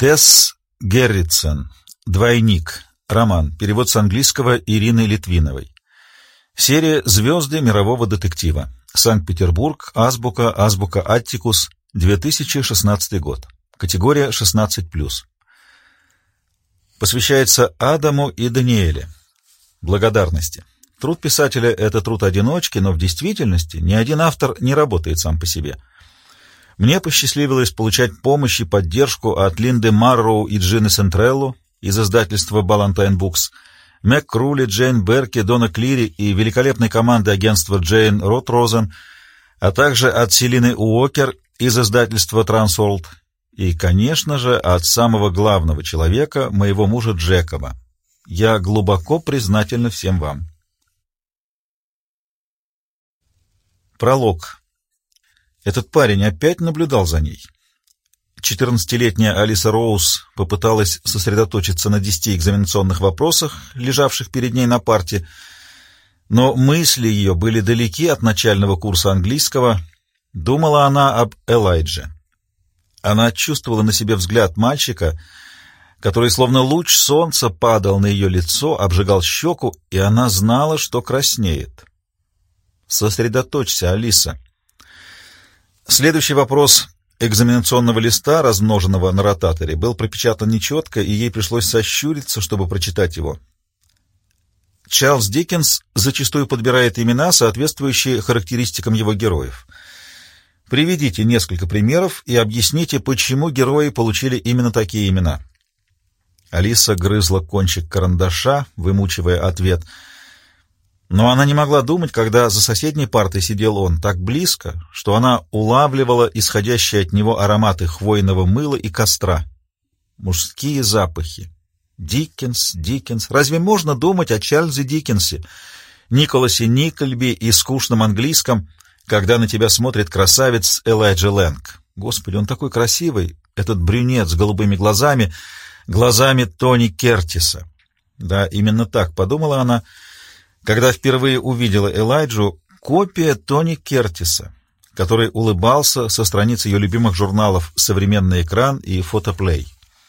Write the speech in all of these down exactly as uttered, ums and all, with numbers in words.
Тесс Герритсен. Двойник. Роман. Перевод с английского Ирины Литвиновой. Серия «Звезды мирового детектива». Санкт-Петербург. Азбука. Азбука Аттикус. две тысячи шестнадцатый год. Категория шестнадцать плюс. Посвящается Адаму и Даниэле. Благодарности. Труд писателя — это труд одиночки, но в действительности ни один автор не работает сам по себе. Мне посчастливилось получать помощь и поддержку от Линды Марроу и Джины Сентрелло из издательства Ballantine Books, Мэг Крули, Джейн Берки, Дона Клири и великолепной команды агентства Джейн Рот-Розен, а также от Селины Уокер из издательства Трансворлд и, конечно же, от самого главного человека, моего мужа Джекоба. Я глубоко признательна всем вам. Пролог. Этот парень опять наблюдал за ней. четырнадцатилетняя Алиса Роуз попыталась сосредоточиться на десяти экзаменационных вопросах, лежавших перед ней на парте, но мысли ее были далеки от начального курса английского. Думала она об Элайдже. Она чувствовала на себе взгляд мальчика, который словно луч солнца падал на ее лицо, обжигал щеку, и она знала, что краснеет. «Сосредоточься, Алиса». Следующий вопрос экзаменационного листа, размноженного на ротаторе, был пропечатан нечетко, и ей пришлось сощуриться, чтобы прочитать его. Чарльз Диккенс зачастую подбирает имена, соответствующие характеристикам его героев. Приведите несколько примеров и объясните, почему герои получили именно такие имена. Алиса грызла кончик карандаша, вымучивая ответ. Но она не могла думать, когда за соседней партой сидел он так близко, что она улавливала исходящие от него ароматы хвойного мыла и костра. Мужские запахи. Диккенс, Диккенс. Разве можно думать о Чарльзе Диккенсе, Николасе Никольби и скучном английском, когда на тебя смотрит красавец Элайджа Лэнг? Господи, он такой красивый, этот брюнет с голубыми глазами, глазами Тони Кертиса. Да, именно так подумала она, когда впервые увидела Элайджу, копия Тони Кертиса, который улыбался со страниц ее любимых журналов «Современный экран» и «Фотоплей».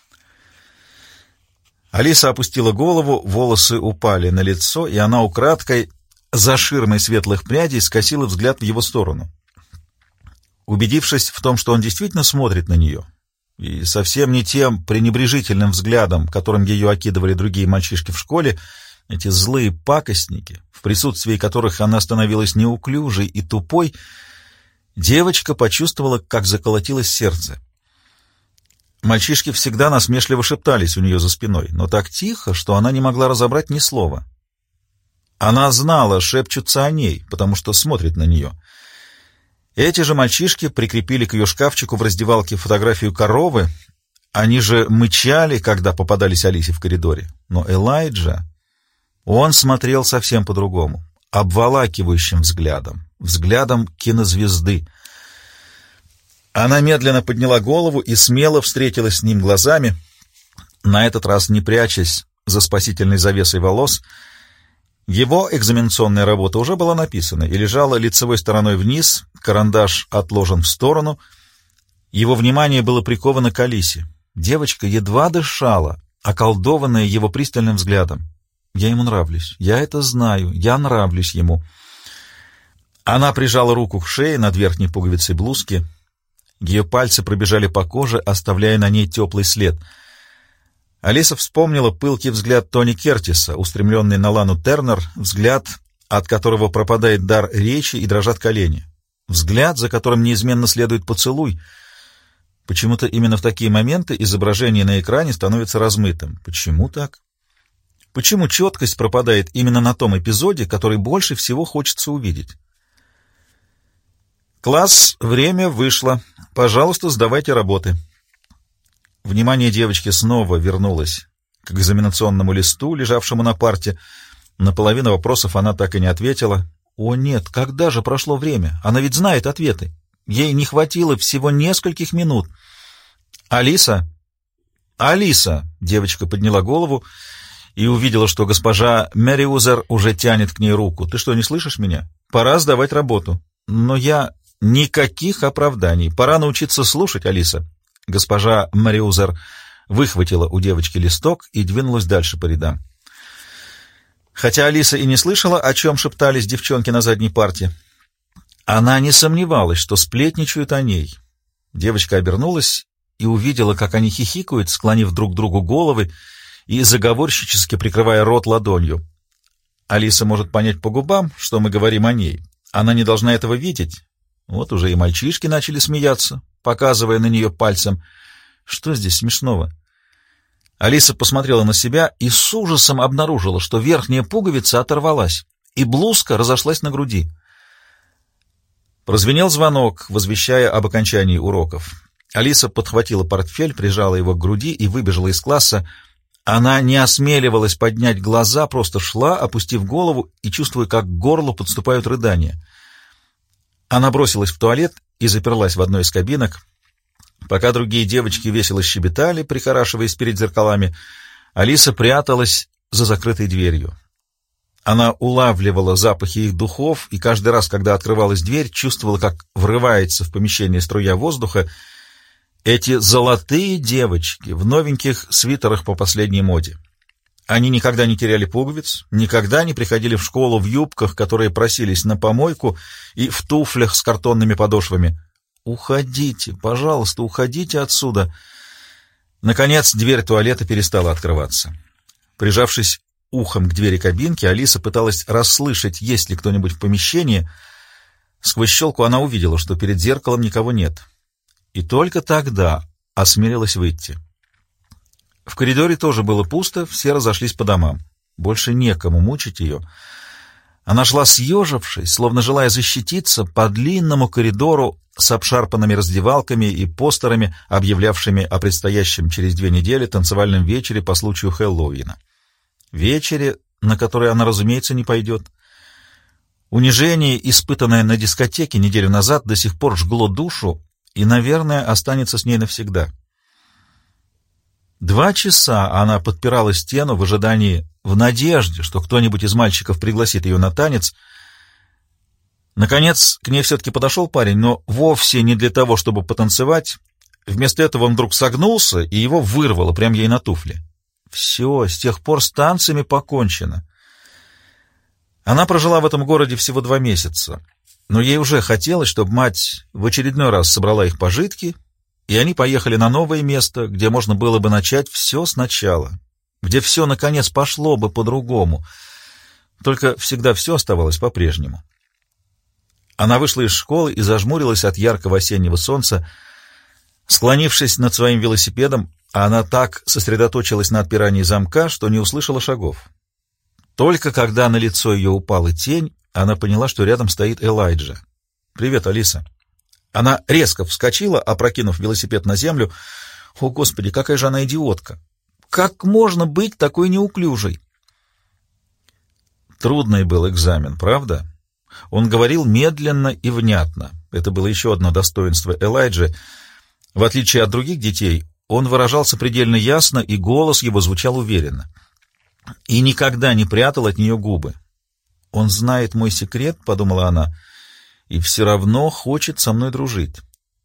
Алиса опустила голову, волосы упали на лицо, и она украдкой, за ширмой светлых прядей, скосила взгляд в его сторону. Убедившись в том, что он действительно смотрит на нее, и совсем не тем пренебрежительным взглядом, которым ее окидывали другие мальчишки в школе, эти злые пакостники, в присутствии которых она становилась неуклюжей и тупой, девочка почувствовала, как заколотилось сердце. Мальчишки всегда насмешливо шептались у нее за спиной, но так тихо, что она не могла разобрать ни слова. Она знала, шепчутся о ней, потому что смотрят на нее. Эти же мальчишки прикрепили к ее шкафчику в раздевалке фотографию коровы, они же мычали, когда попадались Алисе в коридоре. Но Элайджа... Он смотрел совсем по-другому, обволакивающим взглядом, взглядом кинозвезды. Она медленно подняла голову и смело встретилась с ним глазами, на этот раз не прячась за спасительной завесой волос. Его экзаменационная работа уже была написана и лежала лицевой стороной вниз, карандаш отложен в сторону. Его внимание было приковано к Алисе. Девочка едва дышала, околдованная его пристальным взглядом. Я ему нравлюсь, я это знаю, я нравлюсь ему. Она прижала руку к шее над верхней пуговицей блузки. Ее пальцы пробежали по коже, оставляя на ней теплый след. Алиса вспомнила пылкий взгляд Тони Кертиса, устремленный на Лану Тернер, взгляд, от которого пропадает дар речи и дрожат колени. Взгляд, за которым неизменно следует поцелуй. Почему-то именно в такие моменты изображение на экране становится размытым. Почему так? Почему четкость пропадает именно на том эпизоде, который больше всего хочется увидеть? «Класс, время вышло. Пожалуйста, сдавайте работы». Внимание девочки снова вернулось к экзаменационному листу, лежавшему на парте. На половину вопросов она так и не ответила. О нет, когда же прошло время? Она ведь знает ответы. Ей не хватило всего нескольких минут. «Алиса? Алиса!» Девочка подняла голову и увидела, что госпожа Мерриузер уже тянет к ней руку. «Ты что, не слышишь меня? Пора сдавать работу». «Но я...» «Никаких оправданий. Пора научиться слушать, Алиса». Госпожа Мерриузер выхватила у девочки листок и двинулась дальше по рядам. Хотя Алиса и не слышала, о чем шептались девчонки на задней парте, она не сомневалась, что сплетничают о ней. Девочка обернулась и увидела, как они хихикают, склонив друг другу головы и заговорщически прикрывая рот ладонью. Алиса может понять по губам, что мы говорим о ней. Она не должна этого видеть. Вот уже и мальчишки начали смеяться, показывая на нее пальцем. Что здесь смешного? Алиса посмотрела на себя и с ужасом обнаружила, что верхняя пуговица оторвалась, и блузка разошлась на груди. Прозвенел звонок, возвещая об окончании уроков. Алиса подхватила портфель, прижала его к груди и выбежала из класса. Она не осмеливалась поднять глаза, просто шла, опустив голову и чувствуя, как к горлу подступают рыдания. Она бросилась в туалет и заперлась в одной из кабинок. Пока другие девочки весело щебетали, прихорашиваясь перед зеркалами, Алиса пряталась за закрытой дверью. Она улавливала запахи их духов, и каждый раз, когда открывалась дверь, чувствовала, как врывается в помещение струя воздуха. Эти золотые девочки в новеньких свитерах по последней моде. Они никогда не теряли пуговиц, никогда не приходили в школу в юбках, которые просились на помойку, и в туфлях с картонными подошвами. «Уходите, пожалуйста, уходите отсюда!» Наконец, дверь туалета перестала открываться. Прижавшись ухом к двери кабинки, Алиса пыталась расслышать, есть ли кто-нибудь в помещении. Сквозь щелку она увидела, что перед зеркалом никого нет. И только тогда осмелилась выйти. В коридоре тоже было пусто, все разошлись по домам. Больше некому мучить ее. Она шла съежившись, словно желая защититься, по длинному коридору с обшарпанными раздевалками и постерами, объявлявшими о предстоящем через две недели танцевальном вечере по случаю Хэллоуина. Вечере, на который она, разумеется, не пойдет. Унижение, испытанное на дискотеке неделю назад, до сих пор жгло душу и, наверное, останется с ней навсегда. Два часа она подпирала стену в ожидании, в надежде, что кто-нибудь из мальчиков пригласит ее на танец. Наконец, к ней все-таки подошел парень, но вовсе не для того, чтобы потанцевать. Вместо этого он вдруг согнулся, и его вырвало прямо ей на туфли. Все, с тех пор с танцами покончено. Она прожила в этом городе всего два месяца, но ей уже хотелось, чтобы мать в очередной раз собрала их пожитки, и они поехали на новое место, где можно было бы начать все сначала, где все, наконец, пошло бы по-другому. Только всегда все оставалось по-прежнему. Она вышла из школы и зажмурилась от яркого осеннего солнца. Склонившись над своим велосипедом, она так сосредоточилась на отпирании замка, что не услышала шагов. Только когда на лицо ее упала тень, она поняла, что рядом стоит Элайджа. «Привет, Алиса». Она резко вскочила, опрокинув велосипед на землю. О, Господи, какая же она идиотка! Как можно быть такой неуклюжей? Трудный был экзамен, правда? Он говорил медленно и внятно. Это было еще одно достоинство Элайджи. В отличие от других детей, он выражался предельно ясно, и голос его звучал уверенно. И никогда не прятал от нее губы. «Он знает мой секрет», — подумала она, — «и все равно хочет со мной дружить».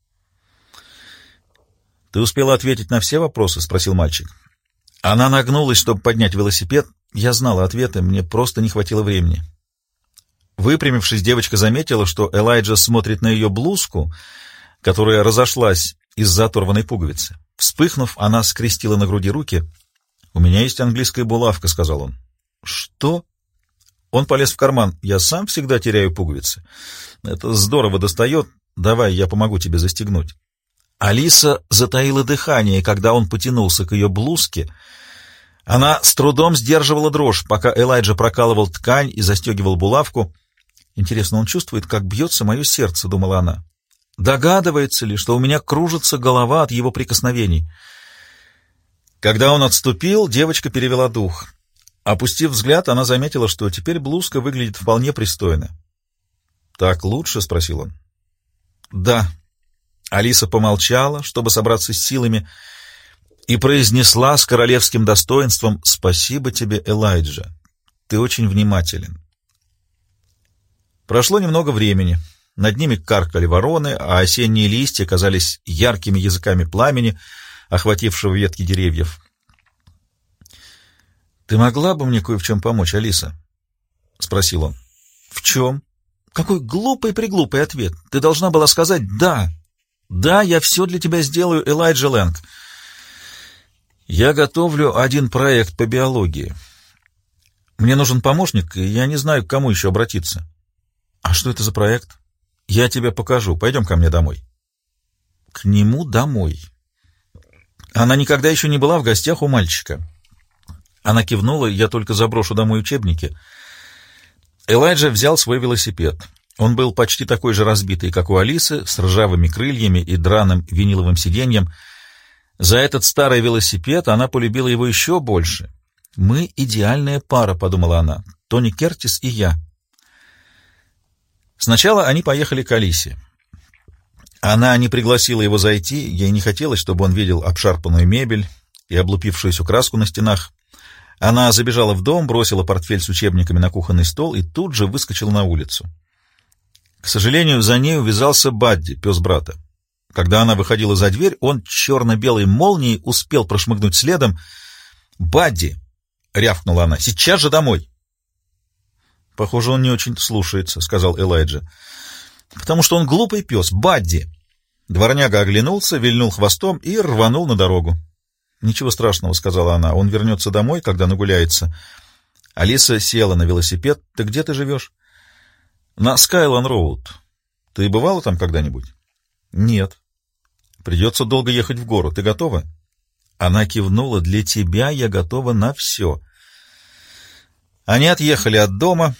«Ты успела ответить на все вопросы?» — спросил мальчик. Она нагнулась, чтобы поднять велосипед. Я знала ответы, мне просто не хватило времени. Выпрямившись, девочка заметила, что Элайджа смотрит на ее блузку, которая разошлась из-за оторванной пуговицы. Вспыхнув, она скрестила на груди руки. «У меня есть английская булавка», — сказал он. «Что?» Он полез в карман. «Я сам всегда теряю пуговицы. Это здорово достает. Давай, я помогу тебе застегнуть». Алиса затаила дыхание, когда он потянулся к ее блузке. Она с трудом сдерживала дрожь, пока Элайджа прокалывал ткань и застегивал булавку. «Интересно, он чувствует, как бьется мое сердце?» — думала она. «Догадывается ли, что у меня кружится голова от его прикосновений?» Когда он отступил, девочка перевела дух. Опустив взгляд, она заметила, что теперь блузка выглядит вполне пристойно. «Так лучше?» — спросил он. «Да». Алиса помолчала, чтобы собраться с силами, и произнесла с королевским достоинством: «Спасибо тебе, Элайджа. Ты очень внимателен». Прошло немного времени. Над ними каркали вороны, а осенние листья казались яркими языками пламени, охватившего ветки деревьев. «Ты могла бы мне кое в чем помочь, Алиса?» — спросил он. «В чем?» «Какой глупый-приглупый ответ! Ты должна была сказать «да». Да, я все для тебя сделаю, Элайджа Лэнг». «Я готовлю один проект по биологии. Мне нужен помощник, и я не знаю, к кому еще обратиться». «А что это за проект?» «Я тебе покажу. Пойдем ко мне домой». К нему домой. Она никогда еще не была в гостях у мальчика. Она кивнула: «Я только заброшу домой учебники». Элайджа взял свой велосипед. Он был почти такой же разбитый, как у Алисы, с ржавыми крыльями и драным виниловым сиденьем. За этот старый велосипед она полюбила его еще больше. «Мы идеальная пара», — подумала она, — «Тони Кертис и я». Сначала они поехали к Алисе. Она не пригласила его зайти, ей не хотелось, чтобы он видел обшарпанную мебель и облупившуюся краску на стенах. Она забежала в дом, бросила портфель с учебниками на кухонный стол и тут же выскочила на улицу. К сожалению, за ней увязался Бадди, пес брата. Когда она выходила за дверь, он черно-белой молнией успел прошмыгнуть следом. «Бадди!» — рявкнула она. «Сейчас же домой!» «Похоже, он не очень слушается», — сказал Элайджа. «Потому что он глупый пес. Бадди!» Дворняга оглянулся, вильнул хвостом и рванул на дорогу. «Ничего страшного», — сказала она. «Он вернется домой, когда нагуляется». Алиса села на велосипед. «Ты где ты живешь?» «На Скайлан-Роуд. Ты бывала там когда-нибудь?» «Нет». «Придется долго ехать в гору. Ты готова?» Она кивнула. «Для тебя я готова на все». Они отъехали от дома.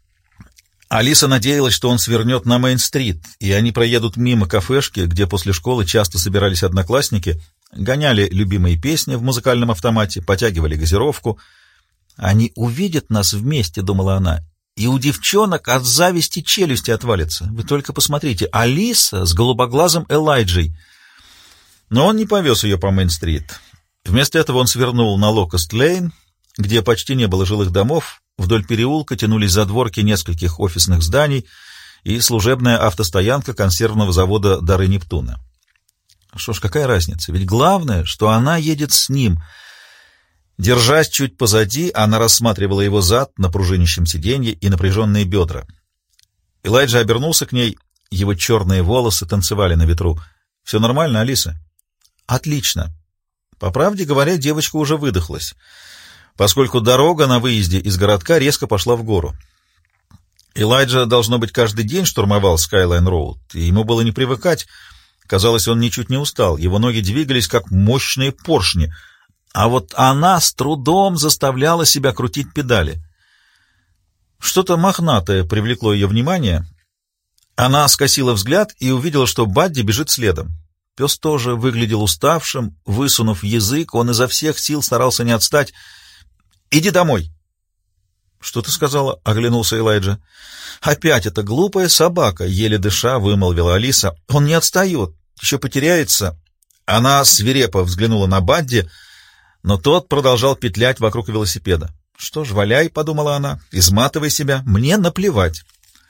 Алиса надеялась, что он свернет на Мейн-стрит, и они проедут мимо кафешки, где после школы часто собирались одноклассники, гоняли любимые песни в музыкальном автомате, потягивали газировку. «Они увидят нас вместе», — думала она, — «и у девчонок от зависти челюсти отвалится. Вы только посмотрите, Алиса с голубоглазым Элайджей». Но он не повез ее по Мейн-стрит. Вместо этого он свернул на Локост-Лейн, где почти не было жилых домов. Вдоль переулка тянулись задворки нескольких офисных зданий и служебная автостоянка консервного завода «Дары Нептуна». Что ж, какая разница? Ведь главное, что она едет с ним. Держась чуть позади, она рассматривала его зад на пружинищем сиденье и напряженные бедра. Элайджа обернулся к ней, его черные волосы танцевали на ветру. «Все нормально, Алиса?» «Отлично». По правде говоря, девочка уже выдохлась, поскольку дорога на выезде из городка резко пошла в гору. Элайджа, должно быть, каждый день штурмовал Скайлайн-Роуд, и ему было не привыкать. Казалось, он ничуть не устал, его ноги двигались, как мощные поршни, а вот она с трудом заставляла себя крутить педали. Что-то мохнатое привлекло ее внимание. Она скосила взгляд и увидела, что Бадди бежит следом. Пес тоже выглядел уставшим, высунув язык, он изо всех сил старался не отстать. «Иди домой!» «Что ты сказала?» — оглянулся Элайджа. «Опять эта глупая собака!» — еле дыша вымолвила Алиса. «Он не отстает, еще потеряется». Она свирепо взглянула на Бадди, но тот продолжал петлять вокруг велосипеда. «Что ж, валяй», — подумала она, — «изматывай себя, мне наплевать».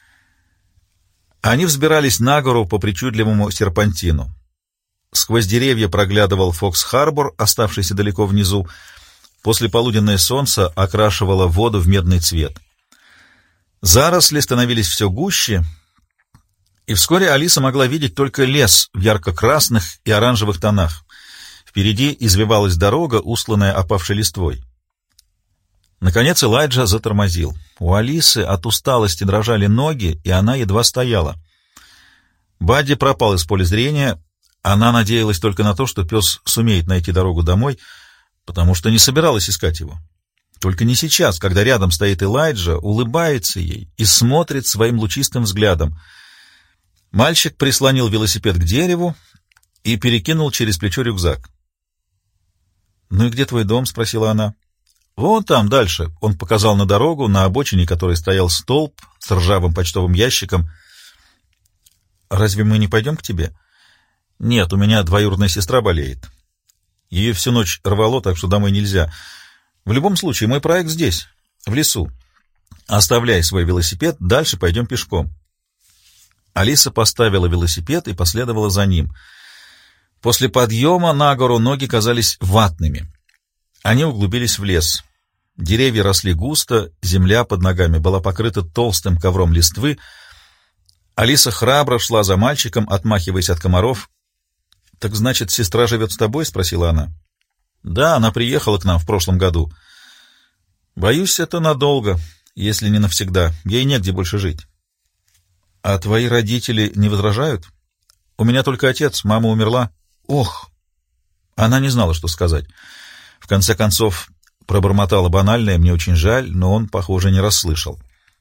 Они взбирались на гору по причудливому серпантину. Сквозь деревья проглядывал Фокс-Харбор, оставшийся далеко внизу. Послеполуденное солнце окрашивало воду в медный цвет. Заросли становились все гуще, и вскоре Алиса могла видеть только лес в ярко-красных и оранжевых тонах. Впереди извивалась дорога, устланная опавшей листвой. Наконец Элайджа затормозил. У Алисы от усталости дрожали ноги, и она едва стояла. Бадди пропал из поля зрения. Она надеялась только на то, что пес сумеет найти дорогу домой, потому что не собиралась искать его. Только не сейчас, когда рядом стоит Элайджа, улыбается ей и смотрит своим лучистым взглядом. Мальчик прислонил велосипед к дереву и перекинул через плечо рюкзак. «Ну и где твой дом?» — спросила она. «Вон там, дальше». Он показал на дорогу, на обочине которой стоял столб с ржавым почтовым ящиком. «Разве мы не пойдем к тебе?» «Нет, у меня двоюродная сестра болеет. Ее всю ночь рвало, так что домой нельзя. В любом случае, мой проект здесь, в лесу. Оставляй свой велосипед, дальше пойдем пешком». Алиса поставила велосипед и последовала за ним. После подъема на гору ноги казались ватными. Они углубились в лес. Деревья росли густо, земля под ногами была покрыта толстым ковром листвы. Алиса храбро шла за мальчиком, отмахиваясь от комаров. «Так значит, сестра живет с тобой?» — спросила она. «Да, она приехала к нам в прошлом году. Боюсь, это надолго, если не навсегда. Ей негде больше жить». «А твои родители не возражают?» «У меня только отец, мама умерла». «Ох!» Она не знала, что сказать. В конце концов, пробормотала банальное: «Мне очень жаль», но он, похоже, не расслышал.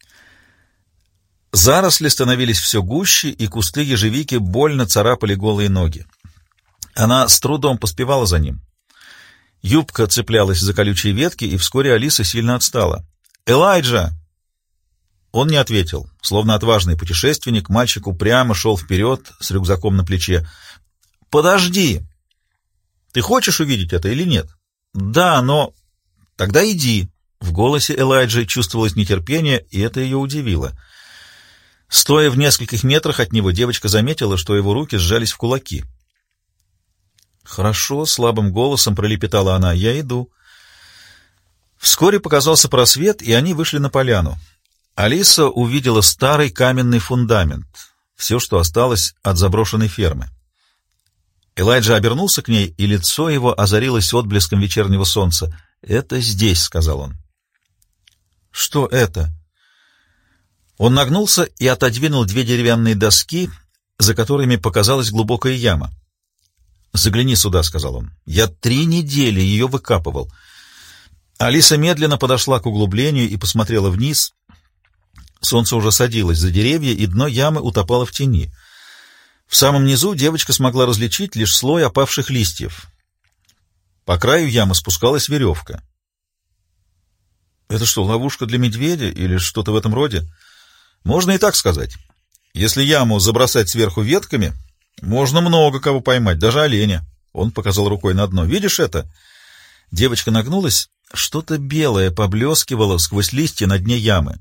Заросли становились все гуще, и кусты ежевики больно царапали голые ноги. Она с трудом поспевала за ним. Юбка цеплялась за колючие ветки, и вскоре Алиса сильно отстала. «Элайджа!» Он не ответил. Словно отважный путешественник, мальчик упрямо шел вперед с рюкзаком на плече. «Подожди! Ты хочешь увидеть это или нет?» «Да, но...» «Тогда иди». В голосе Элайджи чувствовалось нетерпение, и это ее удивило. Стоя в нескольких метрах от него, девочка заметила, что его руки сжались в кулаки. «Хорошо», — слабым голосом пролепетала она, — «я иду». Вскоре показался просвет, и они вышли на поляну. Алиса увидела старый каменный фундамент, все, что осталось от заброшенной фермы. Элайджа обернулся к ней, и лицо его озарилось отблеском вечернего солнца. «Это здесь», — сказал он. «Что это?» Он нагнулся и отодвинул две деревянные доски, за которыми показалась глубокая яма. «Загляни сюда», — сказал он. «Я три недели ее выкапывал». Алиса медленно подошла к углублению и посмотрела вниз. Солнце уже садилось за деревья, и дно ямы утопало в тени. В самом низу девочка смогла различить лишь слой опавших листьев. По краю ямы спускалась веревка. «Это что, ловушка для медведя или что-то в этом роде?» «Можно и так сказать. Если яму забросать сверху ветками, можно много кого поймать, даже оленя». Он показал рукой на дно. «Видишь это?» Девочка нагнулась. Что-то белое поблескивало сквозь листья на дне ямы.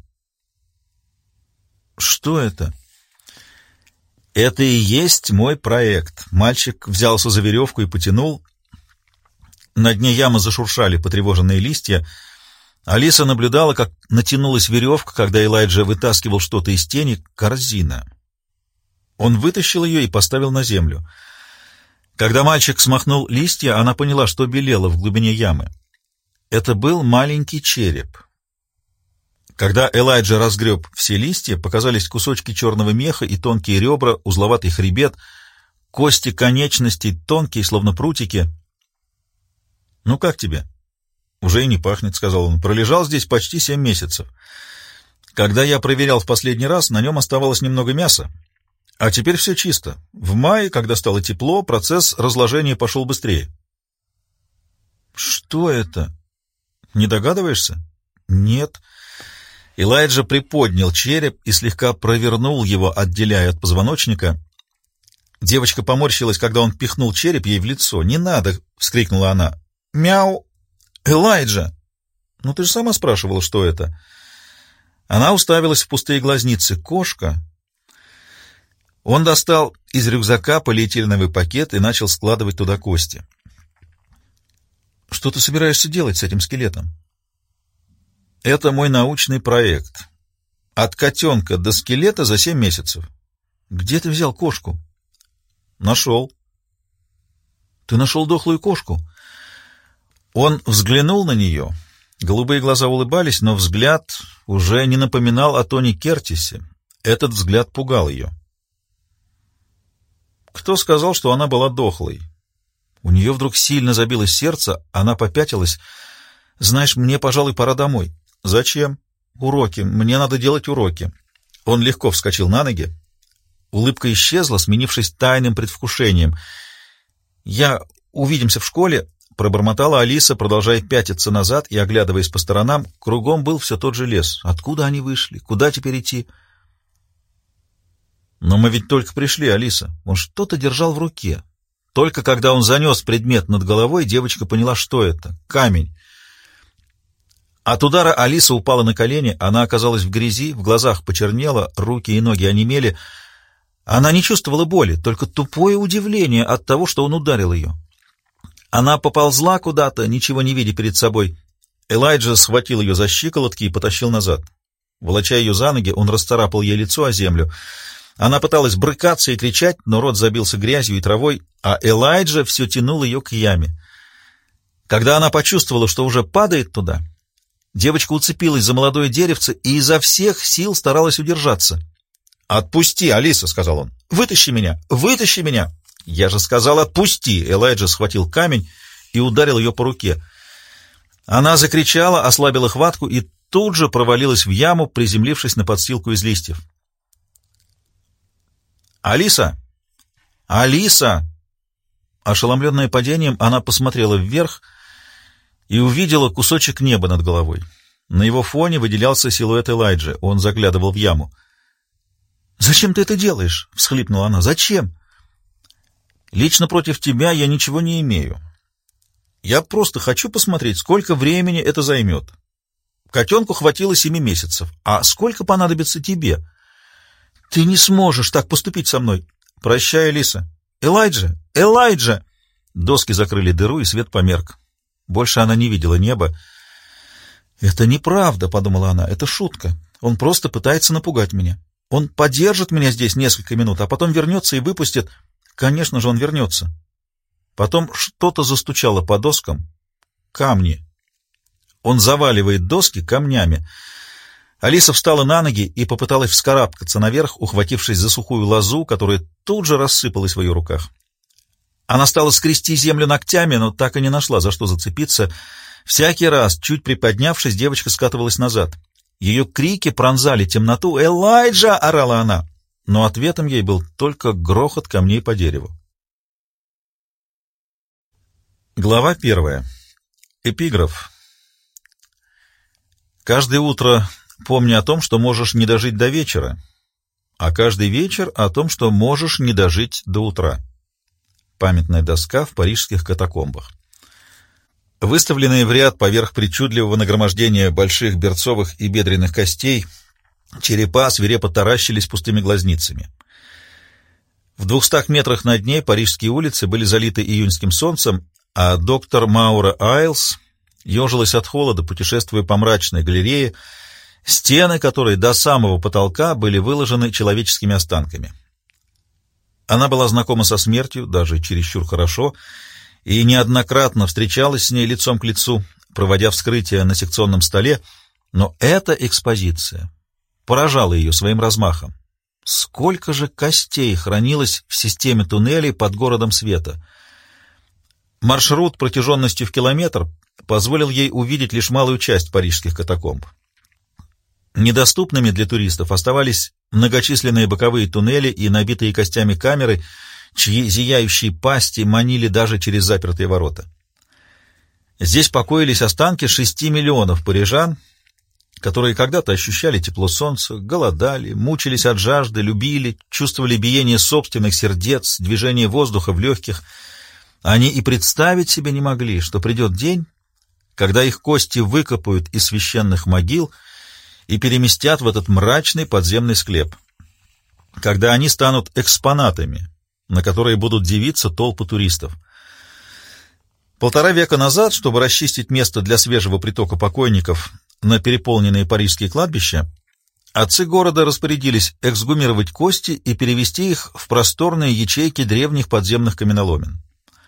«Что это?» «Это и есть мой проект». Мальчик взялся за веревку и потянул. На дне ямы зашуршали потревоженные листья. Алиса наблюдала, как натянулась веревка, когда Элайджа вытаскивал что-то из тени. Корзина. Он вытащил ее и поставил на землю. Когда мальчик смахнул листья, она поняла, что белело в глубине ямы. Это был маленький череп. Когда Элайджа разгреб все листья, показались кусочки черного меха и тонкие ребра, узловатый хребет, кости конечностей тонкие, словно прутики. «Ну как тебе?» «Уже и не пахнет», — сказал он. «Пролежал здесь почти семь месяцев. Когда я проверял в последний раз, на нем оставалось немного мяса. А теперь все чисто. В мае, когда стало тепло, процесс разложения пошел быстрее». «Что это? Не догадываешься?» «Нет». Элайджа приподнял череп и слегка провернул его, отделяя от позвоночника. Девочка поморщилась, когда он пихнул череп ей в лицо. «Не надо!» — вскрикнула она. «Мяу! Элайджа!» «Ну ты же сама спрашивала, что это?» Она уставилась в пустые глазницы. «Кошка?» Он достал из рюкзака полиэтиленовый пакет и начал складывать туда кости. «Что ты собираешься делать с этим скелетом?» «Это мой научный проект. От котенка до скелета за семь месяцев». «Где ты взял кошку?» «Нашел». «Ты нашел дохлую кошку?» Он взглянул на нее. Голубые глаза улыбались, но взгляд уже не напоминал о Тони Кертисе. Этот взгляд пугал ее. «Кто сказал, что она была дохлой?» У нее вдруг сильно забилось сердце, она попятилась. «Знаешь, мне, пожалуй, пора домой». «Зачем?» «Уроки. Мне надо делать уроки». Он легко вскочил на ноги. Улыбка исчезла, сменившись тайным предвкушением. «Я... Увидимся в школе», — пробормотала Алиса, продолжая пятиться назад и оглядываясь по сторонам. Кругом был все тот же лес. Откуда они вышли? Куда теперь идти? «Но мы ведь только пришли, Алиса». Он что-то держал в руке. Только когда он занес предмет над головой, девочка поняла, что это. Камень. От удара Алиса упала на колени, она оказалась в грязи, в глазах почернела, руки и ноги онемели. Она не чувствовала боли, только тупое удивление от того, что он ударил ее. Она поползла куда-то, ничего не видя перед собой. Элайджа схватил ее за щиколотки и потащил назад. Волоча ее за ноги, он расцарапал ей лицо о землю. Она пыталась брыкаться и кричать, но рот забился грязью и травой, а Элайджа все тянул ее к яме. Когда она почувствовала, что уже падает туда, девочка уцепилась за молодое деревце и изо всех сил старалась удержаться. «Отпусти, Алиса!» — сказал он. «Вытащи меня! Вытащи меня!» «Я же сказал, отпусти!» Элайджа схватил камень и ударил ее по руке. Она закричала, ослабила хватку и тут же провалилась в яму, приземлившись на подстилку из листьев. «Алиса! Алиса!» Ошеломленная падением, она посмотрела вверх и увидела кусочек неба над головой. На его фоне выделялся силуэт Элайджи. Он заглядывал в яму. «Зачем ты это делаешь?» — всхлипнула она. «Зачем?» «Лично против тебя я ничего не имею. Я просто хочу посмотреть, сколько времени это займет. Котенку хватило семи месяцев. А сколько понадобится тебе? Ты не сможешь так поступить со мной. Прощай, Алиса. Элайджа! Элайджа!» Доски закрыли дыру, и свет померк. Больше она не видела неба. «Это неправда», — подумала она, — «это шутка. Он просто пытается напугать меня. Он подержит меня здесь несколько минут, а потом вернется и выпустит. Конечно же, он вернется». Потом что-то застучало по доскам. Камни. Он заваливает доски камнями. Алиса встала на ноги и попыталась вскарабкаться наверх, ухватившись за сухую лозу, которая тут же рассыпалась в ее руках. Она стала скрести землю ногтями, но так и не нашла, за что зацепиться. Всякий раз, чуть приподнявшись, девочка скатывалась назад. Ее крики пронзали темноту. «Элайджа!» — орала она. Но ответом ей был только грохот камней по дереву. Глава первая. Эпиграф. Каждое утро помни о том, что можешь не дожить до вечера, а каждый вечер о том, что можешь не дожить до утра. Памятная доска в парижских катакомбах. Выставленные в ряд поверх причудливого нагромождения больших берцовых и бедренных костей, черепа свирепо таращились пустыми глазницами. В двухстах метрах над ней парижские улицы были залиты июньским солнцем, а доктор Маура Айлс ежилась от холода, путешествуя по мрачной галерее, стены которой до самого потолка были выложены человеческими останками. Она была знакома со смертью, даже чересчур хорошо, и неоднократно встречалась с ней лицом к лицу, проводя вскрытие на секционном столе, но эта экспозиция поражала ее своим размахом. Сколько же костей хранилось в системе туннелей под городом света! Маршрут протяженностью в километр позволил ей увидеть лишь малую часть парижских катакомб. Недоступными для туристов оставались многочисленные боковые туннели и набитые костями камеры, чьи зияющие пасти манили даже через запертые ворота. Здесь покоились останки шести миллионов парижан, которые когда-то ощущали тепло солнца, голодали, мучились от жажды, любили, чувствовали биение собственных сердец, движение воздуха в легких. Они и представить себе не могли, что придет день, когда их кости выкопают из священных могил и переместят в этот мрачный подземный склеп, когда они станут экспонатами, на которые будут дивиться толпы туристов. Полтора века назад, чтобы расчистить место для свежего притока покойников на переполненные парижские кладбища, отцы города распорядились эксгумировать кости и перевести их в просторные ячейки древних подземных каменоломен.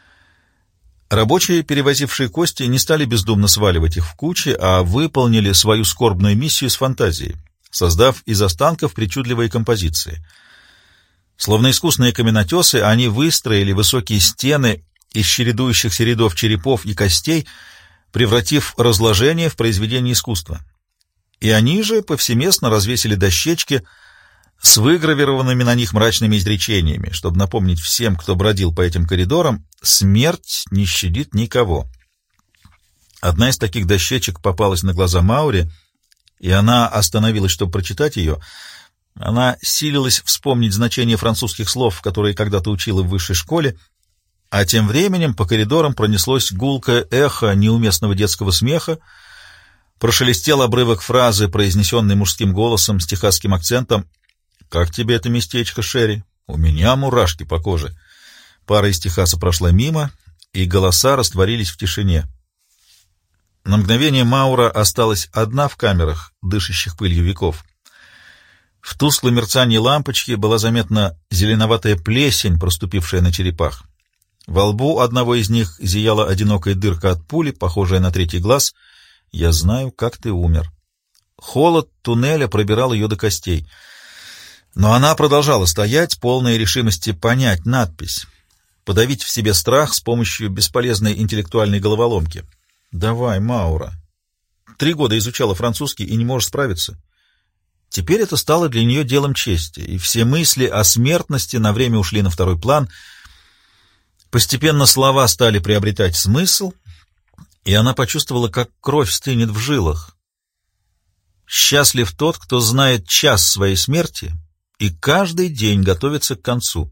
Рабочие, перевозившие кости, не стали бездумно сваливать их в кучи, а выполнили свою скорбную миссию с фантазией, создав из останков причудливые композиции. Словно искусные каменотесы, они выстроили высокие стены из чередующихся рядов черепов и костей, превратив разложение в произведение искусства. И они же повсеместно развесили дощечки с выгравированными на них мрачными изречениями, чтобы напомнить всем, кто бродил по этим коридорам: смерть не щадит никого. Одна из таких дощечек попалась на глаза Мауре, и она остановилась, чтобы прочитать ее. Она силилась вспомнить значение французских слов, которые когда-то учила в высшей школе, а тем временем по коридорам пронеслось гулкое эхо неуместного детского смеха, прошелестел обрывок фразы, произнесенной мужским голосом с техасским акцентом: «Как тебе это местечко, Шерри? У меня мурашки по коже. Пара из Техаса прошла мимо, и голоса растворились в тишине. На мгновение Маура осталась одна в камерах, дышащих пылью веков. В тусклом мерцании лампочки была заметна зеленоватая плесень, проступившая на черепах. Во лбу одного из них зияла одинокая дырка от пули, похожая на третий глаз. «Я знаю, как ты умер». Холод туннеля пробирал ее до костей. Но она продолжала стоять, полная решимости понять надпись, подавить в себе страх с помощью бесполезной интеллектуальной головоломки. «Давай, Маура. Три года изучала французский и не можешь справиться». Теперь это стало для нее делом чести, и все мысли о смертности на время ушли на второй план. Постепенно слова стали приобретать смысл, и она почувствовала, как кровь стынет в жилах. «Счастлив тот, кто знает час своей смерти и каждый день готовится к концу».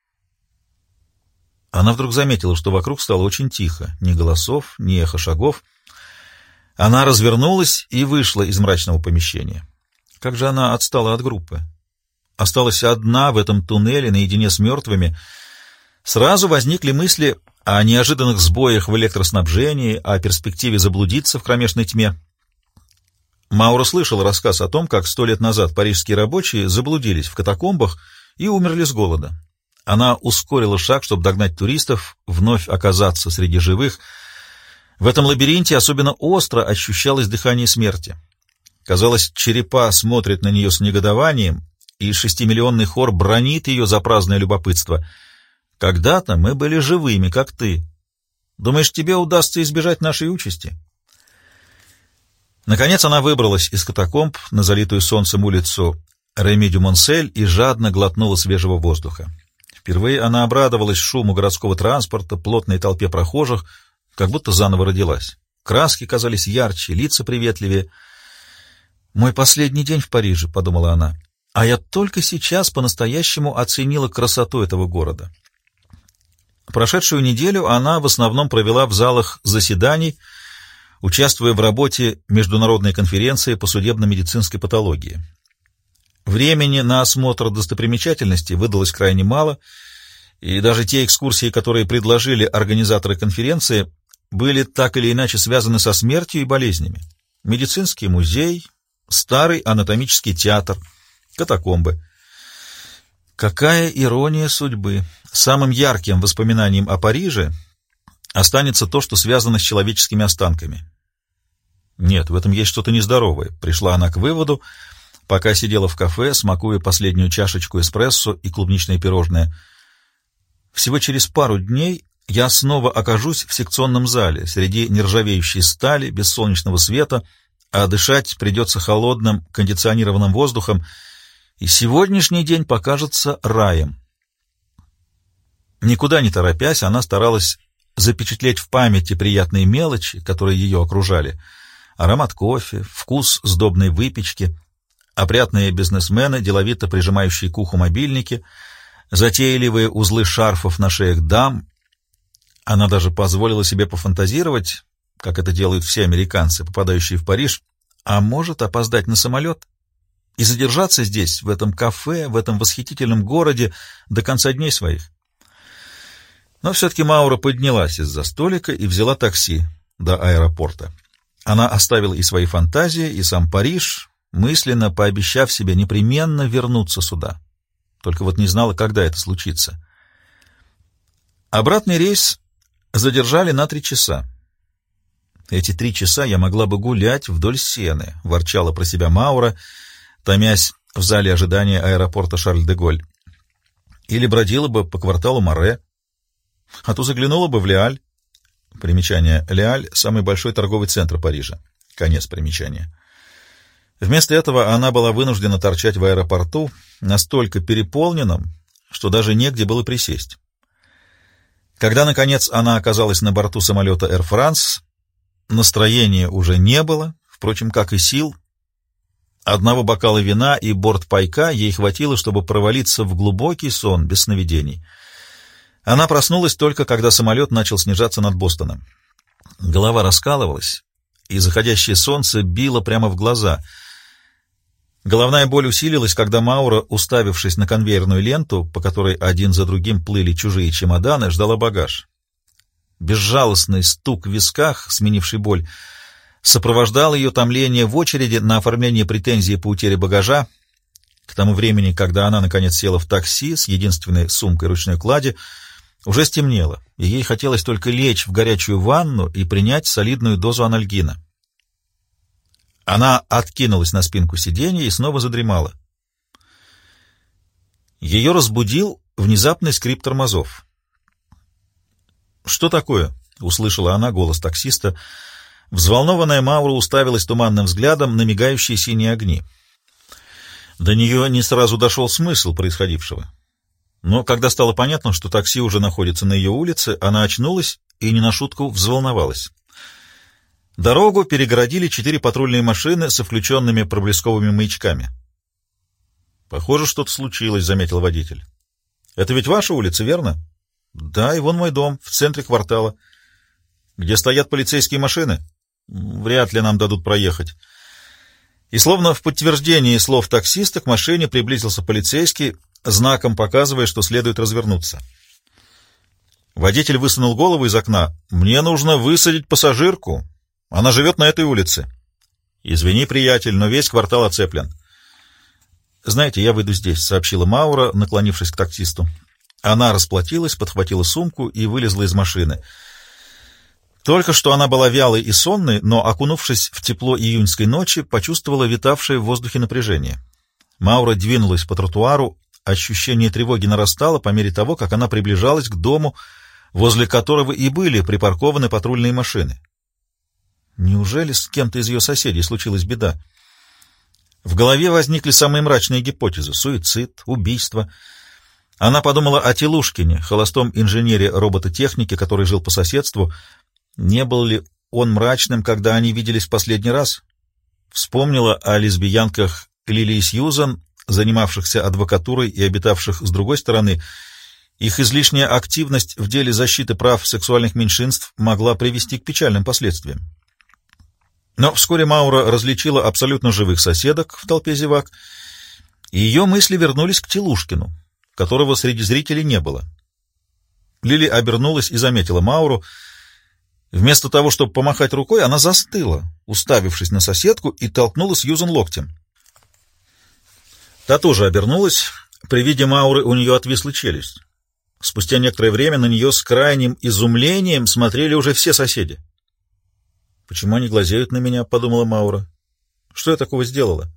Она вдруг заметила, что вокруг стало очень тихо, ни голосов, ни эхо шагов. Она развернулась и вышла из мрачного помещения. Как же она отстала от группы? Осталась одна в этом туннеле наедине с мертвыми. Сразу возникли мысли о неожиданных сбоях в электроснабжении, о перспективе заблудиться в кромешной тьме. Маура слышал рассказ о том, как сто лет назад парижские рабочие заблудились в катакомбах и умерли с голода. Она ускорила шаг, чтобы догнать туристов, вновь оказаться среди живых. В этом лабиринте особенно остро ощущалось дыхание смерти. Казалось, черепа смотрят на нее с негодованием, и шестимиллионный хор бранит ее за праздное любопытство. «Когда-то мы были живыми, как ты. Думаешь, тебе удастся избежать нашей участи?» Наконец она выбралась из катакомб на залитую солнцем улицу Реми-дю-Монсель и жадно глотнула свежего воздуха. Впервые она обрадовалась шуму городского транспорта, плотной толпе прохожих, как будто заново родилась. Краски казались ярче, лица приветливее. «Мой последний день в Париже», — подумала она, — «а я только сейчас по-настоящему оценила красоту этого города». Прошедшую неделю она в основном провела в залах заседаний, участвуя в работе международной конференции по судебно-медицинской патологии. Времени на осмотр достопримечательностей выдалось крайне мало, и даже те экскурсии, которые предложили организаторы конференции, были так или иначе связаны со смертью и болезнями. Медицинский музей, старый анатомический театр, катакомбы. Какая ирония судьбы! Самым ярким воспоминанием о Париже останется то, что связано с человеческими останками. Нет, в этом есть что-то нездоровое. Пришла она к выводу, пока сидела в кафе, смакуя последнюю чашечку эспрессо и клубничное пирожное. Всего через пару дней я снова окажусь в секционном зале, среди нержавеющей стали, без солнечного света, а дышать придется холодным кондиционированным воздухом, и сегодняшний день покажется раем. Никуда не торопясь, она старалась запечатлеть в памяти приятные мелочи, которые ее окружали: аромат кофе, вкус сдобной выпечки, опрятные бизнесмены, деловито прижимающие к уху мобильники, затейливые узлы шарфов на шеях дам. Она даже позволила себе пофантазировать, как это делают все американцы, попадающие в Париж, а может опоздать на самолет и задержаться здесь, в этом кафе, в этом восхитительном городе до конца дней своих. Но все-таки Маура поднялась из-за столика и взяла такси до аэропорта. Она оставила и свои фантазии, и сам Париж, мысленно пообещав себе непременно вернуться сюда. Только вот не знала, когда это случится. Обратный рейс задержали на три часа. Эти три часа я могла бы гулять вдоль Сены, ворчала про себя Маура, томясь в зале ожидания аэропорта Шарль-де-Голь. Или бродила бы по кварталу Море, а то заглянула бы в Леаль. Примечание: Леаль — самый большой торговый центр Парижа. Конец примечания. Вместо этого она была вынуждена торчать в аэропорту, настолько переполненном, что даже негде было присесть. Когда, наконец, она оказалась на борту самолета Air France, настроения уже не было, впрочем, как и сил. Одного бокала вина и бортпайка ей хватило, чтобы провалиться в глубокий сон без сновидений. Она проснулась только, когда самолет начал снижаться над Бостоном. Голова раскалывалась, и заходящее солнце било прямо в глаза. Головная боль усилилась, когда Маура, уставившись на конвейерную ленту, по которой один за другим плыли чужие чемоданы, ждала багаж. Безжалостный стук в висках, сменивший боль, сопровождал ее томление в очереди на оформление претензии по утере багажа. К тому времени, когда она наконец села в такси с единственной сумкой ручной клади, уже стемнело, и ей хотелось только лечь в горячую ванну и принять солидную дозу анальгина. Она откинулась на спинку сиденья и снова задремала. Ее разбудил внезапный скрип тормозов. «Что такое?» — услышала она голос таксиста. Взволнованная Маура уставилась туманным взглядом на мигающие синие огни. До нее не сразу дошел смысл происходившего. Но когда стало понятно, что такси уже находится на ее улице, она очнулась и не на шутку взволновалась. Дорогу перегородили четыре патрульные машины со включенными проблесковыми маячками. «Похоже, что-то случилось», — заметил водитель. «Это ведь ваша улица, верно?» «Да, и вон мой дом, в центре квартала». «Где стоят полицейские машины?» «Вряд ли нам дадут проехать». И словно в подтверждении слов таксиста к машине приблизился полицейский, знаком показывая, что следует развернуться. Водитель высунул голову из окна. «Мне нужно высадить пассажирку. Она живет на этой улице». «Извини, приятель, но весь квартал оцеплен». «Знаете, я выйду здесь», — сообщила Маура, наклонившись к таксисту. Она расплатилась, подхватила сумку и вылезла из машины. Только что она была вялой и сонной, но, окунувшись в тепло июньской ночи, почувствовала витавшее в воздухе напряжение. Маура двинулась по тротуару, ощущение тревоги нарастало по мере того, как она приближалась к дому, возле которого и были припаркованы патрульные машины. Неужели с кем-то из ее соседей случилась беда? В голове возникли самые мрачные гипотезы — суицид, убийство. Она подумала о Телушкине, холостом инженере робототехники, который жил по соседству. Не был ли он мрачным, когда они виделись в последний раз? Вспомнила о лесбиянках Лилии Сьюзан, занимавшихся адвокатурой и обитавших с другой стороны. Их излишняя активность в деле защиты прав сексуальных меньшинств могла привести к печальным последствиям. Но вскоре Маура различила абсолютно живых соседок в толпе зевак, и ее мысли вернулись к Телушкину, которого среди зрителей не было. Лили обернулась и заметила Мауру. Вместо того, чтобы помахать рукой, она застыла, уставившись на соседку, и толкнула Сьюзан локтем. Та тоже обернулась. При виде Мауры у нее отвисла челюсть. Спустя некоторое время на нее с крайним изумлением смотрели уже все соседи. «Почему они глазеют на меня?» — подумала Маура. «Что я такого сделала?»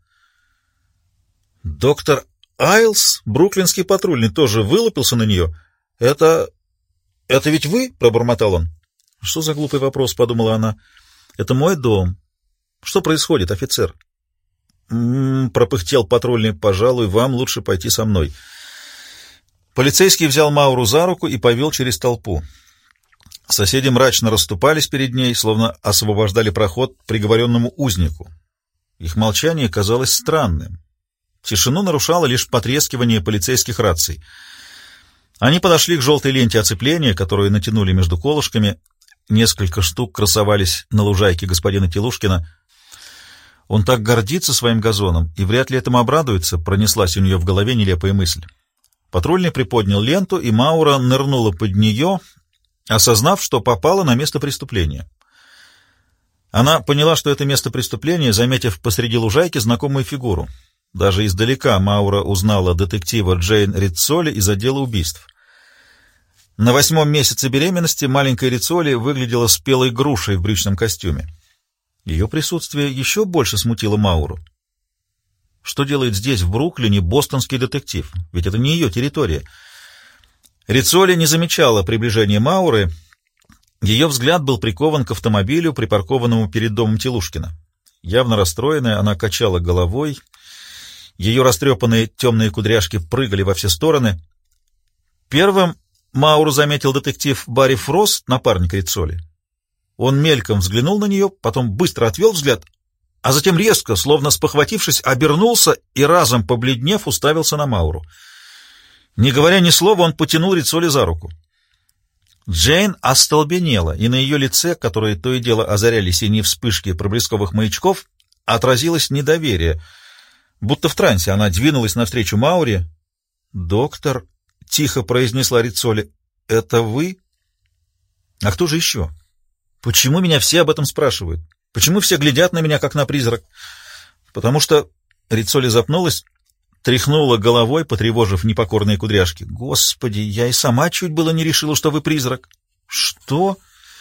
Доктор Айлс, бруклинский патрульный, тоже вылупился на нее. «Это... это ведь вы?» — пробормотал он. «Что за глупый вопрос?» — подумала она. «Это мой дом. Что происходит, офицер?» «М-м-м», пропыхтел патрульный. «Пожалуй, вам лучше пойти со мной». Полицейский взял Мауру за руку и повел через толпу. Соседи мрачно расступались перед ней, словно освобождали проход приговоренному узнику. Их молчание казалось странным. Тишину нарушало лишь потрескивание полицейских раций. Они подошли к желтой ленте оцепления, которую натянули между колышками. Несколько штук красовались на лужайке господина Телушкина. «Он так гордится своим газоном, и вряд ли этому обрадуется», — пронеслась у нее в голове нелепая мысль. Патрульный приподнял ленту, и Маура нырнула под нее, осознав, что попала на место преступления. Она поняла, что это место преступления, заметив посреди лужайки знакомую фигуру. Даже издалека Маура узнала детектива Джейн Риццоли из отдела убийств. На восьмом месяце беременности маленькая Риццоли выглядела спелой грушей в брючном костюме. Ее присутствие еще больше смутило Мауру. Что делает здесь, в Бруклине, бостонский детектив? Ведь это не ее территория. Риццоли не замечала приближения Мауры. Ее взгляд был прикован к автомобилю, припаркованному перед домом Телушкина. Явно расстроенная, она качала головой. Ее растрепанные темные кудряшки прыгали во все стороны. Первым Мауру заметил детектив Барри Фрост, напарник Риццоли. Он мельком взглянул на нее, потом быстро отвел взгляд, а затем резко, словно спохватившись, обернулся и, разом побледнев, уставился на Мауру. Не говоря ни слова, он потянул Риццоли за руку. Джейн остолбенела, и на ее лице, которое то и дело озаряли синие вспышки проблесковых маячков, отразилось недоверие. Будто в трансе она двинулась навстречу Мауре. «Доктор», — тихо произнесла Риццоли, — «это вы?» «А кто же еще? Почему меня все об этом спрашивают? Почему все глядят на меня, как на призрак?» «Потому что...» — Риццоли запнулась, тряхнула головой, потревожив непокорные кудряшки. «Господи, я и сама чуть было не решила, что вы призрак». «Что?»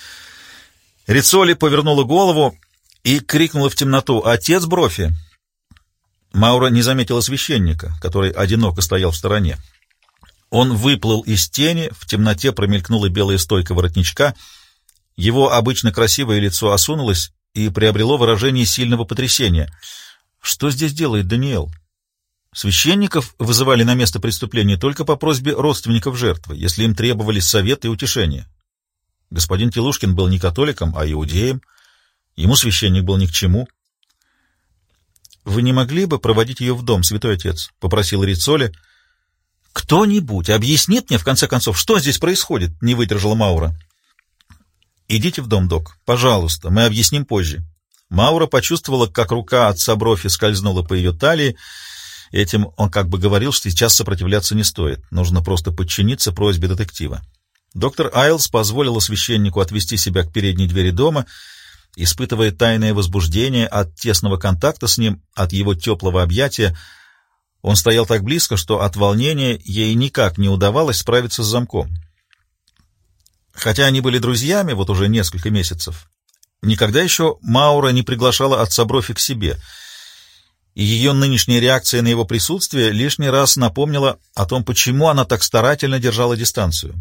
Риццоли повернула голову и крикнула в темноту: «Отец Брофи!» Маура не заметила священника, который одиноко стоял в стороне. Он выплыл из тени, в темноте промелькнула белая стойка воротничка, его обычно красивое лицо осунулось и приобрело выражение сильного потрясения. Что здесь делает Даниэл? Священников вызывали на место преступления только по просьбе родственников жертвы, если им требовались совет и утешение. Господин Телушкин был не католиком, а иудеем. Ему священник был ни к чему. «Вы не могли бы проводить ее в дом, святой отец?» — попросил Риццоли. «Кто-нибудь объяснит мне, в конце концов, что здесь происходит?» — не выдержала Маура. «Идите в дом, док. Пожалуйста, мы объясним позже». Маура почувствовала, как рука отца Брофи скользнула по ее талии. Этим он как бы говорил, что сейчас сопротивляться не стоит. Нужно просто подчиниться просьбе детектива. Доктор Айлс позволила священнику отвести себя к передней двери дома, испытывая тайное возбуждение от тесного контакта с ним, от его теплого объятия. Он стоял так близко, что от волнения ей никак не удавалось справиться с замком. Хотя они были друзьями вот уже несколько месяцев, никогда еще Маура не приглашала отца Брофи к себе, и ее нынешняя реакция на его присутствие лишний раз напомнила о том, почему она так старательно держала дистанцию.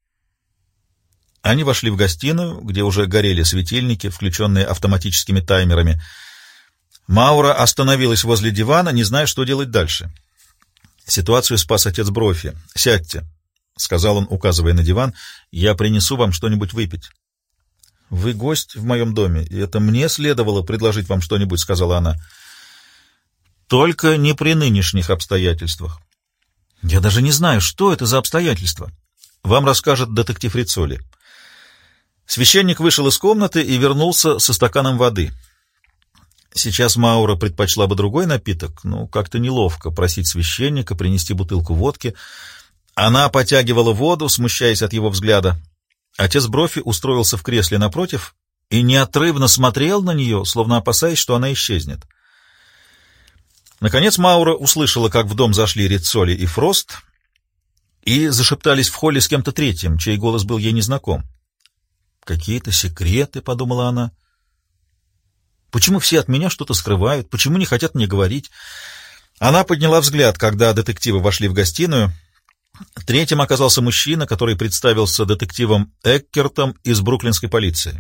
Они вошли в гостиную, где уже горели светильники, включенные автоматическими таймерами. Маура остановилась возле дивана, не зная, что делать дальше. Ситуацию спас отец Брофи. «Сядьте», — сказал он, указывая на диван, — «я принесу вам что-нибудь выпить». «Вы гость в моем доме, и это мне следовало предложить вам что-нибудь», — сказала она. «Только не при нынешних обстоятельствах». «Я даже не знаю, что это за обстоятельства. Вам расскажет детектив Риццоли». Священник вышел из комнаты и вернулся со стаканом воды. Сейчас Маура предпочла бы другой напиток, но как-то неловко просить священника принести бутылку водки. Она потягивала воду, смущаясь от его взгляда. Отец Брофи устроился в кресле напротив и неотрывно смотрел на нее, словно опасаясь, что она исчезнет. Наконец Маура услышала, как в дом зашли Риццоли и Фрост и зашептались в холле с кем-то третьим, чей голос был ей незнаком. «Какие-то секреты», — подумала она. «Почему все от меня что-то скрывают? Почему не хотят мне говорить?» Она подняла взгляд, когда детективы вошли в гостиную. Третьим оказался мужчина, который представился детективом Эккертом из бруклинской полиции.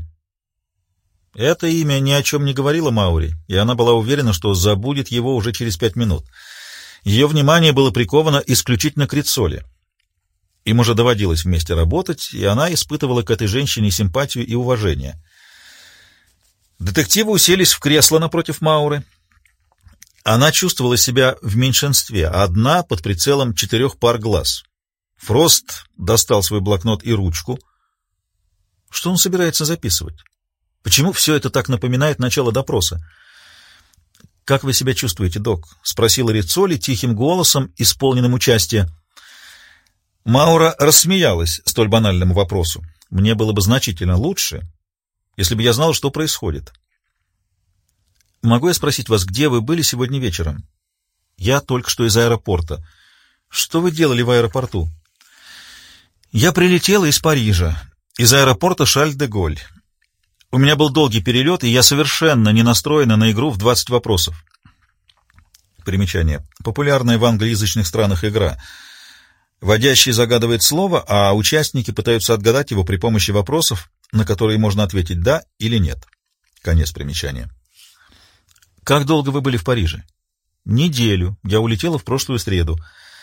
Это имя ни о чем не говорило Мауре, и она была уверена, что забудет его уже через пять минут. Ее внимание было приковано исключительно к Риццоли. Им уже доводилось вместе работать, и она испытывала к этой женщине симпатию и уважение. Детективы уселись в кресло напротив Мауры. Она чувствовала себя в меньшинстве, одна под прицелом четырех пар глаз. Фрост достал свой блокнот и ручку. Что он собирается записывать? Почему все это так напоминает начало допроса? «Как вы себя чувствуете, док?» — спросила Риццоли тихим голосом, исполненным участия. Маура рассмеялась столь банальному вопросу. «Мне было бы значительно лучше, если бы я знал, что происходит. Могу я спросить вас, где вы были сегодня вечером?» «Я только что из аэропорта». «Что вы делали в аэропорту?» «Я прилетела из Парижа, из аэропорта Шарль-де-Голь. У меня был долгий перелет, и я совершенно не настроена на игру в двадцать вопросов». Примечание. Популярная в англоязычных странах игра. Вводящий загадывает слово, а участники пытаются отгадать его при помощи вопросов, на которые можно ответить «да» или «нет». Конец примечания. «Как долго вы были в Париже?» «Неделю. Я улетела в прошлую среду».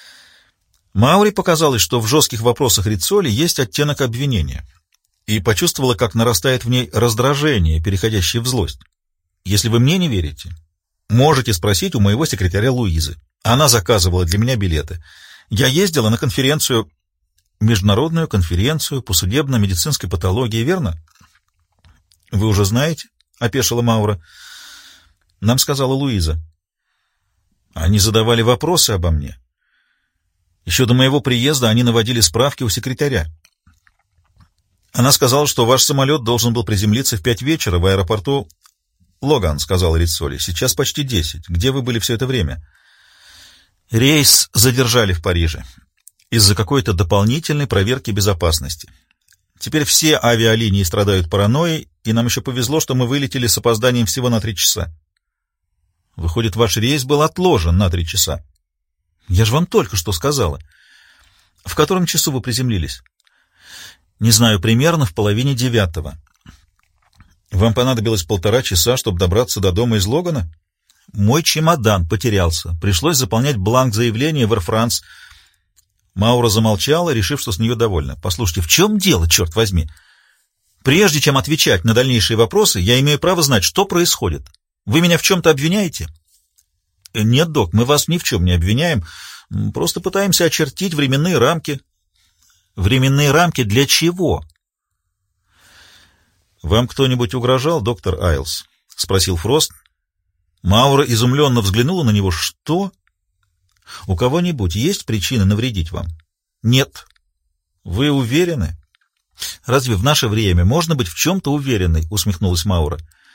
Мауре показалось, что в жестких вопросах Риццоли есть оттенок обвинения, и почувствовала, как нарастает в ней раздражение, переходящее в злость. «Если вы мне не верите, можете спросить у моего секретаря Луизы. Она заказывала для меня билеты. Я ездила на конференцию, международную конференцию по судебно-медицинской патологии, верно?» «Вы уже знаете?» — опешила Маура. «Нам сказала Луиза». Они задавали вопросы обо мне. Еще до моего приезда они наводили справки у секретаря. Она сказала, что ваш самолет должен был приземлиться в пять вечера в аэропорту Логан, сказал Риццоли. Сейчас почти десять. Где вы были все это время? Рейс задержали в Париже из-за какой-то дополнительной проверки безопасности. Теперь все авиалинии страдают паранойей, и нам еще повезло, что мы вылетели с опозданием всего на три часа. Выходит, ваш рейс был отложен на три часа. Я же вам только что сказала. В котором часу вы приземлились? Не знаю, примерно в половине девятого. Вам понадобилось полтора часа, чтобы добраться до дома из Логана? Мой чемодан потерялся. Пришлось заполнять бланк заявления в Air France. Маура замолчала, решив, что с нее довольна. Послушайте, в чем дело, черт возьми? Прежде чем отвечать на дальнейшие вопросы, я имею право знать, что происходит. Вы меня в чем-то обвиняете? Нет, док, мы вас ни в чем не обвиняем. Просто пытаемся очертить временные рамки. Временные рамки для чего? Вам кто-нибудь угрожал, доктор Айлс? Спросил Фрост. Маура изумленно взглянула на него. Что? У кого-нибудь есть причины навредить вам? Нет. Вы уверены? Разве в наше время можно быть в чем-то уверенной? Усмехнулась Маура.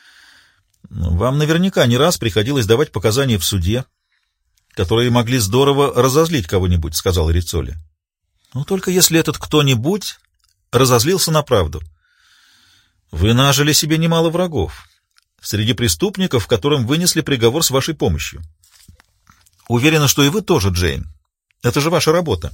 Вам наверняка не раз приходилось давать показания в суде, которые могли здорово разозлить кого-нибудь, сказал Риццоли. Ну, только если этот кто-нибудь разозлился на правду. Вы нажили себе немало врагов среди преступников, которым вынесли приговор с вашей помощью. Уверена, что и вы тоже, Джейн. Это же ваша работа.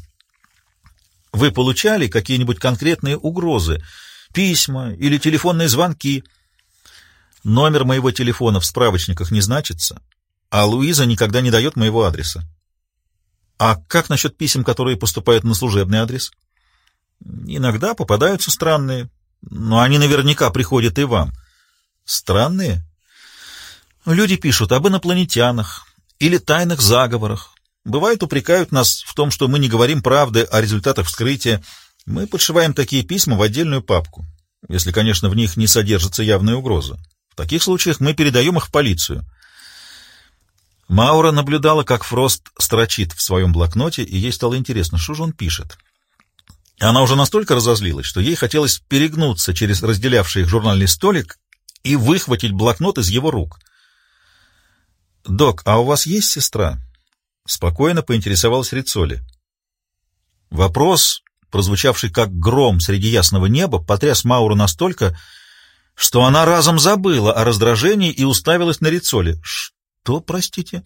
Вы получали какие-нибудь конкретные угрозы, письма или телефонные звонки? Номер моего телефона в справочниках не значится, а Луиза никогда не дает моего адреса. А как насчет писем, которые поступают на служебный адрес? Иногда попадаются странные, но они наверняка приходят и вам. Странные? Люди пишут об инопланетянах или тайных заговорах. Бывает, упрекают нас в том, что мы не говорим правды о результатах вскрытия. Мы подшиваем такие письма в отдельную папку, если, конечно, в них не содержится явная угроза. В таких случаях мы передаем их в полицию. Маура наблюдала, как Фрост строчит в своем блокноте, и ей стало интересно, что же он пишет. Она уже настолько разозлилась, что ей хотелось перегнуться через разделявший их журнальный столик и выхватить блокнот из его рук. «Док, а у вас есть сестра?» — спокойно поинтересовалась Риццоли. Вопрос, прозвучавший как гром среди ясного неба, потряс Мауру настолько, что она разом забыла о раздражении и уставилась на Риццоли. «Что, простите?»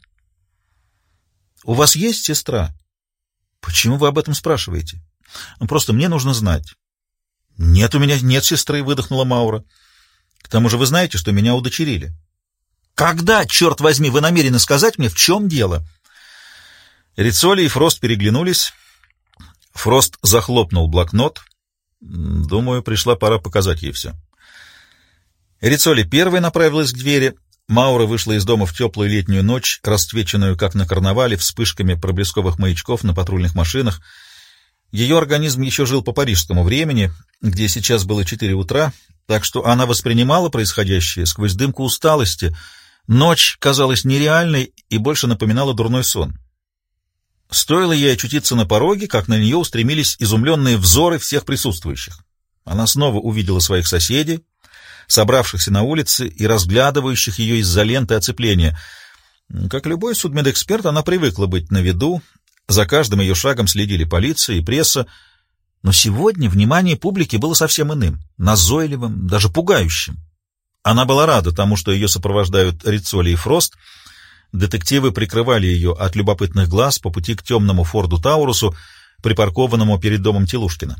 «У вас есть сестра?» «Почему вы об этом спрашиваете?» «Просто мне нужно знать». «Нет, у меня нет сестры», — выдохнула Маура. «К тому же вы знаете, что меня удочерили». «Когда, черт возьми, вы намерены сказать мне, в чем дело?» Риццоли и Фрост переглянулись. Фрост захлопнул блокнот. Думаю, пришла пора показать ей все. Риццоли первой направилась к двери. Маура вышла из дома в теплую летнюю ночь, расцвеченную, как на карнавале, вспышками проблесковых маячков на патрульных машинах. Ее организм еще жил по парижскому времени, где сейчас было четыре утра, так что она воспринимала происходящее сквозь дымку усталости. Ночь казалась нереальной и больше напоминала дурной сон. Стоило ей очутиться на пороге, как на нее устремились изумленные взоры всех присутствующих. Она снова увидела своих соседей, собравшихся на улице и разглядывающих ее из-за ленты оцепления. Как любой судмедэксперт, она привыкла быть на виду, за каждым ее шагом следили полиция и пресса, но сегодня внимание публики было совсем иным, назойливым, даже пугающим. Она была рада тому, что ее сопровождают Риццоли и Фрост. Детективы прикрывали ее от любопытных глаз по пути к темному Форду Таурусу, припаркованному перед домом Телушкина.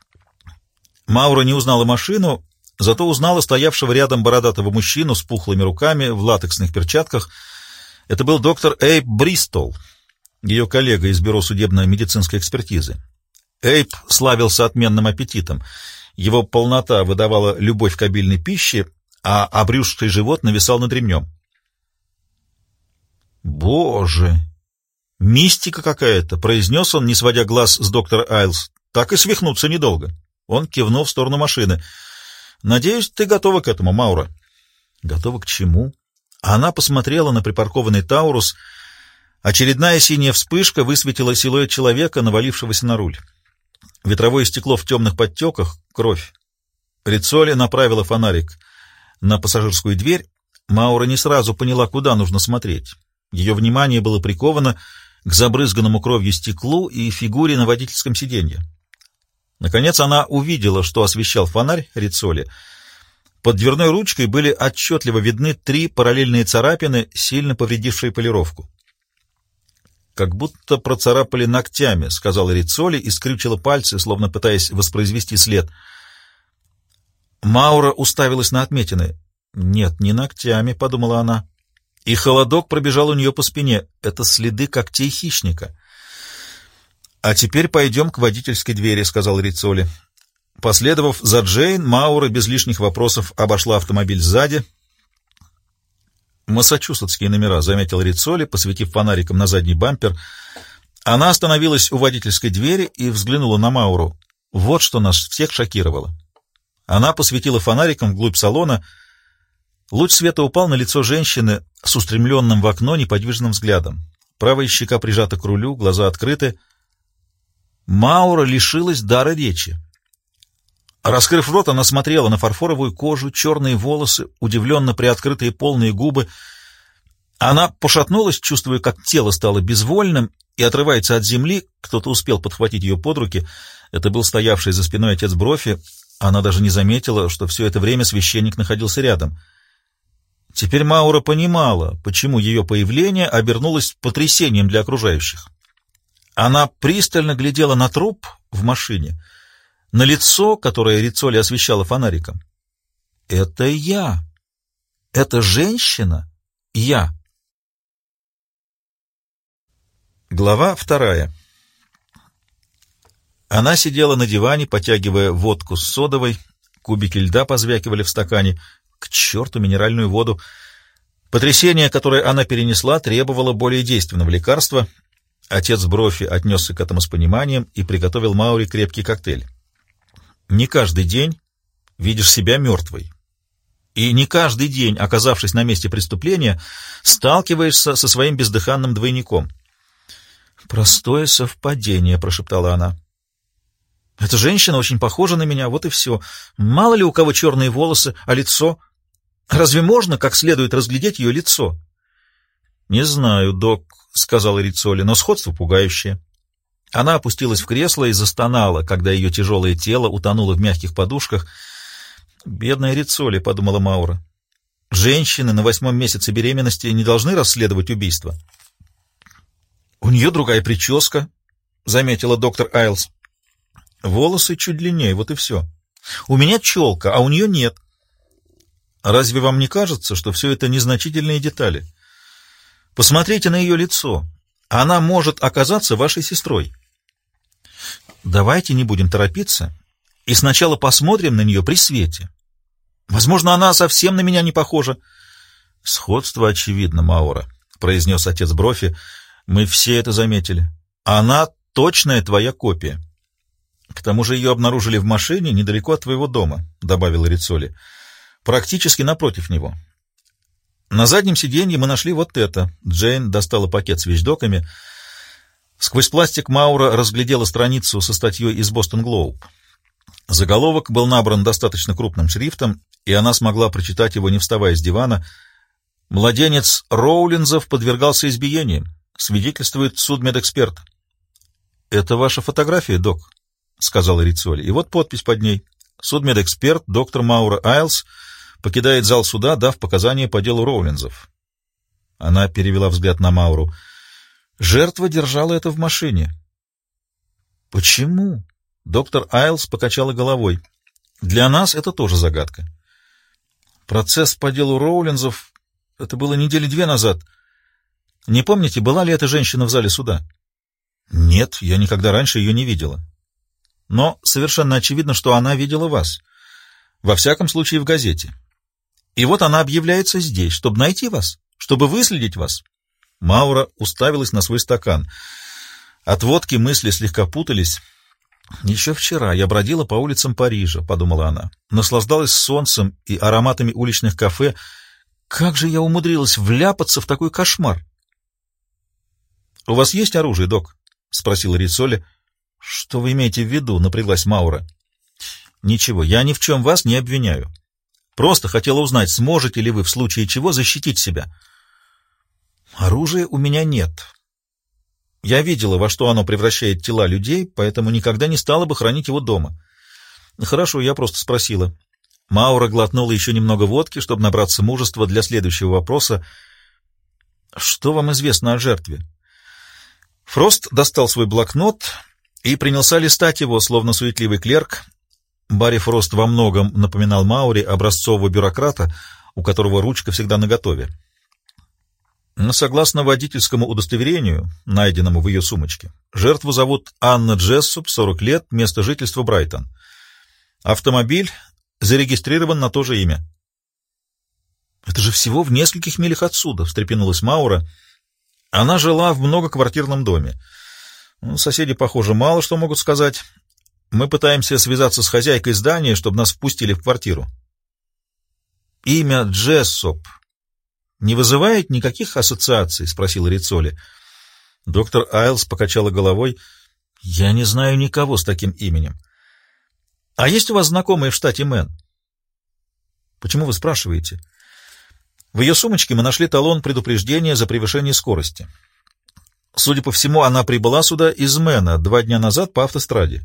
Маура не узнала машину, зато узнала стоявшего рядом бородатого мужчину с пухлыми руками в латексных перчатках. Это был доктор Эйб Бристол, ее коллега из бюро судебно-медицинской экспертизы. Эйб славился отменным аппетитом. Его полнота выдавала любовь к обильной пище, а обрюзгший живот нависал над ремнем. «Боже! Мистика какая-то!» — произнес он, не сводя глаз с доктора Айлс. «Так и свихнуться недолго». Он кивнул в сторону машины. «Надеюсь, ты готова к этому, Маура?» «Готова к чему?» Она посмотрела на припаркованный Таурус. Очередная синяя вспышка высветила силуэт человека, навалившегося на руль. Ветровое стекло в темных подтеках — кровь. Риццоли направила фонарик на пассажирскую дверь. Маура не сразу поняла, куда нужно смотреть. Ее внимание было приковано к забрызганному кровью стеклу и фигуре на водительском сиденье. Наконец она увидела, что освещал фонарь Риццоли. Под дверной ручкой были отчетливо видны три параллельные царапины, сильно повредившие полировку. «Как будто процарапали ногтями», — сказала Риццоли и скрючила пальцы, словно пытаясь воспроизвести след. Маура уставилась на отметины. «Нет, не ногтями», — подумала она. И холодок пробежал у нее по спине. Это следы когтей хищника. «А теперь пойдем к водительской двери», — сказал Риццоли. Последовав за Джейн, Маура без лишних вопросов обошла автомобиль сзади. «Массачусетские номера», — заметил Риццоли, посветив фонариком на задний бампер. Она остановилась у водительской двери и взглянула на Мауру. Вот что нас всех шокировало. Она посветила фонариком вглубь салона. Луч света упал на лицо женщины с устремленным в окно неподвижным взглядом. Правая щека прижата к рулю, глаза открыты. Маура лишилась дара речи. Раскрыв рот, она смотрела на фарфоровую кожу, черные волосы, удивленно приоткрытые полные губы. Она пошатнулась, чувствуя, как тело стало безвольным и отрывается от земли. Кто-то успел подхватить ее под руки. Это был стоявший за спиной отец Брофи. Она даже не заметила, что все это время священник находился рядом. Теперь Маура понимала, почему ее появление обернулось потрясением для окружающих. Она пристально глядела на труп в машине, на лицо, которое Риццоли освещала фонариком. «Это я! Это женщина! Я!» Глава вторая. Она сидела на диване, потягивая водку с содовой, кубики льда позвякивали в стакане. К черту минеральную воду! Потрясение, которое она перенесла, требовало более действенного лекарства. Отец Брофи отнесся к этому с пониманием и приготовил Мауре крепкий коктейль. Не каждый день видишь себя мертвой. И не каждый день, оказавшись на месте преступления, сталкиваешься со своим бездыханным двойником. «Простое совпадение», — прошептала она. «Эта женщина очень похожа на меня, вот и все. Мало ли у кого черные волосы, а лицо? Разве можно как следует разглядеть ее лицо?» «Не знаю, док», — сказала Риццоли, — «но сходство пугающее». Она опустилась в кресло и застонала, когда ее тяжелое тело утонуло в мягких подушках. «Бедная Риццоли», — подумала Маура. «Женщины на восьмом месяце беременности не должны расследовать убийство». «У нее другая прическа», — заметила доктор Айлс. «Волосы чуть длиннее, вот и все. У меня челка, а у нее нет. Разве вам не кажется, что все это незначительные детали? Посмотрите на ее лицо. Она может оказаться вашей сестрой. Давайте не будем торопиться и сначала посмотрим на нее при свете. Возможно, она совсем на меня не похожа». «Сходство очевидно, Маура», — произнес отец Брофи. «Мы все это заметили. Она точная твоя копия. К тому же ее обнаружили в машине недалеко от твоего дома», — добавил Риццоли. «Практически напротив него. На заднем сиденье мы нашли вот это». Джейн достала пакет с вещдоками. Сквозь пластик Маура разглядела страницу со статьей из «Бостон Глоуб». Заголовок был набран достаточно крупным шрифтом, и она смогла прочитать его, не вставая с дивана. «Младенец Роулинзов подвергался избиениям. Свидетельствует судмедэксперт». «Это ваша фотография, док», — сказала Риццоли. «И вот подпись под ней. Судмедэксперт доктор Маура Айлс покидает зал суда, дав показания по делу Роулинзов». Она перевела взгляд на Мауру. «Жертва держала это в машине». «Почему?» Доктор Айлс покачала головой. «Для нас это тоже загадка. Процесс по делу Роулинзов — это было недели две назад. Не помните, была ли эта женщина в зале суда?» «Нет, я никогда раньше ее не видела. Но совершенно очевидно, что она видела вас. Во всяком случае, в газете. И вот она объявляется здесь, чтобы найти вас, чтобы выследить вас». Маура уставилась на свой стакан. От водки мысли слегка путались. «Еще вчера я бродила по улицам Парижа», — подумала она, наслаждалась солнцем и ароматами уличных кафе. Как же я умудрилась вляпаться в такой кошмар? — У вас есть оружие, док? — спросила Риццоли. — Что вы имеете в виду? — напряглась Маура. — Ничего, я ни в чем вас не обвиняю. Просто хотела узнать, сможете ли вы в случае чего защитить себя. — Оружия у меня нет. Я видела, во что оно превращает тела людей, поэтому никогда не стала бы хранить его дома. — Хорошо, я просто спросила. Маура глотнула еще немного водки, чтобы набраться мужества для следующего вопроса. — Что вам известно о жертве? Фрост достал свой блокнот и принялся листать его, словно суетливый клерк. Барри Фрост во многом напоминал Мауре образцового бюрократа, у которого ручка всегда наготове. Но согласно водительскому удостоверению, найденному в ее сумочке, жертву зовут Анна Джессоп, сорок лет, место жительства Брайтон. Автомобиль зарегистрирован на то же имя. «Это же всего в нескольких милях отсюда», — встрепенулась Маура. Она жила в многоквартирном доме. Ну, соседи, похоже, мало что могут сказать. Мы пытаемся связаться с хозяйкой здания, чтобы нас впустили в квартиру. «Имя Джессоп не вызывает никаких ассоциаций?» — спросила Риццоли. Доктор Айлс покачала головой. «Я не знаю никого с таким именем. А есть у вас знакомые в штате Мэн?» «Почему вы спрашиваете?» В ее сумочке мы нашли талон предупреждения за превышение скорости. Судя по всему, она прибыла сюда из Мэна два дня назад по автостраде.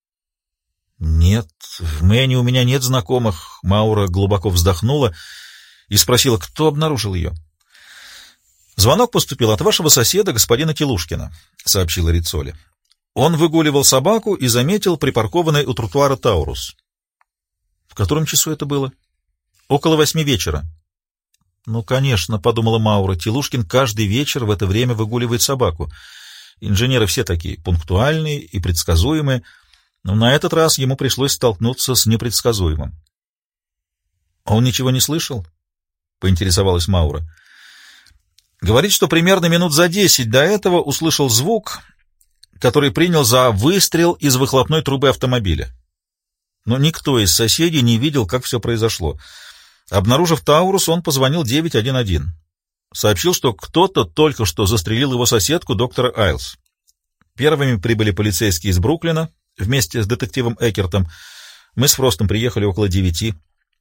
«Нет, в Мэне у меня нет знакомых», — Маура глубоко вздохнула и спросила, кто обнаружил ее. «Звонок поступил от вашего соседа, господина Телушкина», — сообщила Риццоли. «Он выгуливал собаку и заметил припаркованный у тротуара Таурус». «В котором часу это было?» «Около восьми вечера». «Ну, конечно», — подумала Маура, — Телушкин каждый вечер в это время выгуливает собаку. Инженеры все такие, пунктуальные и предсказуемые, но на этот раз ему пришлось столкнуться с непредсказуемым. «А он ничего не слышал?» — поинтересовалась Маура. «Говорит, что примерно минут за десять до этого услышал звук, который принял за выстрел из выхлопной трубы автомобиля. Но никто из соседей не видел, как все произошло. Обнаружив Таурус, он позвонил девять один один. Сообщил, что кто-то только что застрелил его соседку, доктора Айлс. Первыми прибыли полицейские из Бруклина вместе с детективом Эккертом. Мы с Фростом приехали около девяти.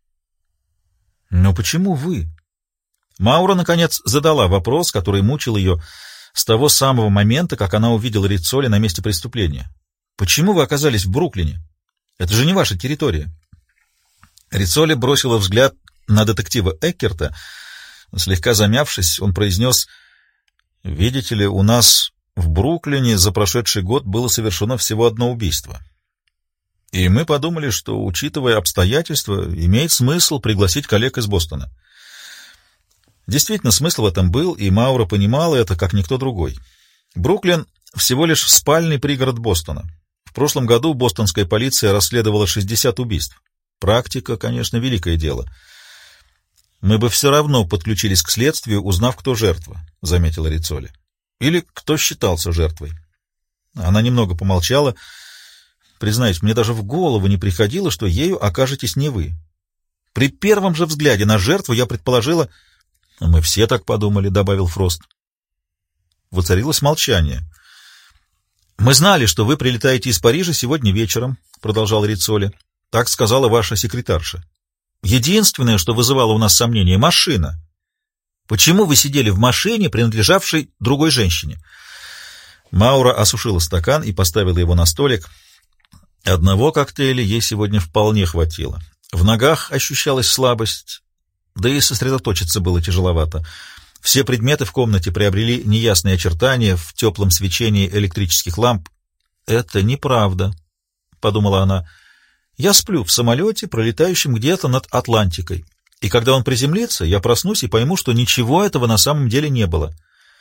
«Но почему вы?» Маура, наконец, задала вопрос, который мучил ее с того самого момента, как она увидела Риццоли на месте преступления. «Почему вы оказались в Бруклине? Это же не ваша территория». Риццоли бросила взгляд на детектива Эккерта. Слегка замявшись, он произнес: «Видите ли, у нас в Бруклине за прошедший год было совершено всего одно убийство. И мы подумали, что, учитывая обстоятельства, имеет смысл пригласить коллег из Бостона». Действительно, смысл в этом был, и Маура понимала это, как никто другой. Бруклин — всего лишь спальный пригород Бостона. В прошлом году бостонская полиция расследовала шестьдесят убийств. Практика, конечно, великое дело. «Мы бы все равно подключились к следствию, узнав, кто жертва», — заметила Риццоли. «Или кто считался жертвой». Она немного помолчала. «Признаюсь, мне даже в голову не приходило, что ею окажетесь не вы. При первом же взгляде на жертву я предположила...» «Мы все так подумали», — добавил Фрост. Воцарилось молчание. «Мы знали, что вы прилетаете из Парижа сегодня вечером», — продолжал Риццоли. «Так сказала ваша секретарша. Единственное, что вызывало у нас сомнение — машина. Почему вы сидели в машине, принадлежавшей другой женщине?» Маура осушила стакан и поставила его на столик. Одного коктейля ей сегодня вполне хватило. В ногах ощущалась слабость, да и сосредоточиться было тяжеловато. Все предметы в комнате приобрели неясные очертания в теплом свечении электрических ламп. «Это неправда», — подумала она. «Я сплю в самолете, пролетающем где-то над Атлантикой, и когда он приземлится, я проснусь и пойму, что ничего этого на самом деле не было».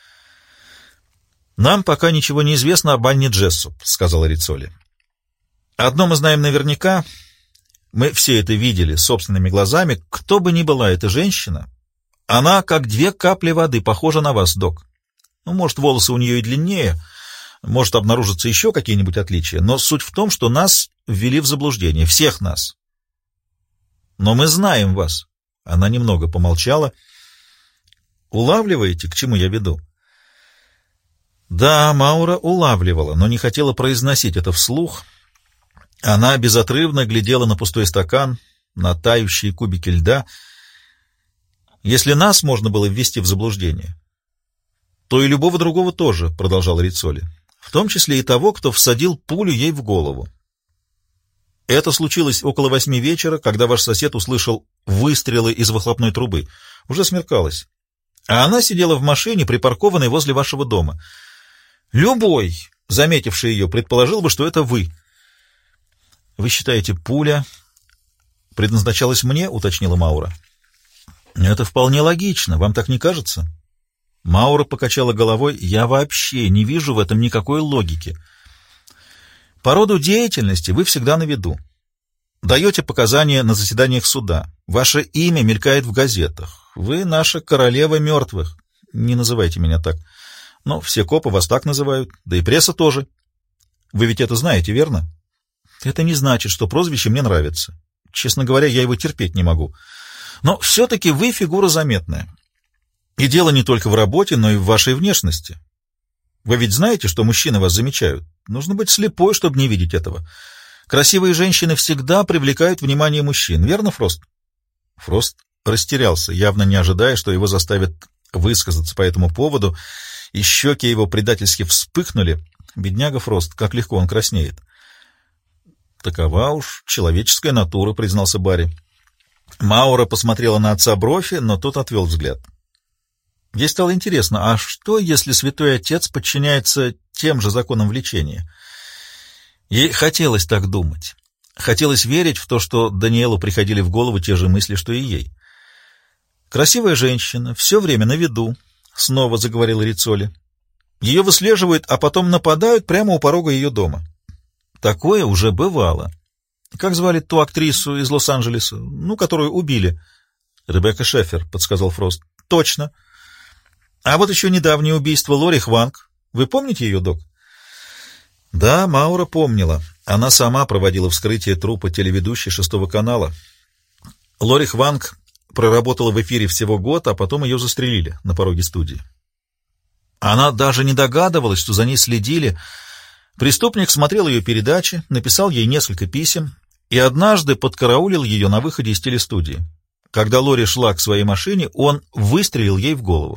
«Нам пока ничего не известно об Анне Джессоп», — сказала Риццоли. «Одно мы знаем наверняка, мы все это видели собственными глазами, кто бы ни была эта женщина, она, как две капли воды, похожа на вас, док. Ну, может, волосы у нее и длиннее, может обнаружиться еще какие-нибудь отличия, но суть в том, что нас ввели в заблуждение, всех нас. Но мы знаем вас». Она немного помолчала. «Улавливаете, к чему я веду?» Да, Маура улавливала, но не хотела произносить это вслух. Она безотрывно глядела на пустой стакан, на тающие кубики льда. Если нас можно было ввести в заблуждение, то и любого другого тоже, — продолжал Риццоли, — в том числе и того, кто всадил пулю ей в голову. Это случилось около восьми вечера, когда ваш сосед услышал выстрелы из выхлопной трубы. Уже смеркалось. А она сидела в машине, припаркованной возле вашего дома. Любой, заметивший ее, предположил бы, что это вы. Вы считаете, пуля предназначалась мне, — уточнила Маура. Это вполне логично, вам так не кажется? Маура покачала головой. Я вообще не вижу в этом никакой логики. По роду деятельности вы всегда на виду. Даете показания на заседаниях суда. Ваше имя мелькает в газетах. Вы наша королева мертвых. Не называйте меня так. Но все копы вас так называют, да и пресса тоже. Вы ведь это знаете, верно? Это не значит, что прозвище мне нравится. Честно говоря, я его терпеть не могу. Но все-таки вы фигура заметная. И дело не только в работе, но и в вашей внешности. Вы ведь знаете, что мужчины вас замечают? Нужно быть слепой, чтобы не видеть этого. Красивые женщины всегда привлекают внимание мужчин, верно, Фрост? Фрост растерялся, явно не ожидая, что его заставят высказаться по этому поводу, и щеки его предательски вспыхнули. Бедняга Фрост, как легко он краснеет. Такова уж человеческая натура, признался Барри. Маура посмотрела на отца Брофи, но тот отвел взгляд. Ей стало интересно, а что, если святой отец подчиняется тем же законам влечения? Ей хотелось так думать. Хотелось верить в то, что Даниэлу приходили в голову те же мысли, что и ей. «Красивая женщина, все время на виду», — снова заговорил Риццоли. «Ее выслеживают, а потом нападают прямо у порога ее дома. Такое уже бывало. Как звали ту актрису из Лос-Анджелеса, ну, которую убили?» «Ребекка Шеффер», — подсказал Фрост. «Точно. А вот еще недавнее убийство Лори Хванг. Вы помните ее, док?» Да, Маура помнила. Она сама проводила вскрытие трупа телеведущей шестого канала. Лори Хванг проработала в эфире всего год, а потом ее застрелили на пороге студии. Она даже не догадывалась, что за ней следили. Преступник смотрел ее передачи, написал ей несколько писем и однажды подкараулил ее на выходе из телестудии. Когда Лори шла к своей машине, он выстрелил ей в голову.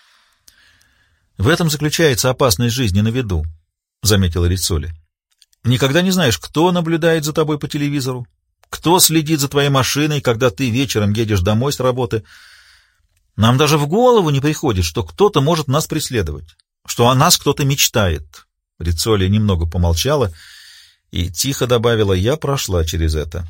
«В этом заключается опасность жизни на виду», — заметила Риццоли. «Никогда не знаешь, кто наблюдает за тобой по телевизору, кто следит за твоей машиной, когда ты вечером едешь домой с работы. Нам даже в голову не приходит, что кто-то может нас преследовать, что о нас кто-то мечтает». Риццоли немного помолчала и тихо добавила: «Я прошла через это.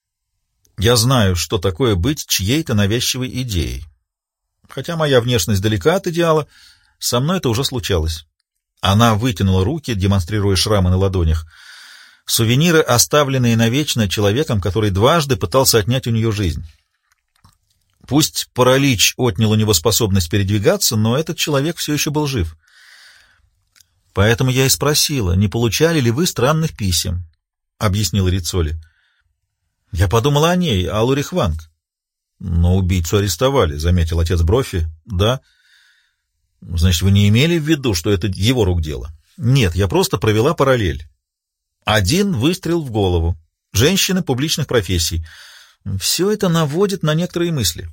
Я знаю, что такое быть чьей-то навязчивой идеей. Хотя моя внешность далека от идеала, со мной это уже случалось». Она вытянула руки, демонстрируя шрамы на ладонях. Сувениры, оставленные навечно человеком, который дважды пытался отнять у нее жизнь. Пусть паралич отнял у него способность передвигаться, но этот человек все еще был жив. «Поэтому я и спросила, не получали ли вы странных писем?» — объяснил Риццоли. «Я подумала о ней, о Лори Хванг». «Но убийцу арестовали», — заметил отец Брофи. «Да». «Значит, вы не имели в виду, что это его рук дело?» «Нет, я просто провела параллель. Один выстрел в голову. Женщины публичных профессий. Все это наводит на некоторые мысли».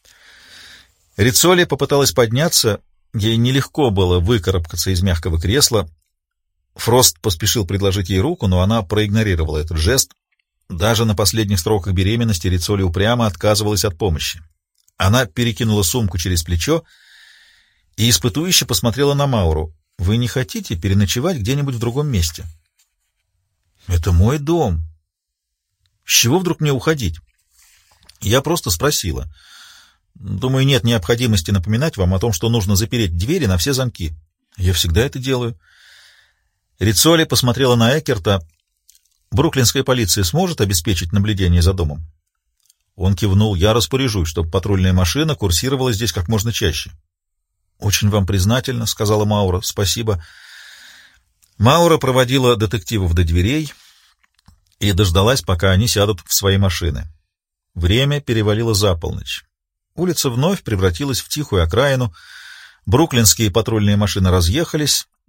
Риццоли попыталась подняться. Ей нелегко было выкарабкаться из мягкого кресла. Фрост поспешил предложить ей руку, но она проигнорировала этот жест. Даже на последних сроках беременности Риццоли упрямо отказывалась от помощи. Она перекинула сумку через плечо и испытующе посмотрела на Мауру. «Вы не хотите переночевать где-нибудь в другом месте?» «Это мой дом. С чего вдруг мне уходить?» «Я просто спросила. Думаю, нет необходимости напоминать вам о том, что нужно запереть двери на все замки. Я всегда это делаю». Риццоли посмотрела на Эккерта. «Бруклинская полиция сможет обеспечить наблюдение за домом?» Он кивнул. «Я распоряжусь, чтобы патрульная машина курсировала здесь как можно чаще». «Очень вам признательна», — сказала Маура. «Спасибо». Маура проводила детективов до дверей и дождалась, пока они сядут в свои машины. Время перевалило за полночь. Улица вновь превратилась в тихую окраину. Бруклинские патрульные машины разъехались.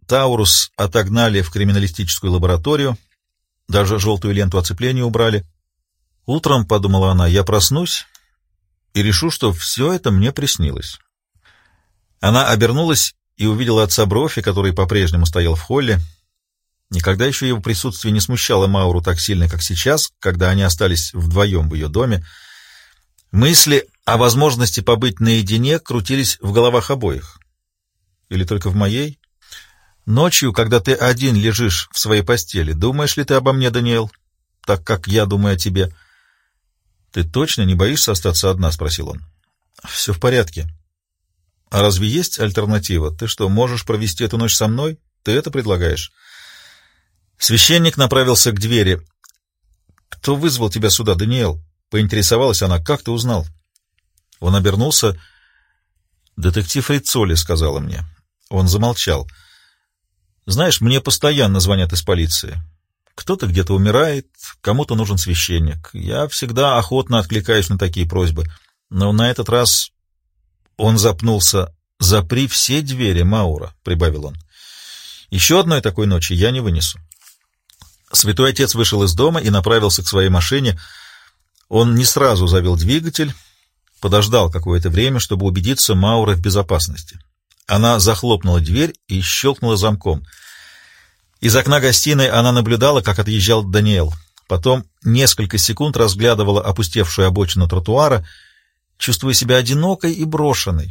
Таурус отогнали в криминалистическую лабораторию, даже желтую ленту оцепления убрали. Утром, — подумала она, — я проснусь и решу, что все это мне приснилось. Она обернулась и увидела отца Брофи, который по-прежнему стоял в холле. Никогда еще его присутствие не смущало Мауру так сильно, как сейчас, когда они остались вдвоем в ее доме. Мысли о возможности побыть наедине крутились в головах обоих. Или только в моей? Ночью, когда ты один лежишь в своей постели, думаешь ли ты обо мне, Даниэл, так как я думаю о тебе? — Ты точно не боишься остаться одна? — спросил он. — Все в порядке. — А разве есть альтернатива? Ты что, можешь провести эту ночь со мной? Ты это предлагаешь? Священник направился к двери. — Кто вызвал тебя сюда, Даниэл? — поинтересовалась она. — Как ты узнал? Он обернулся. — Детектив Риццоли сказала мне. Он замолчал. — Знаешь, мне постоянно звонят из полиции. Кто-то где-то умирает, кому-то нужен священник. Я всегда охотно откликаюсь на такие просьбы. Но на этот раз он запнулся. «Запри все двери, Маура», — прибавил он. «Еще одной такой ночи я не вынесу». Святой Отец вышел из дома и направился к своей машине. Он не сразу завел двигатель, подождал какое-то время, чтобы убедиться, Маура в безопасности. Она захлопнула дверь и щелкнула замком. Из окна гостиной она наблюдала, как отъезжал Даниэл. Потом несколько секунд разглядывала опустевшую обочину тротуара, чувствуя себя одинокой и брошенной.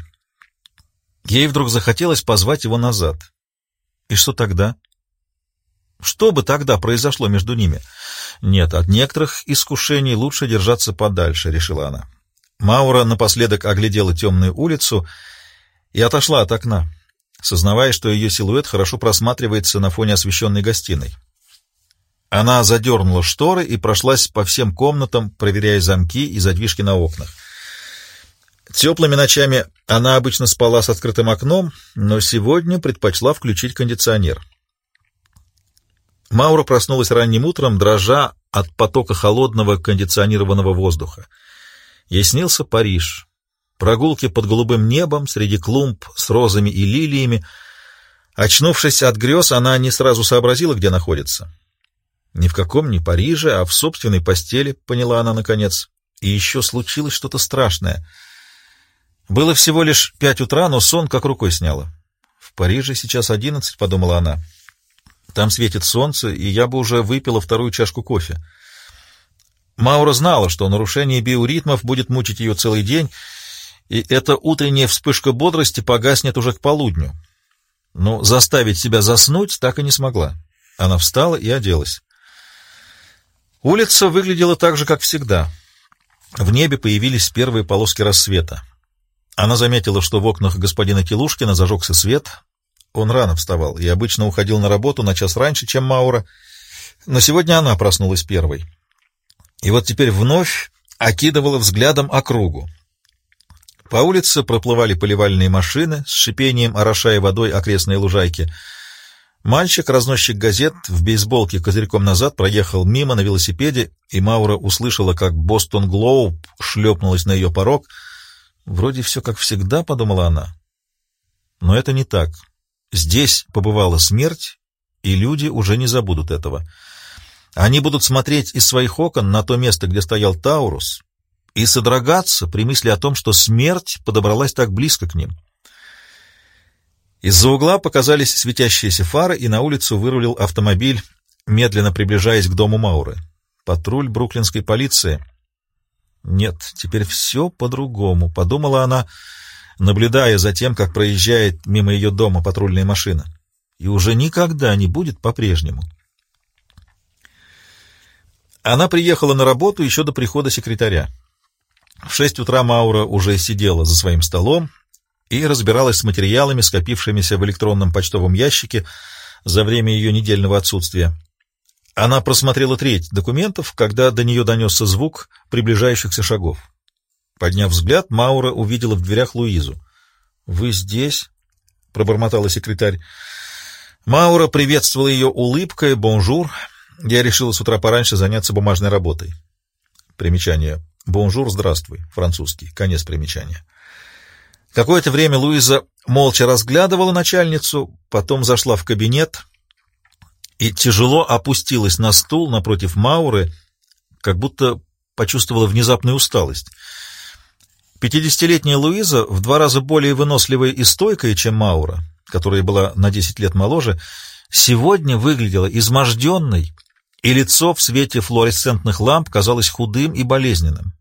Ей вдруг захотелось позвать его назад. И что тогда? Что бы тогда произошло между ними? Нет, от некоторых искушений лучше держаться подальше, решила она. Маура напоследок оглядела темную улицу и отошла от окна, сознавая, что ее силуэт хорошо просматривается на фоне освещенной гостиной. Она задернула шторы и прошлась по всем комнатам, проверяя замки и задвижки на окнах. Теплыми ночами она обычно спала с открытым окном, но сегодня предпочла включить кондиционер. Маура проснулась ранним утром, дрожа от потока холодного кондиционированного воздуха. Ей снился Париж. Прогулки под голубым небом, среди клумб с розами и лилиями. Очнувшись от грез, она не сразу сообразила, где находится. Ни в каком не Париже, а в собственной постели, поняла она наконец. И еще случилось что-то страшное. Было всего лишь пять утра, но сон как рукой сняло. В Париже сейчас одиннадцать, подумала она. Там светит солнце, и я бы уже выпила вторую чашку кофе. Маура знала, что нарушение биоритмов будет мучить ее целый день, и эта утренняя вспышка бодрости погаснет уже к полудню. Но заставить себя заснуть так и не смогла. Она встала и оделась. Улица выглядела так же, как всегда. В небе появились первые полоски рассвета. Она заметила, что в окнах господина Килушкина зажегся свет. Он рано вставал и обычно уходил на работу на час раньше, чем Маура, но сегодня она проснулась первой. И вот теперь вновь окидывала взглядом округу. По улице проплывали поливальные машины, с шипением орошая водой окрестные лужайки. Мальчик, разносчик газет, в бейсболке козырьком назад проехал мимо на велосипеде, и Маура услышала, как «Бостон Глоуб» шлепнулась на ее порог. «Вроде все как всегда», — подумала она. Но это не так. Здесь побывала смерть, и люди уже не забудут этого. Они будут смотреть из своих окон на то место, где стоял Таурус, и содрогаться при мысли о том, что смерть подобралась так близко к ним. Из-за угла показались светящиеся фары, и на улицу вырулил автомобиль, медленно приближаясь к дому Мауры. Патруль бруклинской полиции. Нет, теперь все по-другому, подумала она, наблюдая за тем, как проезжает мимо ее дома патрульная машина. И уже никогда не будет по-прежнему. Она приехала на работу еще до прихода секретаря. В шесть утра Маура уже сидела за своим столом и разбиралась с материалами, скопившимися в электронном почтовом ящике за время ее недельного отсутствия. Она просмотрела треть документов, когда до нее донесся звук приближающихся шагов. Подняв взгляд, Маура увидела в дверях Луизу. «Вы здесь?» — пробормотала секретарь. Маура приветствовала ее улыбкой. «Бонжур. Я решила с утра пораньше заняться бумажной работой». Примечание. «Бонжур» — «здравствуй», французский. Конец примечания. Какое-то время Луиза молча разглядывала начальницу, потом зашла в кабинет и тяжело опустилась на стул напротив Мауры, как будто почувствовала внезапную усталость. Пятидесятилетняя Луиза, в два раза более выносливая и стойкая, чем Маура, которая была на десять лет моложе, сегодня выглядела изможденной, и лицо в свете флуоресцентных ламп казалось худым и болезненным.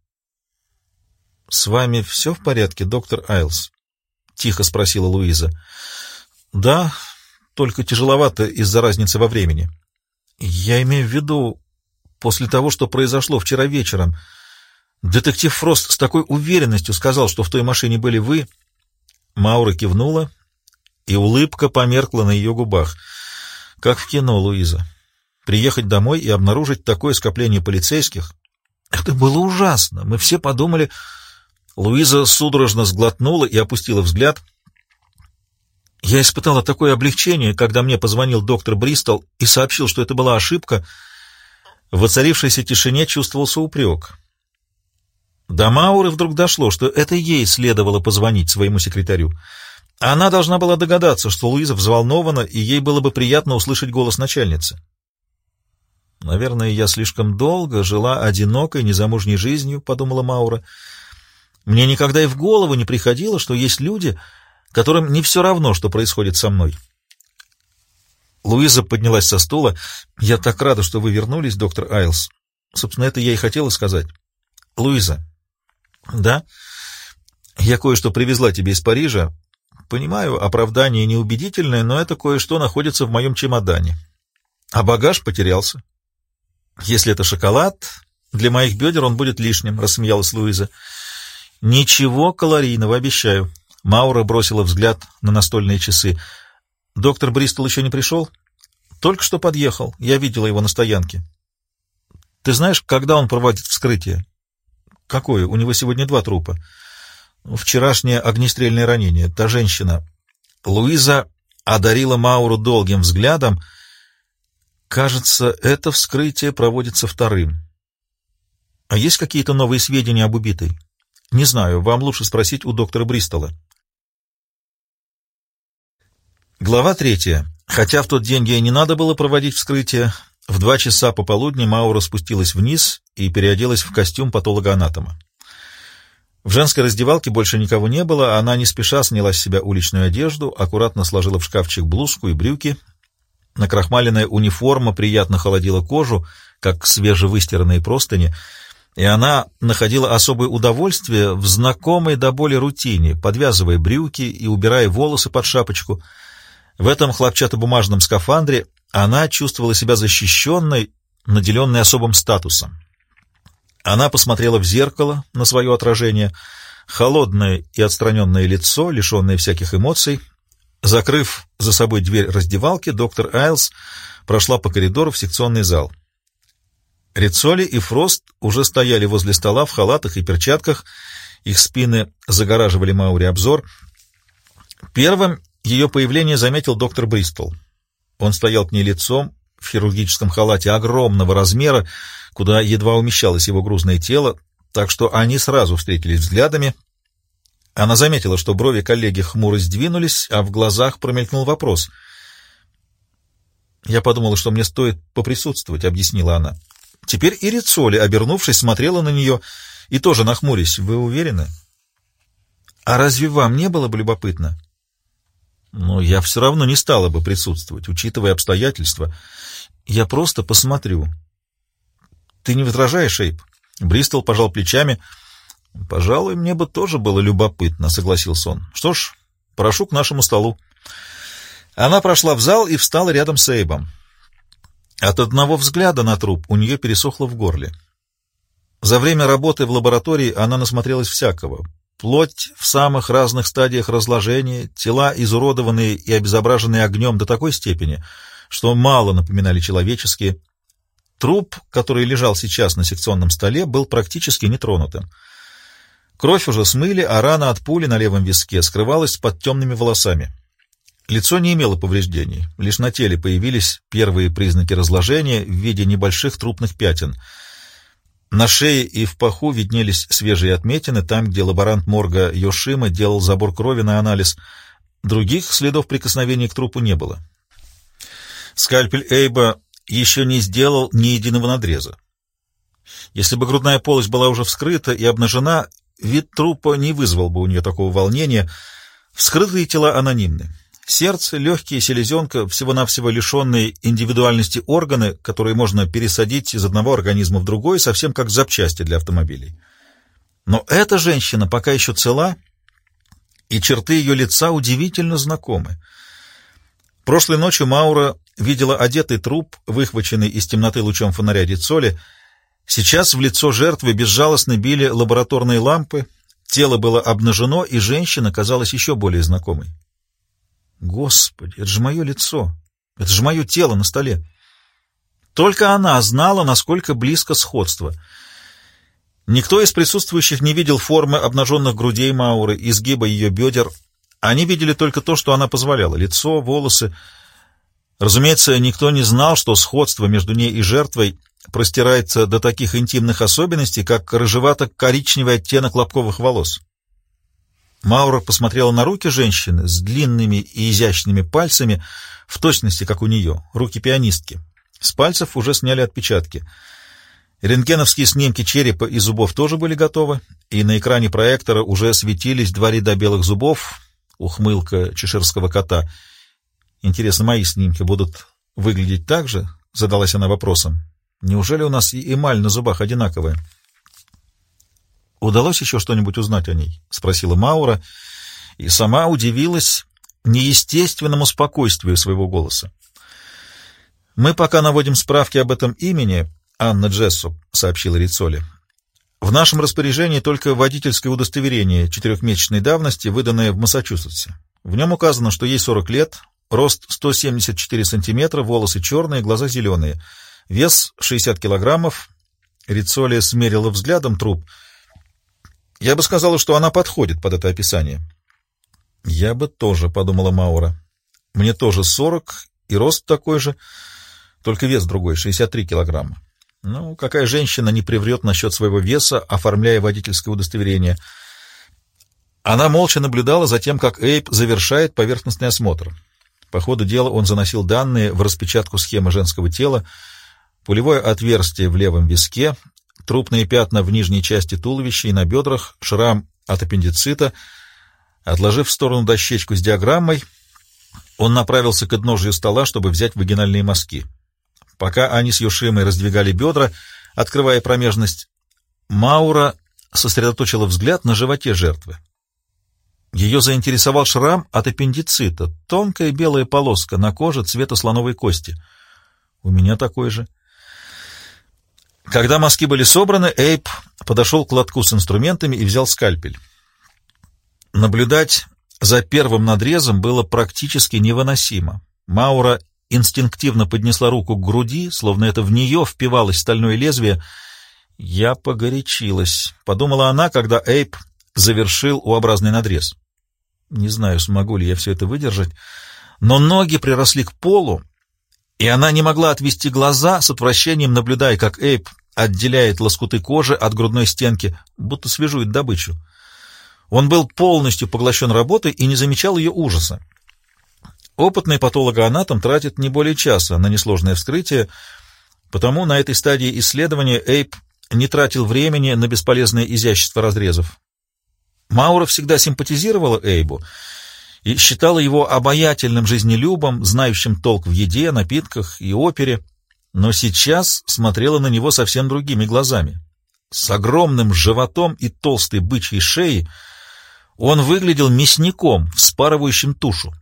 — С вами все в порядке, доктор Айлс? — тихо спросила Луиза. — Да, только тяжеловато из-за разницы во времени. — Я имею в виду, после того, что произошло вчера вечером, детектив Фрост с такой уверенностью сказал, что в той машине были вы. Маура кивнула, и улыбка померкла на ее губах. — Как в кино, Луиза. Приехать домой и обнаружить такое скопление полицейских. Это было ужасно. Мы все подумали... Луиза судорожно сглотнула и опустила взгляд. Я испытала такое облегчение, когда мне позвонил доктор Бристол и сообщил, что это была ошибка. В воцарившейся тишине чувствовался упрек. До Мауры вдруг дошло, что это ей следовало позвонить своему секретарю. Она должна была догадаться, что Луиза взволнована, и ей было бы приятно услышать голос начальницы. «Наверное, я слишком долго жила одинокой, незамужней жизнью», — подумала Маура. «Мне никогда и в голову не приходило, что есть люди, которым не все равно, что происходит со мной». Луиза поднялась со стула. «Я так рада, что вы вернулись, доктор Айлс. Собственно, это я и хотела сказать». «Луиза». «Да? Я кое-что привезла тебе из Парижа. Понимаю, оправдание неубедительное, но это кое-что находится в моем чемодане. А багаж потерялся». «Если это шоколад, для моих бедер он будет лишним», — рассмеялась Луиза. «Ничего калорийного, обещаю». Маура бросила взгляд на настольные часы. «Доктор Бристол еще не пришел?» «Только что подъехал. Я видела его на стоянке». «Ты знаешь, когда он проводит вскрытие?» «Какое? У него сегодня два трупа». «Вчерашнее огнестрельное ранение. Та женщина». Луиза одарила Мауру долгим взглядом. «Кажется, это вскрытие проводится вторым. А есть какие-то новые сведения об убитой?» «Не знаю, вам лучше спросить у доктора Бристола». Глава третья. Хотя в тот день ей не надо было проводить вскрытие, в два часа пополудни Маура спустилась вниз и переоделась в костюм патологоанатома. В женской раздевалке больше никого не было, она не спеша сняла с себя уличную одежду, аккуратно сложила в шкафчик блузку и брюки. Накрахмаленная униформа приятно холодила кожу, как свежевыстиранные простыни, и она находила особое удовольствие в знакомой до боли рутине, подвязывая брюки и убирая волосы под шапочку. В этом хлопчатобумажном скафандре она чувствовала себя защищенной, наделенной особым статусом. Она посмотрела в зеркало на свое отражение, холодное и отстраненное лицо, лишенное всяких эмоций. Закрыв за собой дверь раздевалки, доктор Айлс прошла по коридору в секционный зал. Риццоли и Фрост уже стояли возле стола в халатах и перчатках, их спины загораживали Мауре обзор. Первым ее появление заметил доктор Бристол. Он стоял к ней лицом в хирургическом халате огромного размера, куда едва умещалось его грузное тело, так что они сразу встретились взглядами. Она заметила, что брови коллеги хмуро сдвинулись, а в глазах промелькнул вопрос. «Я подумала, что мне стоит поприсутствовать», — объяснила она. Теперь и Риццоли, обернувшись, смотрела на нее и тоже нахмурясь. «Вы уверены?» «А разве вам не было бы любопытно?» «Ну, я все равно не стала бы присутствовать, учитывая обстоятельства. Я просто посмотрю». «Ты не возражаешь, Эйб?» Бристол пожал плечами. «Пожалуй, мне бы тоже было любопытно», — согласился он. «Что ж, прошу к нашему столу». Она прошла в зал и встала рядом с Эйбом. От одного взгляда на труп у нее пересохло в горле. За время работы в лаборатории она насмотрелась всякого. Плоть в самых разных стадиях разложения, тела изуродованные и обезображенные огнем до такой степени, что мало напоминали человеческие. Труп, который лежал сейчас на секционном столе, был практически нетронутым. Кровь уже смыли, а рана от пули на левом виске скрывалась под темными волосами. Лицо не имело повреждений, лишь на теле появились первые признаки разложения в виде небольших трупных пятен. На шее и в паху виднелись свежие отметины, там, где лаборант морга Йошима делал забор крови на анализ. Других следов прикосновения к трупу не было. Скальпель Эйба еще не сделал ни единого надреза. Если бы грудная полость была уже вскрыта и обнажена, вид трупа не вызвал бы у нее такого волнения. Вскрытые тела анонимны. Сердце, легкие, селезенка, всего-навсего лишенные индивидуальности органы, которые можно пересадить из одного организма в другой, совсем как запчасти для автомобилей. Но эта женщина пока еще цела, и черты ее лица удивительно знакомы. Прошлой ночью Маура видела одетый труп, выхваченный из темноты лучом фонаря Риццоли. Сейчас в лицо жертвы безжалостно били лабораторные лампы, тело было обнажено, и женщина казалась еще более знакомой. Господи, это же мое лицо, это же мое тело на столе. Только она знала, насколько близко сходство. Никто из присутствующих не видел формы обнаженных грудей Мауры, изгиба ее бедер. Они видели только то, что она позволяла — лицо, волосы. Разумеется, никто не знал, что сходство между ней и жертвой простирается до таких интимных особенностей, как рыжевато-коричневый оттенок лобковых волос. Маура посмотрела на руки женщины с длинными и изящными пальцами, в точности, как у нее, руки пианистки. С пальцев уже сняли отпечатки. Рентгеновские снимки черепа и зубов тоже были готовы, и на экране проектора уже светились два ряда белых зубов, ухмылка чеширского кота. «Интересно, мои снимки будут выглядеть так же?» — задалась она вопросом. «Неужели у нас и эмаль на зубах одинаковая?» «Удалось еще что-нибудь узнать о ней?» — спросила Маура, и сама удивилась неестественному спокойствию своего голоса. «Мы пока наводим справки об этом имени, Анна Джессоп», — сообщила Риццоли. «В нашем распоряжении только водительское удостоверение четырехмесячной давности, выданное в Массачусетсе. В нем указано, что ей сорок лет, рост сто семьдесят четыре сантиметра, волосы черные, глаза зеленые, вес шестьдесят килограммов». Риццоли смерила взглядом труп. «Я бы сказала, что она подходит под это описание». «Я бы тоже», — подумала Маура. «Мне тоже сорок, и рост такой же, только вес другой, шестьдесят три килограмма. Ну, какая женщина не приврет насчет своего веса, оформляя водительское удостоверение?» Она молча наблюдала за тем, как Эйб завершает поверхностный осмотр. По ходу дела он заносил данные в распечатку схемы женского тела, пулевое отверстие в левом виске, трупные пятна в нижней части туловища и на бедрах, шрам от аппендицита. Отложив в сторону дощечку с диаграммой, он направился к подножию стола, чтобы взять вагинальные мазки. Пока они с Йошимой раздвигали бедра, открывая промежность, Маура сосредоточила взгляд на животе жертвы. Ее заинтересовал шрам от аппендицита, тонкая белая полоска на коже цвета слоновой кости. У меня такой же. Когда мазки были собраны, Эйб подошел к лотку с инструментами и взял скальпель. Наблюдать за первым надрезом было практически невыносимо. Маура инстинктивно поднесла руку к груди, словно это в нее впивалось стальное лезвие. «Я погорячилась», — подумала она, когда Эйб завершил У-образный надрез. Не знаю, смогу ли я все это выдержать, но ноги приросли к полу, и она не могла отвести глаза, с отвращением наблюдая, как Эйб отделяет лоскуты кожи от грудной стенки, будто свежует добычу. Он был полностью поглощен работой и не замечал ее ужаса. Опытный патологоанатом тратит не более часа на несложное вскрытие, потому на этой стадии исследования Эйб не тратил времени на бесполезное изящество разрезов. Маура всегда симпатизировала Эйбу и считала его обаятельным жизнелюбом, знающим толк в еде, напитках и опере, но сейчас смотрела на него совсем другими глазами. С огромным животом и толстой бычьей шеей он выглядел мясником, вспарывающим тушу.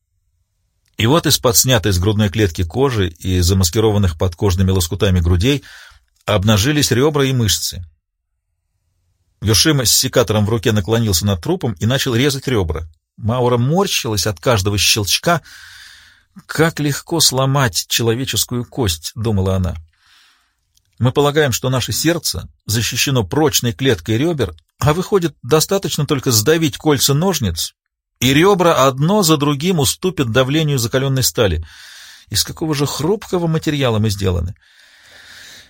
И вот из-под снятой с грудной клетки кожи и замаскированных под кожными лоскутами грудей обнажились ребра и мышцы. Йошима с секатором в руке наклонился над трупом и начал резать ребра. Маура морщилась от каждого щелчка. «Как легко сломать человеческую кость», — думала она. «Мы полагаем, что наше сердце защищено прочной клеткой ребер, а выходит, достаточно только сдавить кольца ножниц, и ребра одно за другим уступят давлению закаленной стали. Из какого же хрупкого материала мы сделаны?»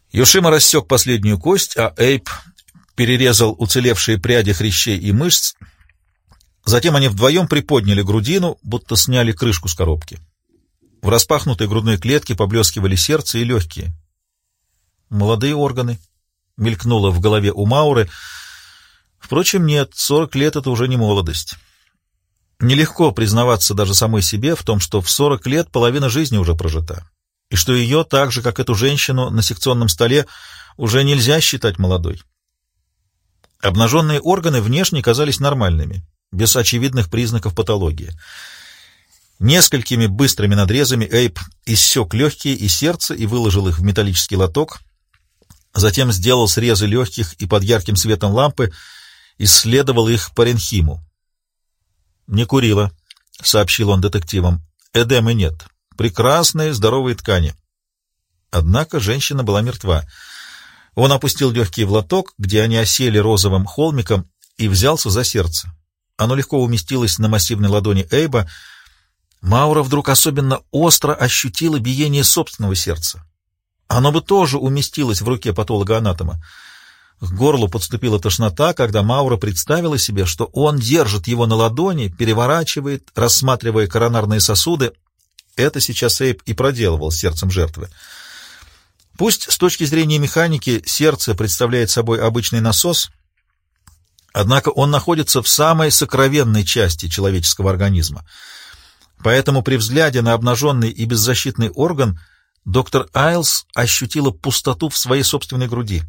Йошима рассек последнюю кость, а Эйб перерезал уцелевшие пряди хрящей и мышц. Затем они вдвоем приподняли грудину, будто сняли крышку с коробки. В распахнутой грудной клетке поблескивали сердце и легкие. «Молодые органы», — мелькнуло в голове у Мауры. Впрочем, нет, сорок лет — это уже не молодость. Нелегко признаваться даже самой себе в том, что в сорок лет половина жизни уже прожита, и что ее, так же, как эту женщину на секционном столе, уже нельзя считать молодой. Обнаженные органы внешне казались нормальными, без очевидных признаков патологии. Несколькими быстрыми надрезами Эйб иссек легкие и сердце и выложил их в металлический лоток, затем сделал срезы легких и под ярким светом лампы исследовал их по рентгену. «Не курила», — сообщил он детективам. «Эдемы нет. Прекрасные здоровые ткани». Однако женщина была мертва. Он опустил легкие в лоток, где они осели розовым холмиком, и взялся за сердце. Оно легко уместилось на массивной ладони Эйба. Маура вдруг особенно остро ощутила биение собственного сердца. Оно бы тоже уместилось в руке патолога-анатома. К горлу подступила тошнота, когда Маура представила себе, что он держит его на ладони, переворачивает, рассматривая коронарные сосуды. Это сейчас Эйб и проделывал с сердцем жертвы. Пусть с точки зрения механики сердце представляет собой обычный насос, однако он находится в самой сокровенной части человеческого организма. Поэтому при взгляде на обнаженный и беззащитный орган доктор Айлс ощутила пустоту в своей собственной груди.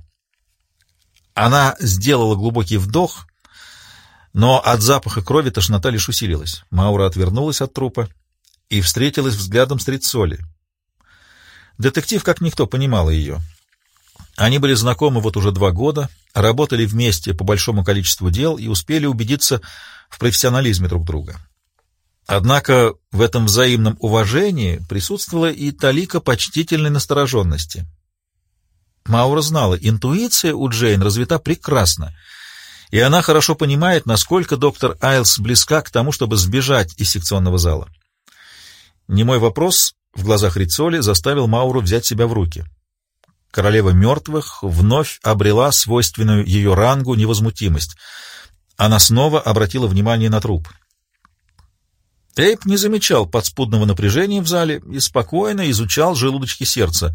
Она сделала глубокий вдох, но от запаха крови тошнота лишь усилилась. Маура отвернулась от трупа и встретилась взглядом с Риццоли. Детектив, как никто, понимала ее. Они были знакомы вот уже два года, работали вместе по большому количеству дел и успели убедиться в профессионализме друг друга. Однако в этом взаимном уважении присутствовала и талика почтительной настороженности. Маура знала, интуиция у Джейн развита прекрасно, и она хорошо понимает, насколько доктор Айлс близка к тому, чтобы сбежать из секционного зала. Немой вопрос в глазах Риццоли заставил Мауру взять себя в руки. Королева мертвых вновь обрела свойственную ее рангу невозмутимость. Она снова обратила внимание на труп. Эйб не замечал подспудного напряжения в зале и спокойно изучал желудочки сердца.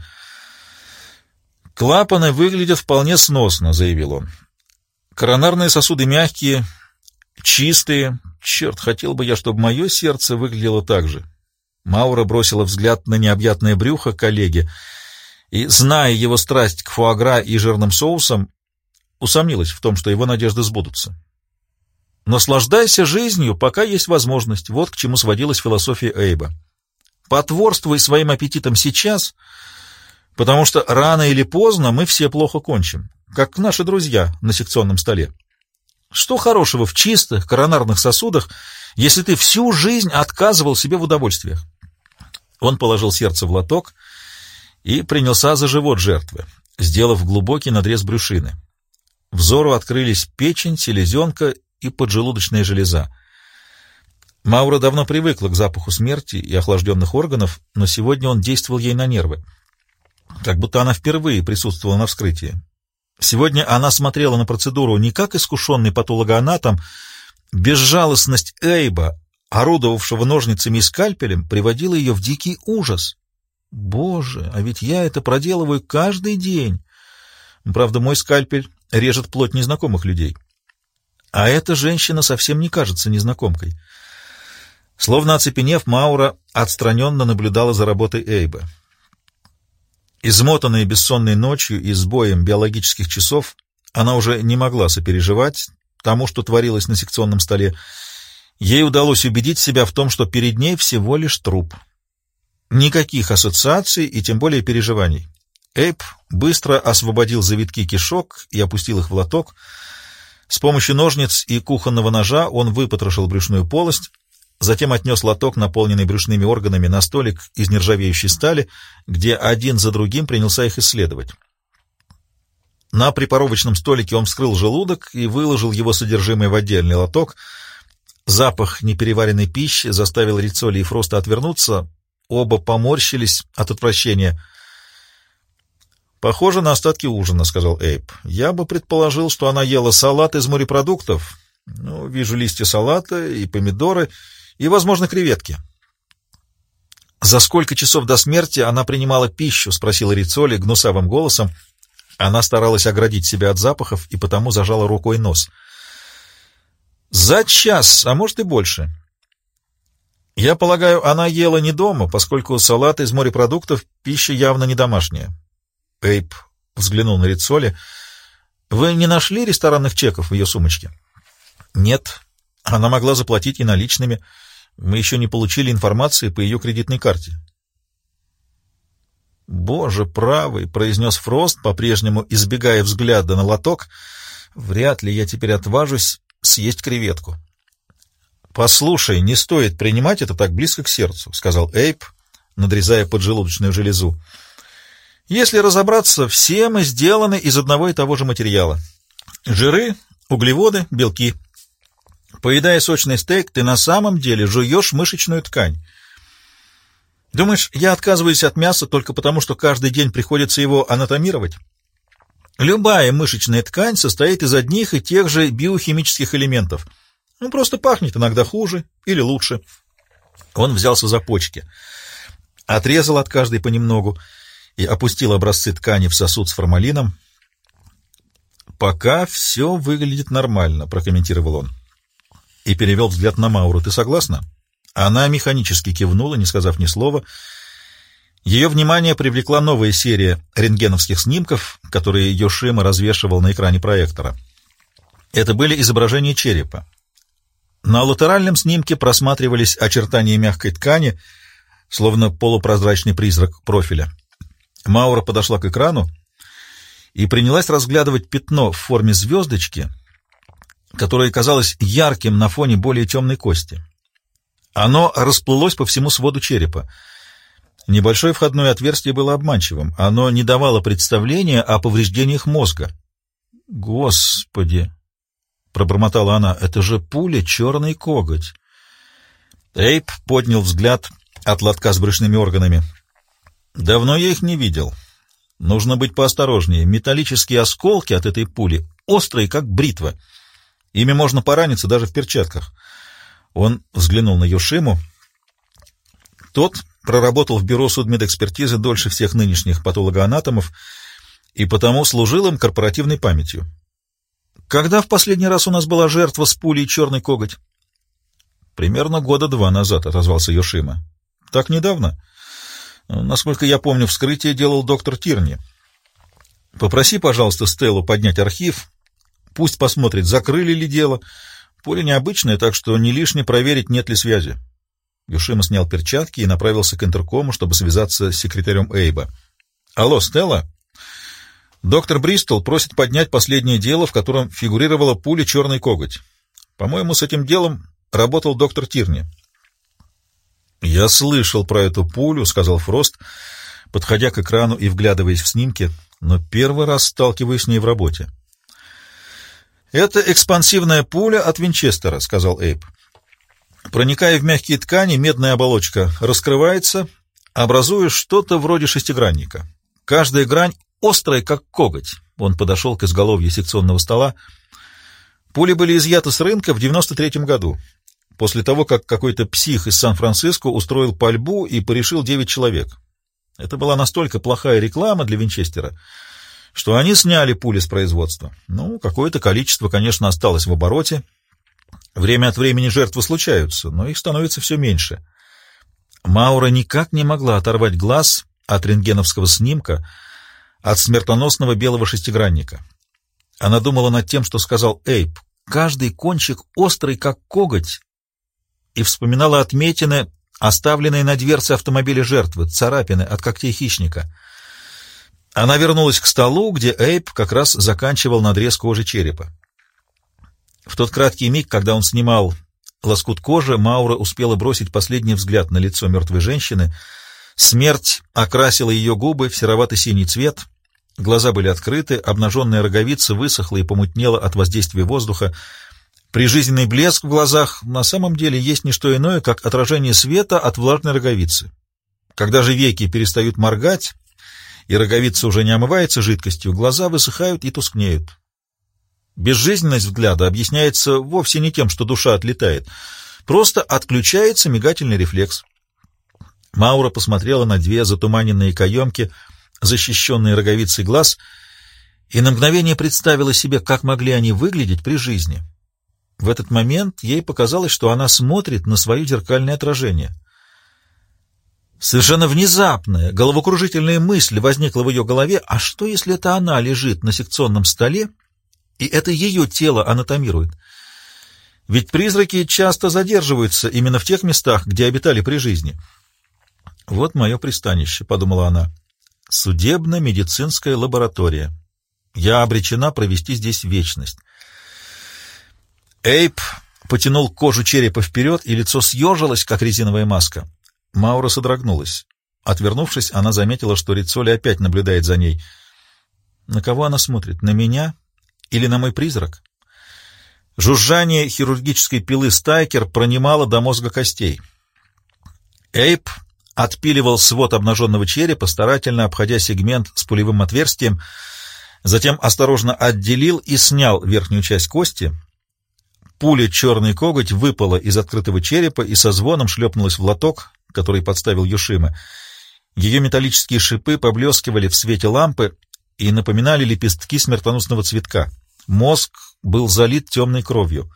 «Клапаны выглядят вполне сносно», — заявил он. «Коронарные сосуды мягкие, чистые. Черт, хотел бы я, чтобы мое сердце выглядело так же». Маура бросила взгляд на необъятное брюхо коллеги и, зная его страсть к фуагра и жирным соусам, усомнилась в том, что его надежды сбудутся. «Наслаждайся жизнью, пока есть возможность», — вот к чему сводилась философия Эйба. «Потворствуй своим аппетитом сейчас, потому что рано или поздно мы все плохо кончим, как наши друзья на секционном столе. Что хорошего в чистых коронарных сосудах, если ты всю жизнь отказывал себе в удовольствиях?» Он положил сердце в лоток и принялся за живот жертвы, сделав глубокий надрез брюшины. Взору открылись печень, селезенка и поджелудочная железа. Маура давно привыкла к запаху смерти и охлажденных органов, но сегодня он действовал ей на нервы, как будто она впервые присутствовала на вскрытии. Сегодня она смотрела на процедуру не как искушенный патологоанатом. Безжалостность Эйба, орудовавшего ножницами и скальпелем, приводила ее в дикий ужас. «Боже, а ведь я это проделываю каждый день. Правда, мой скальпель режет плоть незнакомых людей. А эта женщина совсем не кажется незнакомкой». Словно оцепенев, Маура отстраненно наблюдала за работой Эйба. Измотанная бессонной ночью и сбоем биологических часов, она уже не могла сопереживать тому, что творилось на секционном столе. Ей удалось убедить себя в том, что перед ней всего лишь труп. Никаких ассоциаций и тем более переживаний. Эйб быстро освободил завитки кишок и опустил их в лоток. С помощью ножниц и кухонного ножа он выпотрошил брюшную полость, затем отнес лоток, наполненный брюшными органами, на столик из нержавеющей стали, где один за другим принялся их исследовать. На препаровочном столике он вскрыл желудок и выложил его содержимое в отдельный лоток. Запах непереваренной пищи заставил Риццоли и Фроста отвернуться. Оба поморщились от отвращения. «Похоже на остатки ужина», — сказал Эйб. «Я бы предположил, что она ела салат из морепродуктов. Ну, вижу листья салата и помидоры, и, возможно, креветки». «За сколько часов до смерти она принимала пищу?» — спросила Риццоли гнусавым голосом. Она старалась оградить себя от запахов и потому зажала рукой нос. «За час, а может и больше. Я полагаю, она ела не дома, поскольку салат из морепродуктов — пища явно не домашняя». Эйб взглянул на Риццоли. «Вы не нашли ресторанных чеков в ее сумочке?» «Нет. Она могла заплатить и наличными. Мы еще не получили информации по ее кредитной карте». «Боже правый», — произнес Фрост, по-прежнему избегая взгляда на лоток, — «вряд ли я теперь отважусь съесть креветку». «Послушай, не стоит принимать это так близко к сердцу», — сказал Эйб, надрезая поджелудочную железу. «Если разобраться, все мы сделаны из одного и того же материала. Жиры, углеводы, белки. Поедая сочный стейк, ты на самом деле жуешь мышечную ткань. Думаешь, я отказываюсь от мяса только потому, что каждый день приходится его анатомировать? Любая мышечная ткань состоит из одних и тех же биохимических элементов. Ну, просто пахнет иногда хуже или лучше». Он взялся за почки, отрезал от каждой понемногу и опустил образцы ткани в сосуд с формалином. «Пока все выглядит нормально», — прокомментировал он. И перевел взгляд на Мауру. «Ты согласна?» Она механически кивнула, не сказав ни слова. Ее внимание привлекла новая серия рентгеновских снимков, которые Йошима развешивал на экране проектора. Это были изображения черепа. На латеральном снимке просматривались очертания мягкой ткани, словно полупрозрачный призрак профиля. Маура подошла к экрану и принялась разглядывать пятно в форме звездочки, которое казалось ярким на фоне более темной кости. Оно расплылось по всему своду черепа. Небольшое входное отверстие было обманчивым. Оно не давало представления о повреждениях мозга. «Господи!» — пробормотала она. «Это же пуля, черный коготь!» Эйб поднял взгляд от лотка с брюшными органами. «Давно я их не видел. Нужно быть поосторожнее. Металлические осколки от этой пули острые, как бритва. Ими можно пораниться даже в перчатках». Он взглянул на Йошиму. Тот проработал в бюро судмедэкспертизы дольше всех нынешних патологоанатомов и потому служил им корпоративной памятью. «Когда в последний раз у нас была жертва с пулей черный коготь?» «Примерно года два назад», — отозвался Йошима. «Так недавно?» «Насколько я помню, вскрытие делал доктор Тирни. Попроси, пожалуйста, Стеллу поднять архив. Пусть посмотрит, закрыли ли дело. Пуля необычная, так что не лишне проверить, нет ли связи». Йошима снял перчатки и направился к интеркому, чтобы связаться с секретарем Эйба. «Алло, Стелла? Доктор Бристол просит поднять последнее дело, в котором фигурировала пуля черный коготь. По-моему, с этим делом работал доктор Тирни». «Я слышал про эту пулю», — сказал Фрост, подходя к экрану и вглядываясь в снимки, «но первый раз сталкиваюсь с ней в работе». «Это экспансивная пуля от Винчестера», — сказал Эйб. «Проникая в мягкие ткани, медная оболочка раскрывается, образуя что-то вроде шестигранника. Каждая грань острая, как коготь». Он подошел к изголовью секционного стола. «Пули были изъяты с рынка в девяносто третьем году, после того, как какой-то псих из Сан-Франциско устроил пальбу и порешил девять человек. Это была настолько плохая реклама для Винчестера, что они сняли пули с производства. Ну, какое-то количество, конечно, осталось в обороте. Время от времени жертвы случаются, но их становится все меньше». Маура никак не могла оторвать глаз от рентгеновского снимка, от смертоносного белого шестигранника. Она думала над тем, что сказал Эйб. Каждый кончик острый, как коготь, и вспоминала отметины, оставленные на дверце автомобиля жертвы, царапины от когтей хищника. Она вернулась к столу, где Эйб как раз заканчивал надрез кожи черепа. В тот краткий миг, когда он снимал лоскут кожи, Маура успела бросить последний взгляд на лицо мертвой женщины. Смерть окрасила ее губы в серовато-синий цвет, глаза были открыты, обнаженная роговица высохла и помутнела от воздействия воздуха. Прижизненный блеск в глазах на самом деле есть не что иное, как отражение света от влажной роговицы. Когда же веки перестают моргать, и роговица уже не омывается жидкостью, глаза высыхают и тускнеют. Безжизненность взгляда объясняется вовсе не тем, что душа отлетает. Просто отключается мигательный рефлекс. Маура посмотрела на две затуманенные каемки, защищенные роговицей глаз, и на мгновение представила себе, как могли они выглядеть при жизни. В этот момент ей показалось, что она смотрит на свое зеркальное отражение. Совершенно внезапная, головокружительная мысль возникла в ее голове: а что, если это она лежит на секционном столе, и это ее тело анатомирует? Ведь призраки часто задерживаются именно в тех местах, где обитали при жизни. «Вот мое пристанище», — подумала она, — «судебно-медицинская лаборатория. Я обречена провести здесь вечность». Эйп потянул кожу черепа вперед, и лицо съежилось, как резиновая маска. Маура содрогнулась. Отвернувшись, она заметила, что Риццоли опять наблюдает за ней. На кого она смотрит? На меня или на мой призрак? Жужжание хирургической пилы Стайкер пронимало до мозга костей. Эйп отпиливал свод обнаженного черепа, старательно обходя сегмент с пулевым отверстием, затем осторожно отделил и снял верхнюю часть кости. Пуля «Черный коготь» выпала из открытого черепа и со звоном шлепнулась в лоток, который подставил Юшима. Ее металлические шипы поблескивали в свете лампы и напоминали лепестки смертоносного цветка. Мозг был залит темной кровью.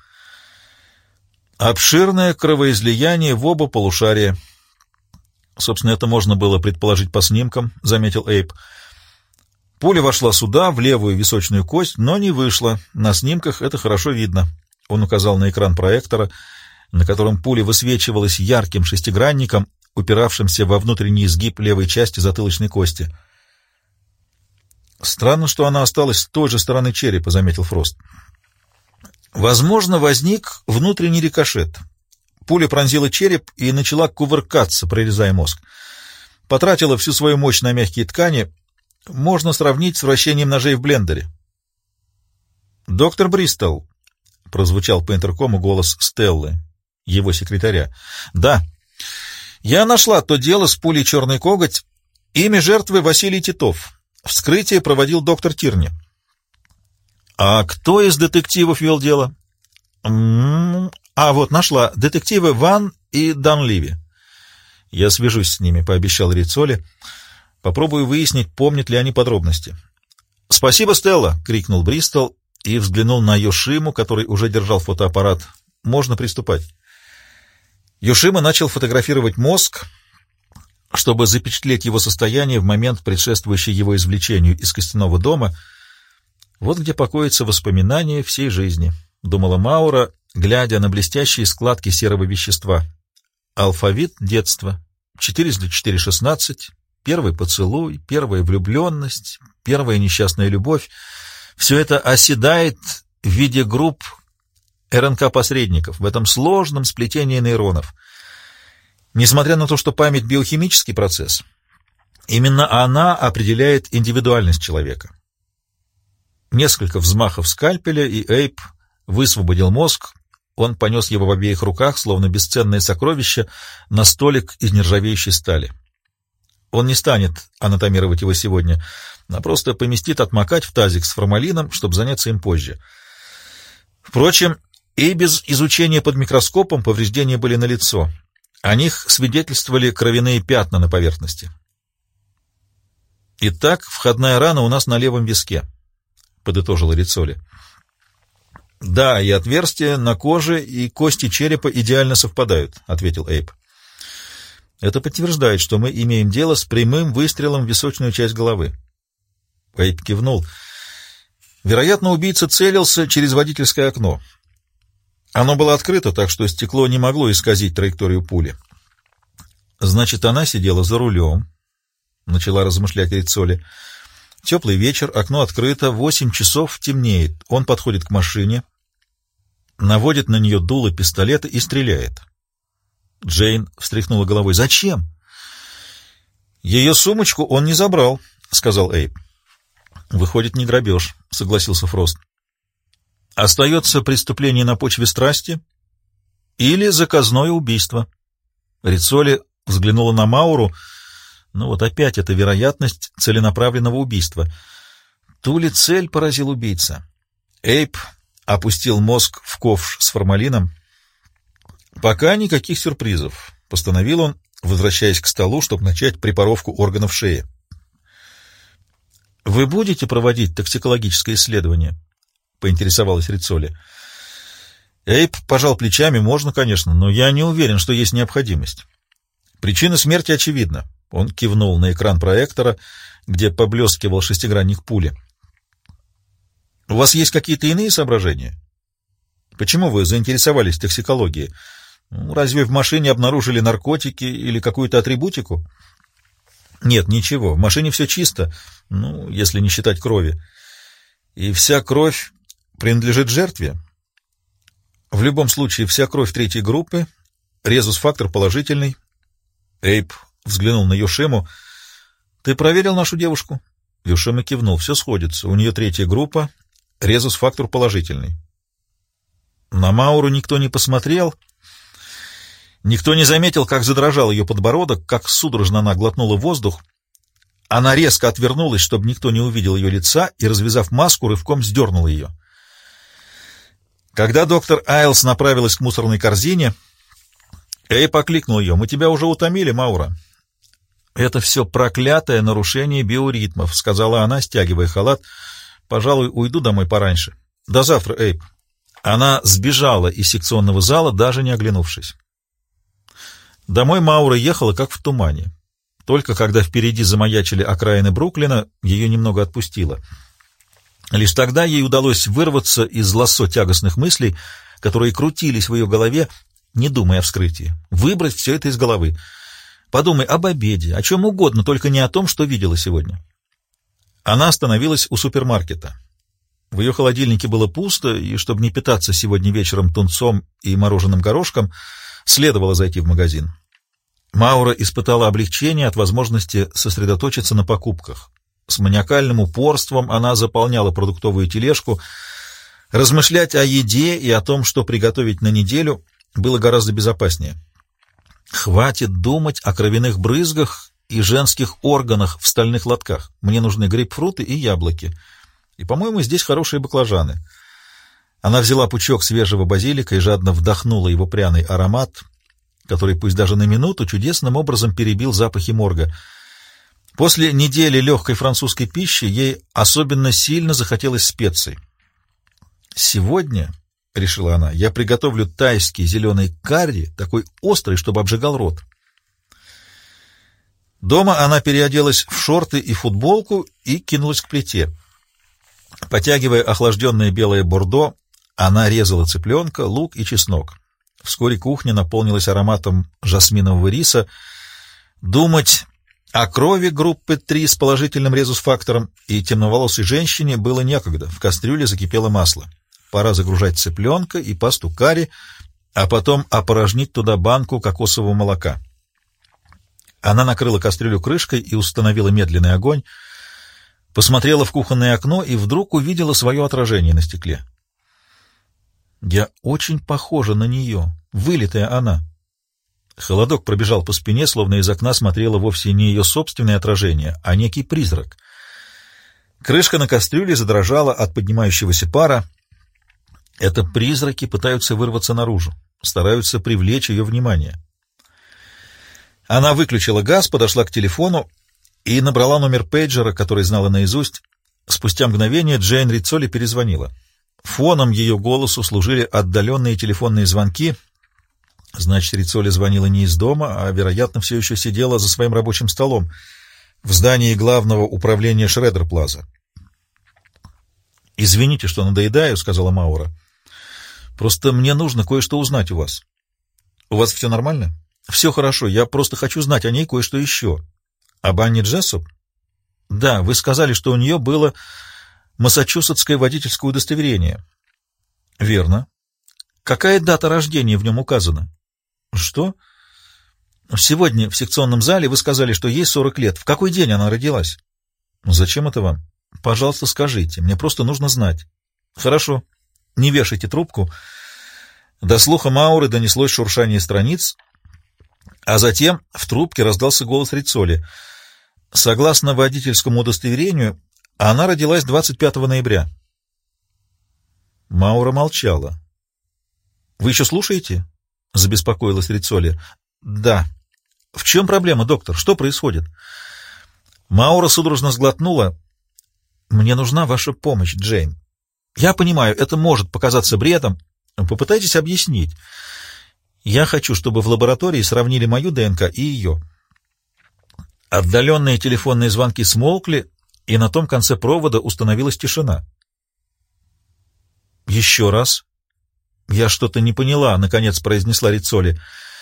Обширное кровоизлияние в оба полушария. Собственно, это можно было предположить по снимкам, заметил Эйп. Пуля вошла сюда, в левую височную кость, но не вышла. На снимках это хорошо видно. Он указал на экран проектора, на котором пуля высвечивалась ярким шестигранником, упиравшимся во внутренний изгиб левой части затылочной кости. «Странно, что она осталась с той же стороны черепа», — заметил Фрост. «Возможно, возник внутренний рикошет. Пуля пронзила череп и начала кувыркаться, прорезая мозг. Потратила всю свою мощь на мягкие ткани. Можно сравнить с вращением ножей в блендере». «Доктор Бристол», — прозвучал по интеркому голос Стеллы, его секретаря. «Да, я нашла то дело с пулей «Черный коготь». Имя жертвы Василий Титов. Вскрытие проводил доктор Тирни». «А кто из детективов вел дело?» «М-м-м, а вот нашла. Детективы Ван и Данливи». «Я свяжусь с ними», — пообещал Риццоли. «Попробую выяснить, помнят ли они подробности». «Спасибо, Стелла!» — крикнул Бристол и взглянул на Йошиму, который уже держал фотоаппарат. «Можно приступать». Йошима начал фотографировать мозг, чтобы запечатлеть его состояние в момент, предшествующий его извлечению из костяного дома. «Вот где покоятся воспоминания всей жизни», — думала Маура, глядя на блестящие складки серого вещества. Алфавит детства. четыреста четыре шестнадцать. Первый поцелуй, первая влюбленность, первая несчастная любовь. Все это оседает в виде групп эр эн ка-посредников в этом сложном сплетении нейронов. Несмотря на то, что память — биохимический процесс, именно она определяет индивидуальность человека. Несколько взмахов скальпеля, и Эйп высвободил мозг. Он понес его в обеих руках, словно бесценное сокровище, на столик из нержавеющей стали. Он не станет анатомировать его сегодня, а просто поместит отмокать в тазик с формалином, чтобы заняться им позже. Впрочем, и без изучения под микроскопом повреждения были налицо. О них свидетельствовали кровяные пятна на поверхности. «Итак, входная рана у нас на левом виске», — подытожил Риццоли. «Да, и отверстия на коже, и кости черепа идеально совпадают», — ответил Эйп. «Это подтверждает, что мы имеем дело с прямым выстрелом в височную часть головы». Эйп кивнул. «Вероятно, убийца целился через водительское окно. Оно было открыто, так что стекло не могло исказить траекторию пули». «Значит, она сидела за рулем», — начала размышлять Риццоли. «Теплый вечер, окно открыто, восемь часов, темнеет. Он подходит к машине, наводит на нее дуло пистолета и стреляет». Джейн встряхнула головой. «Зачем?» «Ее сумочку он не забрал», — сказал Эйп. «Выходит, не грабеж», — согласился Фрост. «Остается преступление на почве страсти или заказное убийство». Риццоли взглянула на Мауру, Ну вот опять эта вероятность целенаправленного убийства. Ту ли цель поразил убийца? Эйб опустил мозг в ковш с формалином. «Пока никаких сюрпризов», — постановил он, возвращаясь к столу, чтобы начать препаровку органов шеи. «Вы будете проводить токсикологическое исследование?» — поинтересовалась Риццоли. Эйб пожал плечами. «Можно, конечно, но я не уверен, что есть необходимость. Причина смерти очевидна». Он кивнул на экран проектора, где поблескивал шестигранник пули. «У вас есть какие-то иные соображения? Почему вы заинтересовались токсикологией? Разве в машине обнаружили наркотики или какую-то атрибутику?» «Нет, ничего. В машине все чисто, ну, если не считать крови. И вся кровь принадлежит жертве. В любом случае, вся кровь третьей группы, резус-фактор положительный». Эйб взглянул на Юшиму. «Ты проверил нашу девушку?» Юшима кивнул. «Все сходится. У нее третья группа, резус-фактор положительный». На Мауру никто не посмотрел. Никто не заметил, как задрожал ее подбородок, как судорожно она глотнула воздух. Она резко отвернулась, чтобы никто не увидел ее лица, и, развязав маску, рывком сдернула ее. Когда доктор Айлс направилась к мусорной корзине, Эйб окликнул ее. «Мы тебя уже утомили, Маура». «Это все проклятое нарушение биоритмов», — сказала она, стягивая халат. «Пожалуй, уйду домой пораньше». «До завтра, Эйб». Она сбежала из секционного зала, даже не оглянувшись. Домой Маура ехала как в тумане. Только когда впереди замаячили окраины Бруклина, ее немного отпустило. Лишь тогда ей удалось вырваться из лассо тягостных мыслей, которые крутились в ее голове, не думая о вскрытии. Выбрать все это из головы. Подумай об обеде, о чем угодно, только не о том, что видела сегодня. Она остановилась у супермаркета. В ее холодильнике было пусто, и, чтобы не питаться сегодня вечером тунцом и мороженым горошком, следовало зайти в магазин. Маура испытала облегчение от возможности сосредоточиться на покупках. С маниакальным упорством она заполняла продуктовую тележку. Размышлять о еде и о том, что приготовить на неделю, было гораздо безопаснее. Хватит думать о кровяных брызгах и женских органах в стальных лотках. Мне нужны грейпфруты и яблоки. И, по-моему, здесь хорошие баклажаны. Она взяла пучок свежего базилика и жадно вдохнула его пряный аромат, который, пусть даже на минуту, чудесным образом перебил запахи морга. После недели легкой французской пищи ей особенно сильно захотелось специй. «Сегодня, — решила она, — я приготовлю тайский зеленый карри, такой острый, чтобы обжигал рот». Дома она переоделась в шорты и футболку и кинулась к плите. Потягивая охлажденное белое бордо, она резала цыпленка, лук и чеснок. Вскоре кухня наполнилась ароматом жасминового риса. Думать о крови группы три с положительным резус-фактором и темноволосой женщине было некогда. В кастрюле закипело масло. Пора загружать цыпленка и пасту карри, а потом опорожнить туда банку кокосового молока. Она накрыла кастрюлю крышкой и установила медленный огонь, посмотрела в кухонное окно и вдруг увидела свое отражение на стекле. «Я очень похожа на нее, вылитая она». Холодок пробежал по спине, словно из окна смотрело вовсе не ее собственное отражение, а некий призрак. Крышка на кастрюле задрожала от поднимающегося пара. Это призраки пытаются вырваться наружу, стараются привлечь ее внимание. Она выключила газ, подошла к телефону и набрала номер пейджера, который знала наизусть. Спустя мгновение Джейн Риццоли перезвонила. Фоном ее голосу служили отдаленные телефонные звонки. Значит, Риццоли звонила не из дома, а, вероятно, все еще сидела за своим рабочим столом в здании главного управления Шредер-Плаза. «Извините, что надоедаю», — сказала Маура. «Просто мне нужно кое-что узнать у вас». «У вас все нормально?» «Все хорошо, я просто хочу знать о ней кое-что еще». «Об Анне Джессоп?» «Да, вы сказали, что у нее было массачусетское водительское удостоверение». «Верно». «Какая дата рождения в нем указана?» «Что?» «Сегодня в секционном зале вы сказали, что ей сорок лет. В какой день она родилась?» «Зачем это вам?» «Пожалуйста, скажите. Мне просто нужно знать». «Хорошо. Не вешайте трубку». До слуха Мауры донеслось шуршание страниц, а затем в трубке раздался голос Риццоли. Согласно водительскому удостоверению, она родилась двадцать пятого ноября. Маура молчала. «Вы еще слушаете?» — забеспокоилась Риццоли. «Да». «В чем проблема, доктор? Что происходит?» Маура судорожно сглотнула. «Мне нужна ваша помощь, Джейн. Я понимаю, это может показаться бредом. Попытайтесь объяснить. Я хочу, чтобы в лаборатории сравнили мою ДНК и ее». Отдаленные телефонные звонки смолкли, и на том конце провода установилась тишина. «Еще раз». «Я что-то не поняла», — наконец произнесла Риццоли.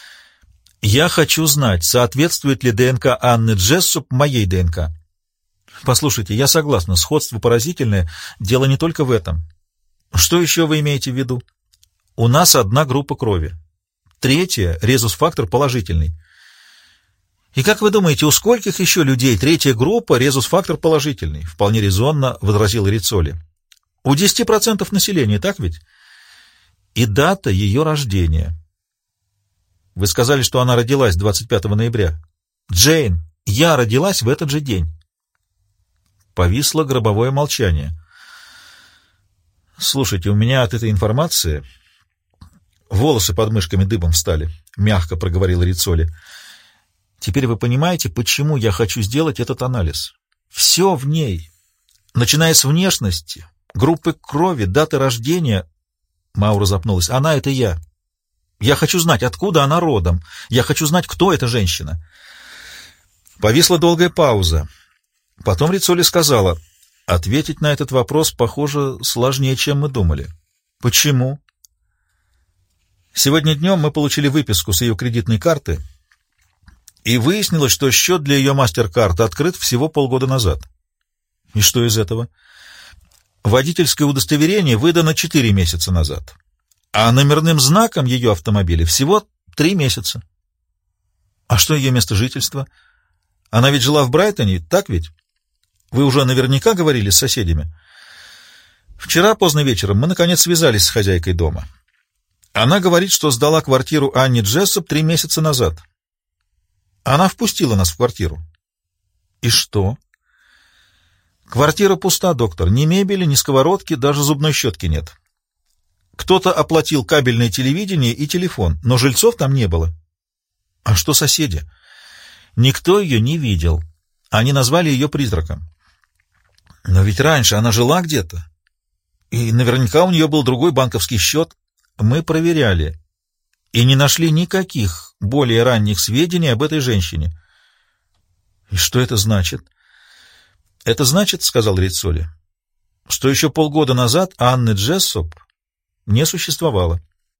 «Я хочу знать, соответствует ли ДНК Анны Джессоп моей ДНК». «Послушайте, я согласна, сходство поразительное, дело не только в этом. Что еще вы имеете в виду?» «У нас одна группа крови. Третья — резус-фактор положительный». «И как вы думаете, у скольких еще людей третья группа — резус-фактор положительный?» — вполне резонно возразила Риццоли. «У десяти процентов населения, так ведь?» «И дата ее рождения». «Вы сказали, что она родилась двадцать пятого ноября». «Джейн, я родилась в этот же день». Повисло гробовое молчание. «Слушайте, у меня от этой информации волосы под мышками дыбом встали», — мягко проговорила Риццоли. «Теперь вы понимаете, почему я хочу сделать этот анализ. Все в ней, начиная с внешности, группы крови, даты рождения». Маура запнулась. «Она — это я. Я хочу знать, откуда она родом. Я хочу знать, кто эта женщина». Повисла долгая пауза. Потом Риццоли сказала: «Ответить на этот вопрос, похоже, сложнее, чем мы думали». «Почему?» «Сегодня днем мы получили выписку с ее кредитной карты, и выяснилось, что счет для ее мастер-карты открыт всего полгода назад». «И что из этого?» «Водительское удостоверение выдано четыре месяца назад, а номерным знаком ее автомобиля всего три месяца». «А что ее место жительства? Она ведь жила в Брайтоне, так ведь? Вы уже наверняка говорили с соседями?» «Вчера поздно вечером мы, наконец, связались с хозяйкой дома. Она говорит, что сдала квартиру Анне Джессоп три месяца назад. Она впустила нас в квартиру». «И что?» «Квартира пуста, доктор. Ни мебели, ни сковородки, даже зубной щетки нет. Кто-то оплатил кабельное телевидение и телефон, но жильцов там не было». «А что соседи?» «Никто ее не видел. Они назвали ее призраком». «Но ведь раньше она жила где-то. И наверняка у нее был другой банковский счет. Мы проверяли и не нашли никаких более ранних сведений об этой женщине». «И что это значит?» «Это значит, — сказал Риццоли, — что еще полгода назад Анны Джессоп не существовало».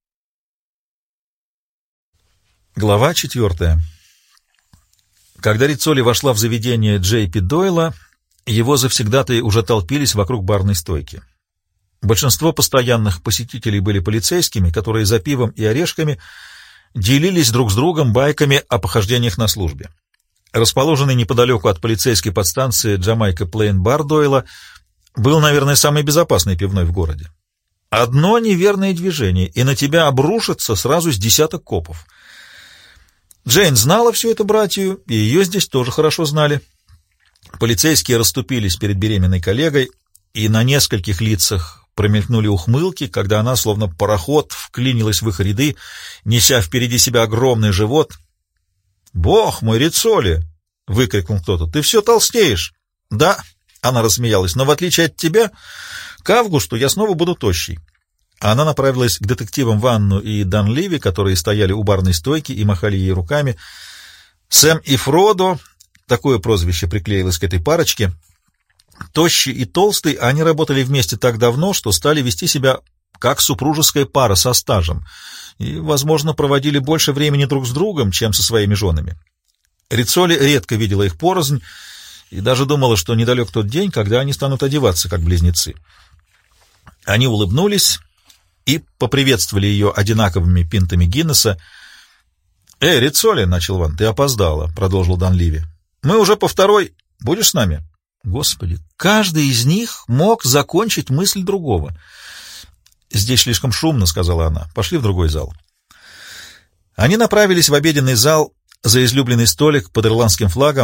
Глава четвертая. Когда Риццоли вошла в заведение Джей Пи Дойла, его завсегдатаи уже толпились вокруг барной стойки. Большинство постоянных посетителей были полицейскими, которые за пивом и орешками делились друг с другом байками о похождениях на службе. Расположенный неподалеку от полицейской подстанции Джамайка Плейн бар Дойла был, наверное, самый безопасный пивной в городе. Одно неверное движение, и на тебя обрушится сразу с десяток копов. Джейн знала всю эту братью, и ее здесь тоже хорошо знали. Полицейские расступились перед беременной коллегой, и на нескольких лицах промелькнули ухмылки, когда она, словно пароход, вклинилась в их ряды, неся впереди себя огромный живот. «Бог мой, Риццоли!» — выкрикнул кто-то. «Ты все толстеешь!» «Да», — она рассмеялась, — «но в отличие от тебя, к августу я снова буду тощей». Она направилась к детективам Ванну и Данливи, которые стояли у барной стойки и махали ей руками. Сэм и Фродо, такое прозвище приклеилось к этой парочке. Тощий и толстый, они работали вместе так давно, что стали вести себя как супружеская пара со стажем и, возможно, проводили больше времени друг с другом, чем со своими женами. Риццоли редко видела их порознь и даже думала, что недалек тот день, когда они станут одеваться как близнецы. Они улыбнулись и поприветствовали ее одинаковыми пинтами Гиннесса. «Эй, Риццоли!» — начал Ван. «Ты опоздала», — продолжил Данливи. «Мы уже по второй. Будешь с нами?» Господи, каждый из них мог закончить мысль другого. «Здесь слишком шумно», — сказала она. «Пошли в другой зал». Они направились в обеденный зал за излюбленный столик под ирландским флагом.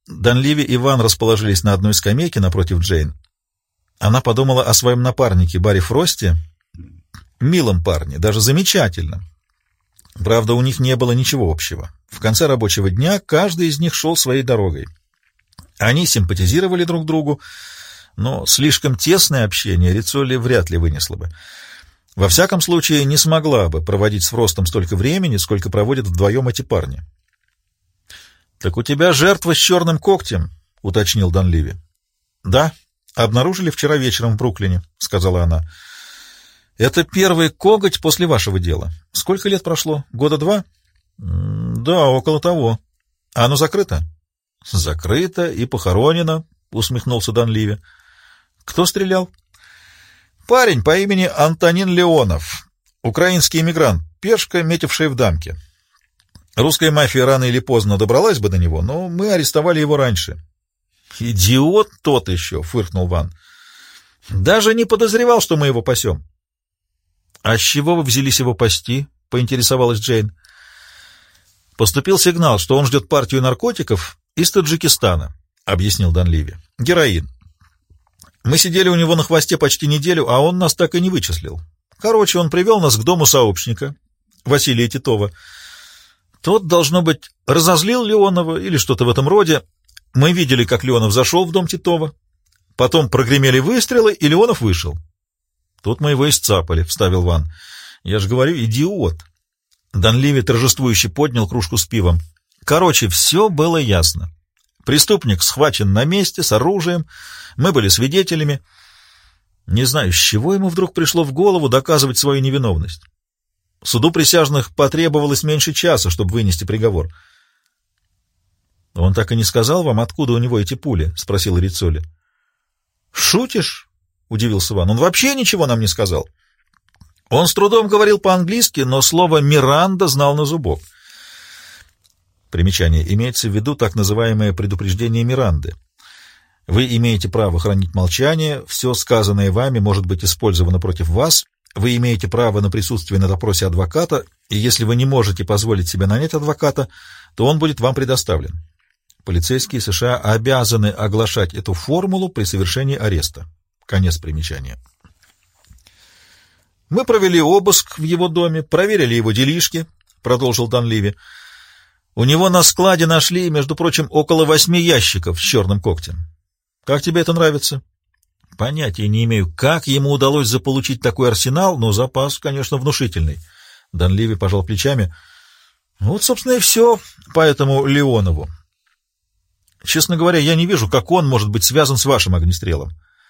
Данливи и Ван расположились на одной скамейке напротив Джейн. Она подумала о своем напарнике Барри Фросте, милом парне, даже замечательном. Правда, у них не было ничего общего. В конце рабочего дня каждый из них шел своей дорогой. Они симпатизировали друг другу, но слишком тесное общение Риццоли вряд ли вынесла бы. Во всяком случае, не смогла бы проводить с Фростом столько времени, сколько проводят вдвоем эти парни. — Так у тебя жертва с черным когтем, — уточнил Данливи. — Да, обнаружили вчера вечером в Бруклине, — сказала она. — Это первый коготь после вашего дела. Сколько лет прошло? Года два? — Да, около того. — А оно закрыто? — Закрыто и похоронено, — усмехнулся Данливи. — Кто стрелял? — Парень по имени Антонин Леонов, украинский эмигрант, пешка, метившая в дамке. Русская мафия рано или поздно добралась бы до него, но мы арестовали его раньше. — Идиот тот еще, — фыркнул Ван. — Даже не подозревал, что мы его пасем. — А с чего вы взялись его пасти? — поинтересовалась Джейн. — Поступил сигнал, что он ждет партию наркотиков из Таджикистана, — объяснил Данливи. — Героин. Мы сидели у него на хвосте почти неделю, а он нас так и не вычислил. Короче, он привел нас к дому сообщника, Василия Титова. Тот, должно быть, разозлил Леонова или что-то в этом роде. Мы видели, как Леонов зашел в дом Титова. Потом прогремели выстрелы, и Леонов вышел. Тут мы его исцапали, — вставил Ван. Я же говорю, идиот. Данливи торжествующе поднял кружку с пивом. Короче, все было ясно. Преступник схвачен на месте, с оружием. Мы были свидетелями. Не знаю, с чего ему вдруг пришло в голову доказывать свою невиновность. Суду присяжных потребовалось меньше часа, чтобы вынести приговор. — Он так и не сказал вам, откуда у него эти пули? — спросил Риццоли. — Шутишь? — удивился Ван. — Он вообще ничего нам не сказал. Он с трудом говорил по-английски, но слово «Миранда» знал на зубок. Примечание. Имеется в виду так называемое предупреждение Миранды. Вы имеете право хранить молчание, все сказанное вами может быть использовано против вас, вы имеете право на присутствие на допросе адвоката, и если вы не можете позволить себе нанять адвоката, то он будет вам предоставлен. Полицейские США обязаны оглашать эту формулу при совершении ареста. Конец примечания. Мы провели обыск в его доме, проверили его делишки, продолжил Данливи. У него на складе нашли, между прочим, около восьми ящиков с черным когтем. Как тебе это нравится? Понятия не имею, как ему удалось заполучить такой арсенал, но запас, конечно, внушительный. Данливи пожал плечами. Вот, собственно, и все по этому Леонову. Честно говоря, я не вижу, как он может быть связан с вашим огнестрелом.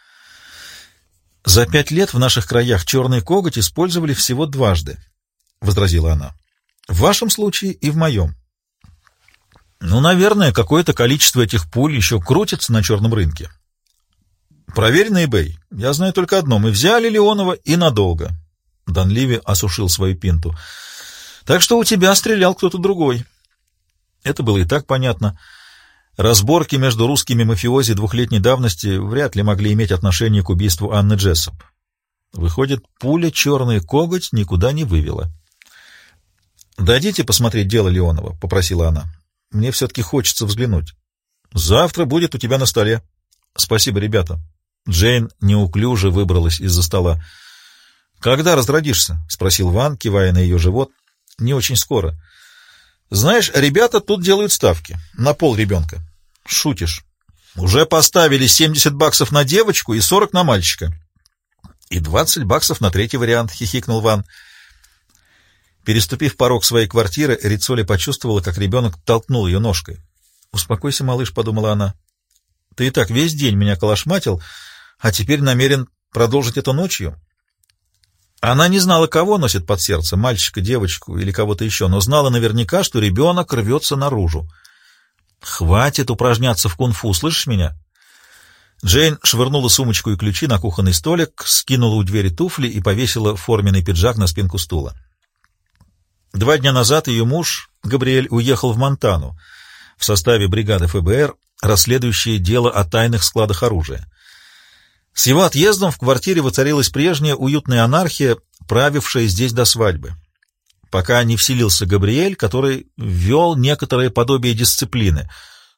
За пять лет в наших краях черный коготь использовали всего дважды, — возразила она. В вашем случае и в моем. Ну, наверное, какое-то количество этих пуль еще крутится на черном рынке. Проверь на eBay. Я знаю только одно. Мы взяли Леонова и надолго. Данливи осушил свою пинту. Так что у тебя стрелял кто-то другой. Это было и так понятно. Разборки между русскими мафиози двухлетней давности вряд ли могли иметь отношение к убийству Анны Джессоп. Выходит, пуля «Черный коготь» никуда не вывела. «Дадите посмотреть дело Леонова?» — попросила она. «Мне все-таки хочется взглянуть. Завтра будет у тебя на столе». «Спасибо, ребята». Джейн неуклюже выбралась из-за стола. «Когда разродишься?» — спросил Ван, кивая на ее живот. «Не очень скоро». «Знаешь, ребята тут делают ставки. На пол ребенка». «Шутишь. Уже поставили семьдесят баксов на девочку и сорок на мальчика». «И двадцать баксов на третий вариант», — хихикнул Ван. Переступив порог своей квартиры, Риццоли почувствовала, как ребенок толкнул ее ножкой. «Успокойся, малыш», — подумала она. «Ты и так весь день меня колошматил, а теперь намерен продолжить это ночью?» Она не знала, кого носит под сердце, мальчика, девочку или кого-то еще, но знала наверняка, что ребенок рвется наружу. «Хватит упражняться в кунг-фу, слышишь меня?» Джейн швырнула сумочку и ключи на кухонный столик, скинула у двери туфли и повесила форменный пиджак на спинку стула. Два дня назад ее муж, Габриэль, уехал в Монтану в составе бригады эф бэ эр, расследующей дело о тайных складах оружия. С его отъездом в квартире воцарилась прежняя уютная анархия, правившая здесь до свадьбы, пока не вселился Габриэль, который ввел некоторое подобие дисциплины,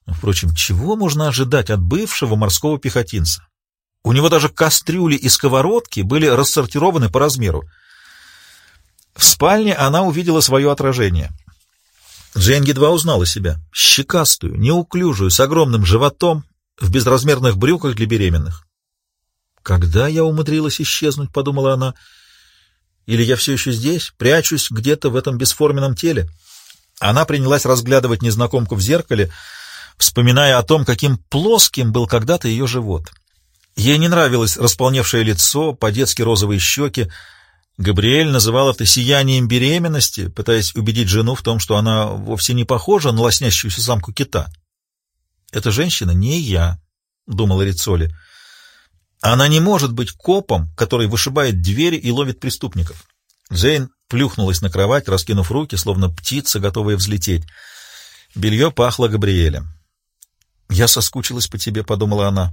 Впрочем, чего можно ожидать от бывшего морского пехотинца? У него даже кастрюли и сковородки были рассортированы по размеру. В спальне она увидела свое отражение. Джейн едва узнала себя. Щекастую, неуклюжую, с огромным животом, в безразмерных брюках для беременных. «Когда я умудрилась исчезнуть?» — подумала она. «Или я все еще здесь, прячусь где-то в этом бесформенном теле?» Она принялась разглядывать незнакомку в зеркале, вспоминая о том, каким плоским был когда-то ее живот. Ей не нравилось располневшее лицо, по-детски розовые щеки. Габриэль называл это сиянием беременности, пытаясь убедить жену в том, что она вовсе не похожа на лоснящуюся самку кита. «Эта женщина не я», — думала Риццоли. «Она не может быть копом, который вышибает двери и ловит преступников». Джейн плюхнулась на кровать, раскинув руки, словно птица, готовая взлететь. Белье пахло Габриэлем. «Я соскучилась по тебе», — подумала она.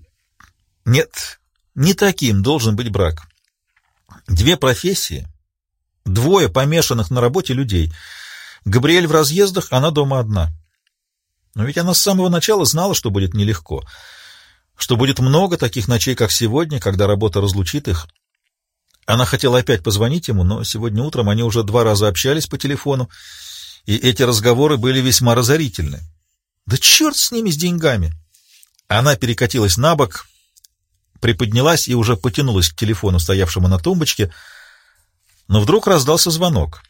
Нет, не таким должен быть брак. Две профессии, двое помешанных на работе людей. Габриэль в разъездах, она дома одна. Но ведь она с самого начала знала, что будет нелегко, что будет много таких ночей, как сегодня, когда работа разлучит их. Она хотела опять позвонить ему, но сегодня утром они уже два раза общались по телефону, и эти разговоры были весьма разорительны. Да черт с ними, с деньгами! Она перекатилась на бок, приподнялась и уже потянулась к телефону, стоявшему на тумбочке, но вдруг раздался звонок.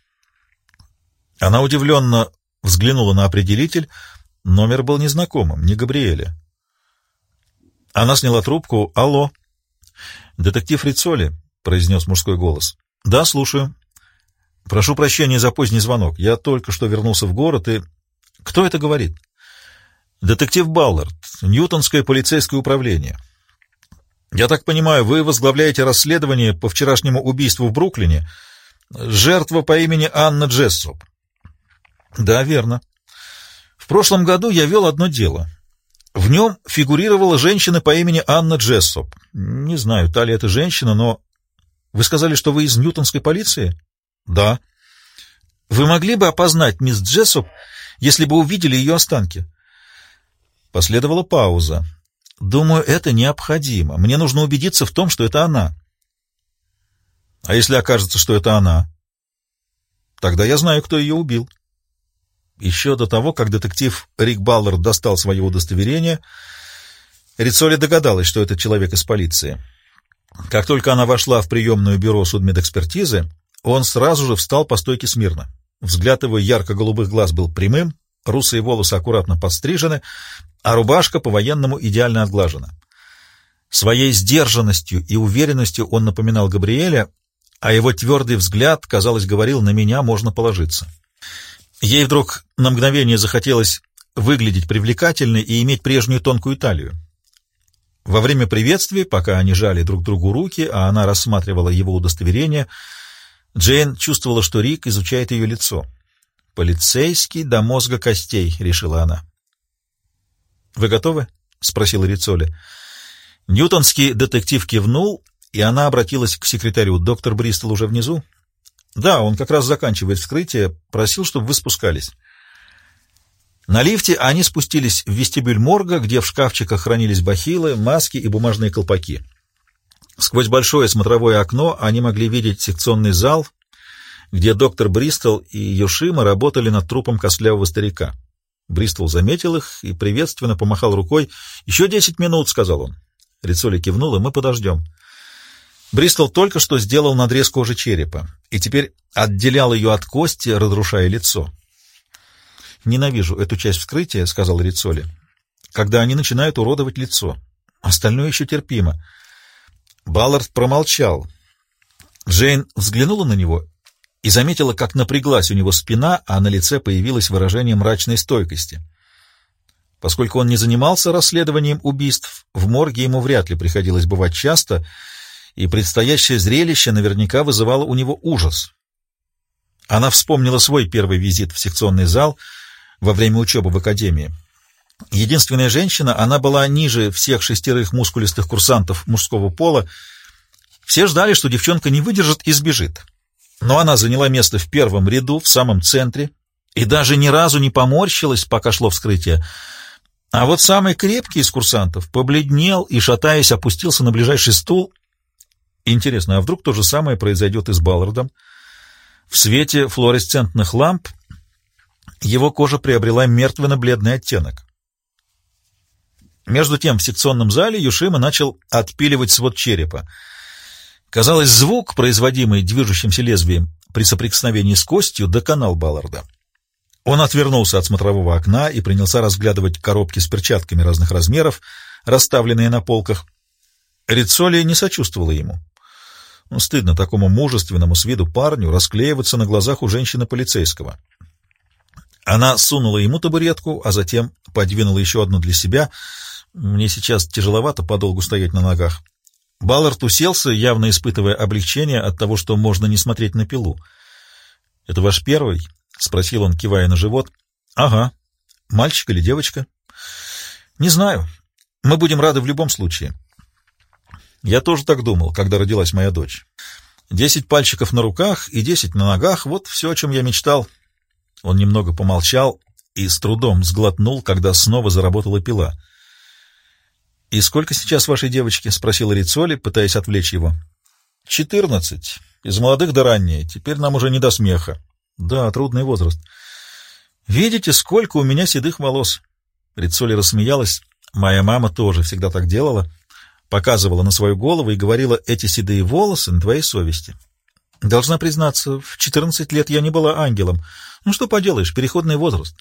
Она удивленно взглянула на определитель. Номер был незнакомым, не Габриэля. Она сняла трубку. «Алло». «Детектив Риццоли», — произнес мужской голос. «Да, слушаю». «Прошу прощения за поздний звонок. Я только что вернулся в город и...» «Кто это говорит?» «Детектив Баллард, Ньютонское полицейское управление. Я так понимаю, вы возглавляете расследование по вчерашнему убийству в Бруклине. Жертва по имени Анна Джессоп». «Да, верно. В прошлом году я вел одно дело. В нем фигурировала женщина по имени Анна Джессоп. Не знаю, та ли это женщина, но... Вы сказали, что вы из Ньютонской полиции?» «Да». «Вы могли бы опознать мисс Джессоп, если бы увидели ее останки?» Последовала пауза. «Думаю, это необходимо. Мне нужно убедиться в том, что это она». «А если окажется, что это она?» «Тогда я знаю, кто ее убил». Еще до того, как детектив Рик Баллард достал свое удостоверение, Риццоли догадалась, что это человек из полиции. Как только она вошла в приемное бюро судмедэкспертизы, он сразу же встал по стойке смирно. Взгляд его ярко-голубых глаз был прямым, русые волосы аккуратно подстрижены, а рубашка по-военному идеально отглажена. Своей сдержанностью и уверенностью он напоминал Габриэля, а его твердый взгляд, казалось, говорил: «На меня можно положиться». Ей вдруг на мгновение захотелось выглядеть привлекательной и иметь прежнюю тонкую талию. Во время приветствия, пока они жали друг другу руки, а она рассматривала его удостоверение, Джейн чувствовала, что Рик изучает ее лицо. «Полицейский до мозга костей», — решила она. «Вы готовы?» — спросила Риццоли. Ньютонский детектив кивнул, и она обратилась к секретарю. «Доктор Бристол уже внизу?» «Да, он как раз заканчивает вскрытие. Просил, чтобы вы спускались». На лифте они спустились в вестибюль морга, где в шкафчиках хранились бахилы, маски и бумажные колпаки. Сквозь большое смотровое окно они могли видеть секционный зал, где доктор Бристол и Йошима работали над трупом костлявого старика. Бристол заметил их и приветственно помахал рукой. «Еще десять минут», — сказал он. Риццоли кивнула. «Мы подождем». Бристол только что сделал надрез кожи черепа и теперь отделял ее от кости, разрушая лицо. «Ненавижу эту часть вскрытия», — сказал Риццоли, — «когда они начинают уродовать лицо. Остальное еще терпимо». Баллард промолчал. Джейн взглянула на него и заметила, как напряглась у него спина, а на лице появилось выражение мрачной стойкости. Поскольку он не занимался расследованием убийств, в морге ему вряд ли приходилось бывать часто, и предстоящее зрелище наверняка вызывало у него ужас. Она вспомнила свой первый визит в секционный зал во время учебы в академии. Единственная женщина, она была ниже всех шестерых мускулистых курсантов мужского пола. Все ждали, что девчонка не выдержит и сбежит. Но она заняла место в первом ряду, в самом центре, и даже ни разу не поморщилась, пока шло вскрытие. А вот самый крепкий из курсантов побледнел и, шатаясь, опустился на ближайший стул. Интересно, а вдруг то же самое произойдет и с Баллардом? В свете флуоресцентных ламп его кожа приобрела мертвенно-бледный оттенок. Между тем в секционном зале Юшима начал отпиливать свод черепа. Казалось, звук, производимый движущимся лезвием при соприкосновении с костью, доконал Балларда. Он отвернулся от смотрового окна и принялся разглядывать коробки с перчатками разных размеров, расставленные на полках. Риццоли не сочувствовала ему. Ну, стыдно такому мужественному с виду парню расклеиваться на глазах у женщины-полицейского. Она сунула ему табуретку, а затем подвинула еще одну для себя. Мне сейчас тяжеловато подолгу стоять на ногах. Баллард уселся, явно испытывая облегчение от того, что можно не смотреть на пилу. — Это ваш первый? — спросил он, кивая на живот. — Ага. Мальчик или девочка? — Не знаю. Мы будем рады в любом случае. Я тоже так думал, когда родилась моя дочь. Десять пальчиков на руках и десять на ногах — вот все, о чем я мечтал. Он немного помолчал и с трудом сглотнул, когда снова заработала пила. — И сколько сейчас вашей девочке? — спросила Риццоли, пытаясь отвлечь его. — Четырнадцать. Из молодых до ранней. Теперь нам уже не до смеха. Да, трудный возраст. Видите, сколько у меня седых волос? Риццоли рассмеялась. Моя мама тоже всегда так делала. Показывала на свою голову и говорила: эти седые волосы на твоей совести. Должна признаться, в четырнадцать лет я не была ангелом. Ну что поделаешь, переходный возраст.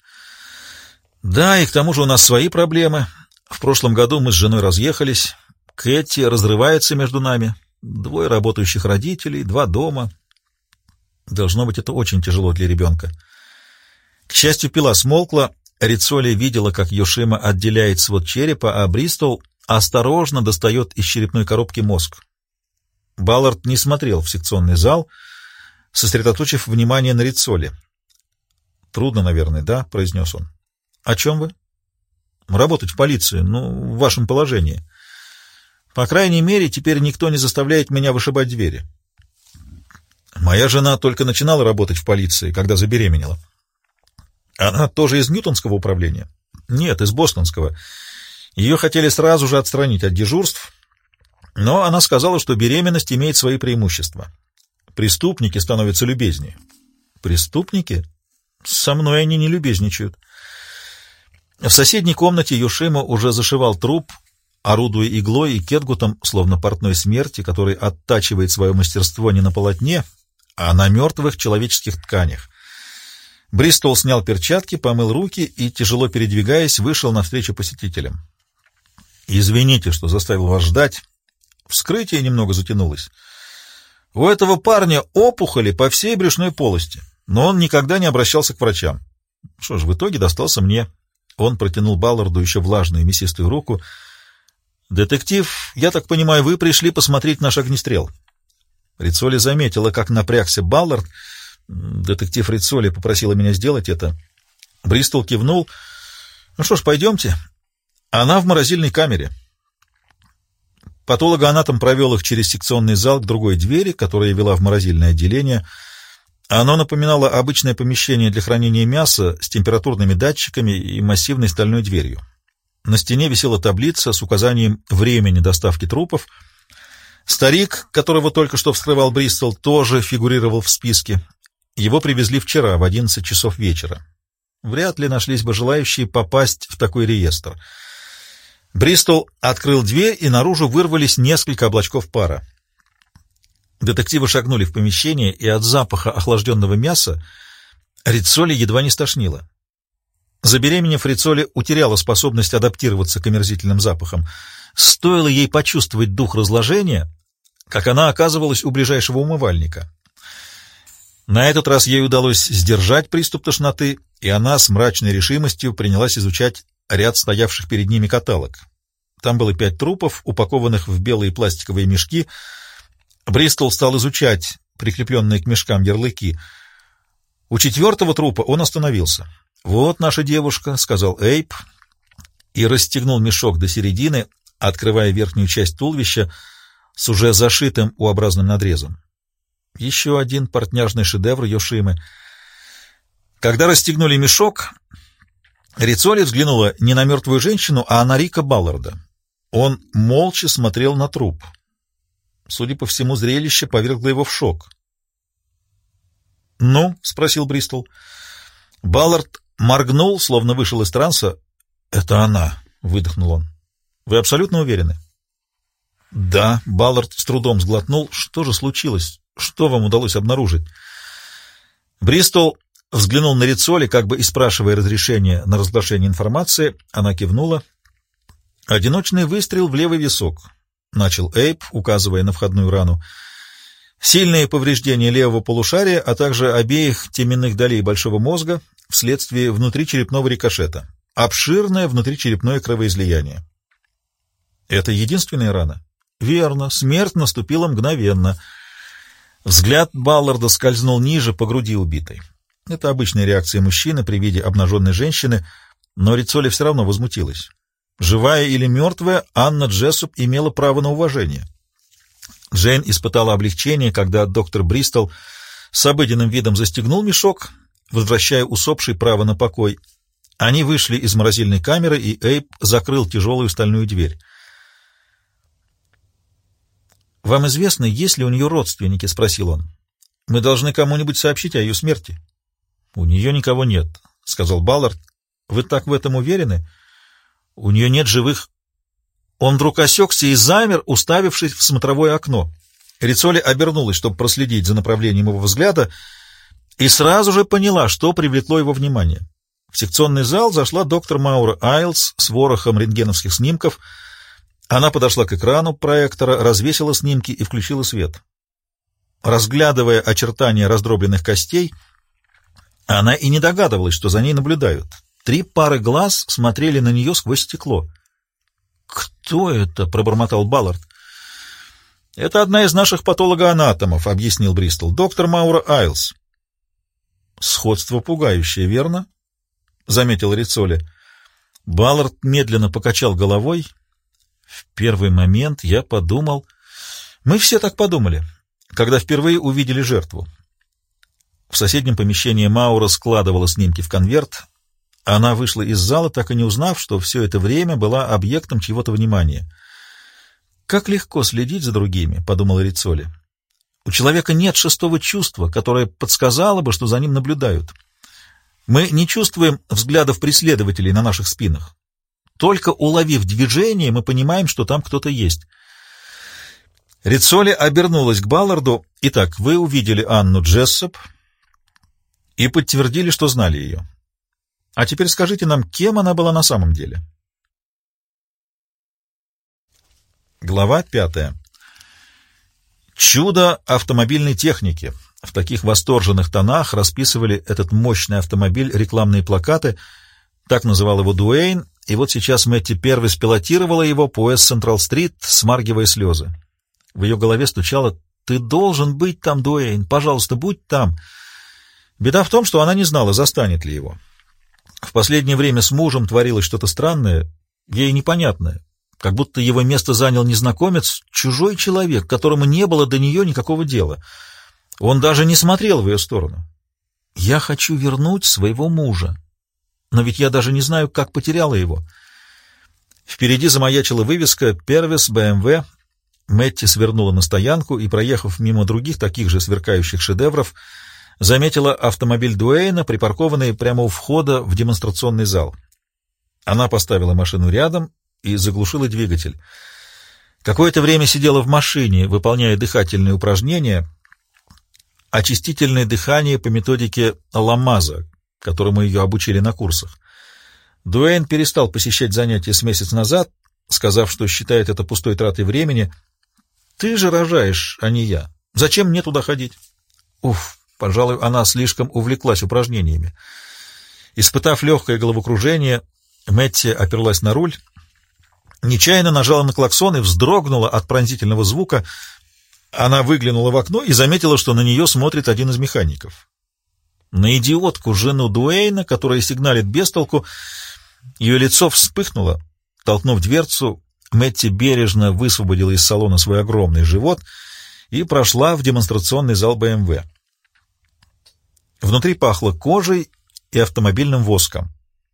Да, и к тому же у нас свои проблемы. В прошлом году мы с женой разъехались. Кэти разрывается между нами. Двое работающих родителей, два дома. Должно быть, это очень тяжело для ребенка. К счастью, пила смолкла. Риццоли видела, как Юшима отделяет свод черепа, а Бристол осторожно достает из черепной коробки мозг. Баллард не смотрел в секционный зал, сосредоточив внимание на Риццоли. «Трудно, наверное, да?» — произнес он. «О чем вы?» «Работать в полиции, ну, в вашем положении. По крайней мере, теперь никто не заставляет меня вышибать двери. Моя жена только начинала работать в полиции, когда забеременела. Она тоже из Ньютонского управления? Нет, из Бостонского. Ее хотели сразу же отстранить от дежурств, но она сказала, что беременность имеет свои преимущества. Преступники становятся любезнее». «Преступники? Со мной они не любезничают». В соседней комнате Юшима уже зашивал труп, орудуя иглой и кетгутом, словно портной смерти, который оттачивает свое мастерство не на полотне, а на мертвых человеческих тканях. Бристол снял перчатки, помыл руки и, тяжело передвигаясь, вышел навстречу посетителям. «Извините, что заставил вас ждать. Вскрытие немного затянулось. У этого парня опухоли по всей брюшной полости, но он никогда не обращался к врачам. Что ж, в итоге достался мне». Он протянул Балларду еще влажную мясистую руку. «Детектив, я так понимаю, вы пришли посмотреть наш огнестрел?» Риццоли заметила, как напрягся Баллард. «Детектив Риццоли попросила меня сделать это». Бристол кивнул. «Ну что ж, пойдемте. Она в морозильной камере». Патологоанатом провел их через секционный зал к другой двери, которая вела в морозильное отделение. Оно напоминало обычное помещение для хранения мяса с температурными датчиками и массивной стальной дверью. На стене висела таблица с указанием времени доставки трупов. Старик, которого только что вскрывал Бристол, тоже фигурировал в списке. Его привезли вчера в одиннадцать часов вечера. Вряд ли нашлись бы желающие попасть в такой реестр. Бристол открыл дверь, и наружу вырвались несколько облачков пара. Детективы шагнули в помещение, и от запаха охлажденного мяса Риццоли едва не стошнило. Забеременев, Риццоли утеряла способность адаптироваться к омерзительным запахам. Стоило ей почувствовать дух разложения, как она оказывалась у ближайшего умывальника. На этот раз ей удалось сдержать приступ тошноты, и она с мрачной решимостью принялась изучать ряд стоявших перед ними каталог. Там было пять трупов, упакованных в белые пластиковые мешки. Бристол стал изучать прикрепленные к мешкам ярлыки. У четвертого трупа он остановился. «Вот наша девушка», — сказал Эйб, и расстегнул мешок до середины, открывая верхнюю часть туловища с уже зашитым У-образным надрезом. Еще один портняжный шедевр Юшимы. Когда расстегнули мешок, Риццоли взглянула не на мертвую женщину, а на Рика Балларда. Он молча смотрел на труп. Судя по всему, зрелище повергло его в шок. «Ну?» — спросил Бристол. Баллард моргнул, словно вышел из транса. «Это она», — выдохнул он. «Вы абсолютно уверены?» «Да», — Баллард с трудом сглотнул. «Что же случилось? Что вам удалось обнаружить?» Бристол взглянул на Риццоли, как бы и спрашивая разрешения на разглашение информации. Она кивнула. «Одиночный выстрел в левый висок», — начал Эйб, указывая на входную рану. «Сильные повреждения левого полушария, а также обеих теменных долей большого мозга вследствие внутричерепного рикошета. Обширное внутричерепное кровоизлияние». «Это единственная рана?» «Верно. Смерть наступила мгновенно». Взгляд Балларда скользнул ниже по груди убитой. Это обычная реакция мужчины при виде обнаженной женщины, но Риццоли все равно возмутилась. Живая или мертвая, Анна Джессоп имела право на уважение. Джейн испытала облегчение, когда доктор Бристол с обыденным видом застегнул мешок, возвращая усопшей право на покой. Они вышли из морозильной камеры, и Эйб закрыл тяжелую стальную дверь. «Вам известно, есть ли у нее родственники?» — спросил он. «Мы должны кому-нибудь сообщить о ее смерти». «У нее никого нет», — сказал Баллард. «Вы так в этом уверены? У нее нет живых...» Он вдруг осекся и замер, уставившись в смотровое окно. Риццоли обернулась, чтобы проследить за направлением его взгляда, и сразу же поняла, что привлекло его внимание. В секционный зал зашла доктор Маура Айлс с ворохом рентгеновских снимков. Она подошла к экрану проектора, развесила снимки и включила свет. Разглядывая очертания раздробленных костей, она и не догадывалась, что за ней наблюдают. Три пары глаз смотрели на нее сквозь стекло. «Кто это?» — пробормотал Баллард. «Это одна из наших патологоанатомов», — объяснил Бристол. «Доктор Маура Айлс». «Сходство пугающее, верно?» — заметил Риццоли. Баллард медленно покачал головой. «В первый момент я подумал...» «Мы все так подумали, когда впервые увидели жертву». В соседнем помещении Маура складывала снимки в конверт. Она вышла из зала, так и не узнав, что все это время была объектом чьего-то внимания. «Как легко следить за другими», — подумал Риццоли. «У человека нет шестого чувства, которое подсказало бы, что за ним наблюдают. Мы не чувствуем взглядов преследователей на наших спинах. Только уловив движение, мы понимаем, что там кто-то есть». Риццоли обернулась к Балларду. «Итак, вы увидели Анну Джессоп и подтвердили, что знали ее. А теперь скажите нам, кем она была на самом деле?» Глава пятая. Чудо автомобильной техники. В таких восторженных тонах расписывали этот мощный автомобиль рекламные плакаты. Так называл его Дуэйн, и вот сейчас Мэтти Первис пилотировала его по Уэст-Централ-стрит, смаргивая слезы. В ее голове стучало: «Ты должен быть там, Дуэйн, пожалуйста, будь там». Беда в том, что она не знала, застанет ли его. В последнее время с мужем творилось что-то странное, ей непонятное, как будто его место занял незнакомец, чужой человек, которому не было до нее никакого дела. Он даже не смотрел в ее сторону. «Я хочу вернуть своего мужа, но ведь я даже не знаю, как потеряла его». Впереди замаячила вывеска «Первис бэ эм вэ». Мэтти свернула на стоянку и, проехав мимо других таких же сверкающих шедевров, заметила автомобиль Дуэйна, припаркованный прямо у входа в демонстрационный зал. Она поставила машину рядом и заглушила двигатель. Какое-то время сидела в машине, выполняя дыхательные упражнения, очистительное дыхание по методике Ламаза, которому ее обучили на курсах. Дуэйн перестал посещать занятия с месяц назад, сказав, что считает это пустой тратой времени. «Ты же рожаешь, а не я. Зачем мне туда ходить?» Уф, пожалуй, она слишком увлеклась упражнениями. Испытав легкое головокружение, Мэтти оперлась на руль, нечаянно нажала на клаксон и вздрогнула от пронзительного звука. Она выглянула в окно и заметила, что на нее смотрит один из механиков. На идиотку, жену Дуэйна, которая сигналит без толку, ее лицо вспыхнуло. Толкнув дверцу, Мэтти бережно высвободила из салона свой огромный живот и прошла в демонстрационный зал бэ эм вэ. Внутри пахло кожей и автомобильным воском.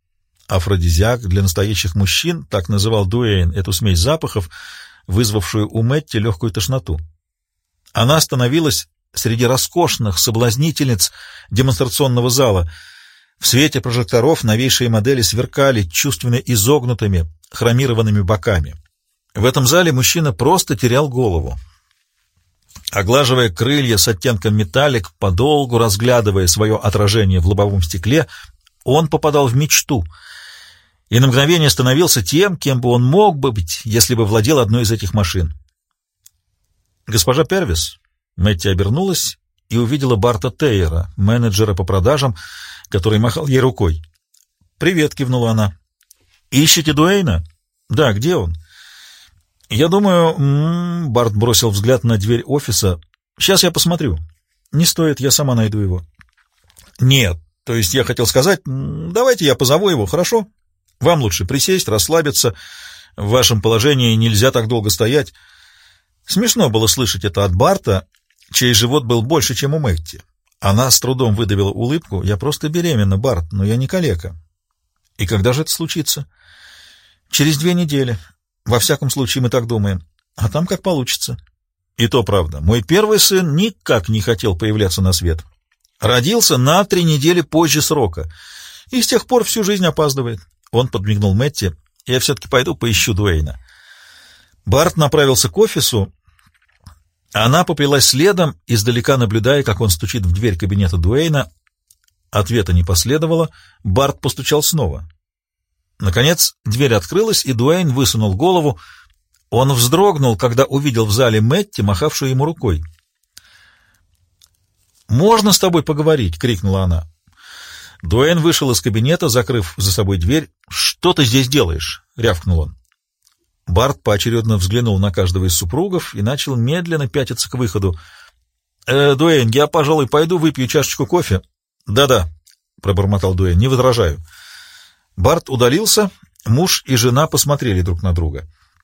Афродизиак для настоящих мужчин, так называл Дуэйн эту смесь запахов, вызвавшую у Мэтти легкую тошноту. Она остановилась среди роскошных соблазнительниц демонстрационного зала. В свете прожекторов новейшие модели сверкали чувственно изогнутыми, хромированными боками. В этом зале мужчина просто терял голову. Оглаживая крылья с оттенком металлик, подолгу разглядывая свое отражение в лобовом стекле, он попадал в мечту и на мгновение становился тем, кем бы он мог бы быть, если бы владел одной из этих машин. «Госпожа Первис», Мэтти обернулась и увидела Барта Тейера, менеджера по продажам, который махал ей рукой. «Привет», — кивнула она. «Ищете Дуэйна?» «Да, где он?» «Я думаю...» м-м, Барт бросил взгляд на дверь офиса. «Сейчас я посмотрю». «Не стоит, я сама найду его». «Нет, то есть я хотел сказать, давайте я позову его, хорошо? Вам лучше присесть, расслабиться. В вашем положении нельзя так долго стоять». Смешно было слышать это от Барта, чей живот был больше, чем у Мэтти. Она с трудом выдавила улыбку. «Я просто беременна, Барт, но я не калека». «И когда же это случится?» «Через две недели. Во всяком случае, мы так думаем. А там как получится». «И то правда. Мой первый сын никак не хотел появляться на свет. Родился на три недели позже срока. И с тех пор всю жизнь опаздывает». Он подмигнул Мэтти. «Я все-таки пойду поищу Дуэйна». Барт направился к офису. Она поплелась следом, издалека наблюдая, как он стучит в дверь кабинета Дуэйна. Ответа не последовало. Барт постучал снова. Наконец дверь открылась, и Дуэйн высунул голову. Он вздрогнул, когда увидел в зале Мэтти, махавшую ему рукой. «Можно с тобой поговорить?» — крикнула она. Дуэйн вышел из кабинета, закрыв за собой дверь. «Что ты здесь делаешь?» — рявкнул он. Барт поочередно взглянул на каждого из супругов и начал медленно пятиться к выходу. «Э, Дуэйн, я, пожалуй, пойду выпью чашечку кофе». «Да-да», — пробормотал Дуэйн, — «не возражаю». Барт удалился, муж и жена посмотрели друг на друга.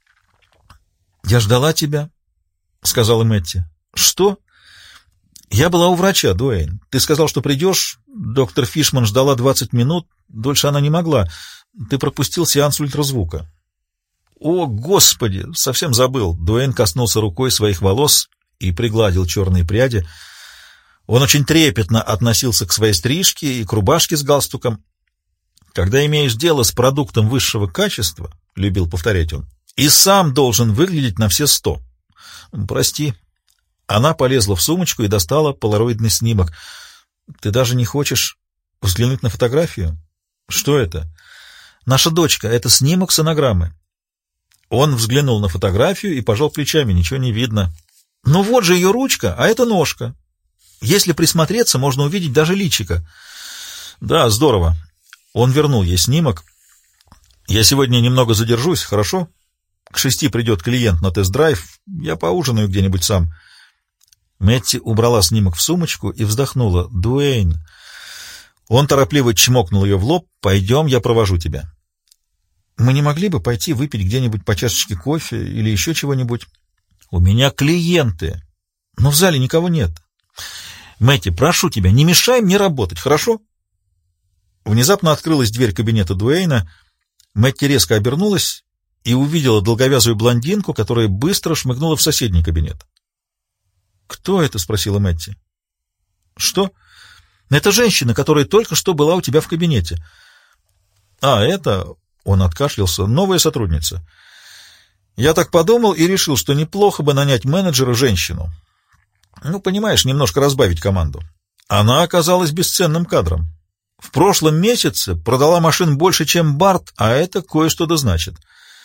«Я ждала тебя», — сказала Мэтти. «Что?» «Я была у врача, Дуэйн. Ты сказал, что придешь. Доктор Фишман ждала двадцать минут. Дольше она не могла. Ты пропустил сеанс ультразвука». «О, Господи! Совсем забыл!» Дуэйн коснулся рукой своих волос и пригладил черные пряди. Он очень трепетно относился к своей стрижке и к рубашке с галстуком. «Когда имеешь дело с продуктом высшего качества, — любил повторять он, — и сам должен выглядеть на все сто. Прости». Она полезла в сумочку и достала полароидный снимок. «Ты даже не хочешь взглянуть на фотографию?» «Что это?» «Наша дочка. Это снимок сонограммы». Он взглянул на фотографию и пожал плечами. Ничего не видно. «Ну вот же ее ручка, а это ножка. Если присмотреться, можно увидеть даже личико». «Да, здорово». Он вернул ей снимок. «Я сегодня немного задержусь, хорошо? К шести придет клиент на тест-драйв. Я поужинаю где-нибудь сам». Мэтти убрала снимок в сумочку и вздохнула. «Дуэйн». Он торопливо чмокнул ее в лоб. «Пойдем, я провожу тебя». «Мы не могли бы пойти выпить где-нибудь по чашечке кофе или еще чего-нибудь?» «У меня клиенты, но в зале никого нет». «Мэтти, прошу тебя, не мешай мне работать, хорошо?» Внезапно открылась дверь кабинета Дуэйна. Мэтти резко обернулась и увидела долговязую блондинку, которая быстро шмыгнула в соседний кабинет. «Кто это?» — спросила Мэтти. «Что?» «Это женщина, которая только что была у тебя в кабинете». «А, это...» — он откашлялся. «Новая сотрудница. Я так подумал и решил, что неплохо бы нанять менеджера женщину. Ну, понимаешь, немножко разбавить команду. Она оказалась бесценным кадром. В прошлом месяце продала машин больше, чем Барт, а это кое-что да значит».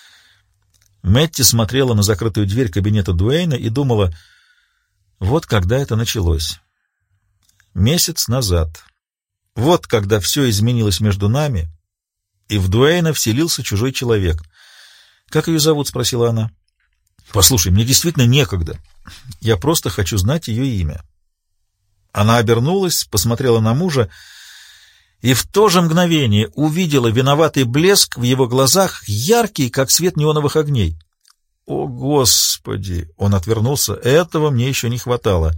Мэтти смотрела на закрытую дверь кабинета Дуэйна и думала... Вот когда это началось. Месяц назад. Вот когда все изменилось между нами, и в Дуэйна вселился чужой человек. «Как ее зовут?» — спросила она. «Послушай, мне действительно некогда. Я просто хочу знать ее имя». Она обернулась, посмотрела на мужа и в то же мгновение увидела виноватый блеск в его глазах, яркий, как свет неоновых огней. «О, Господи!» — он отвернулся. «Этого мне еще не хватало».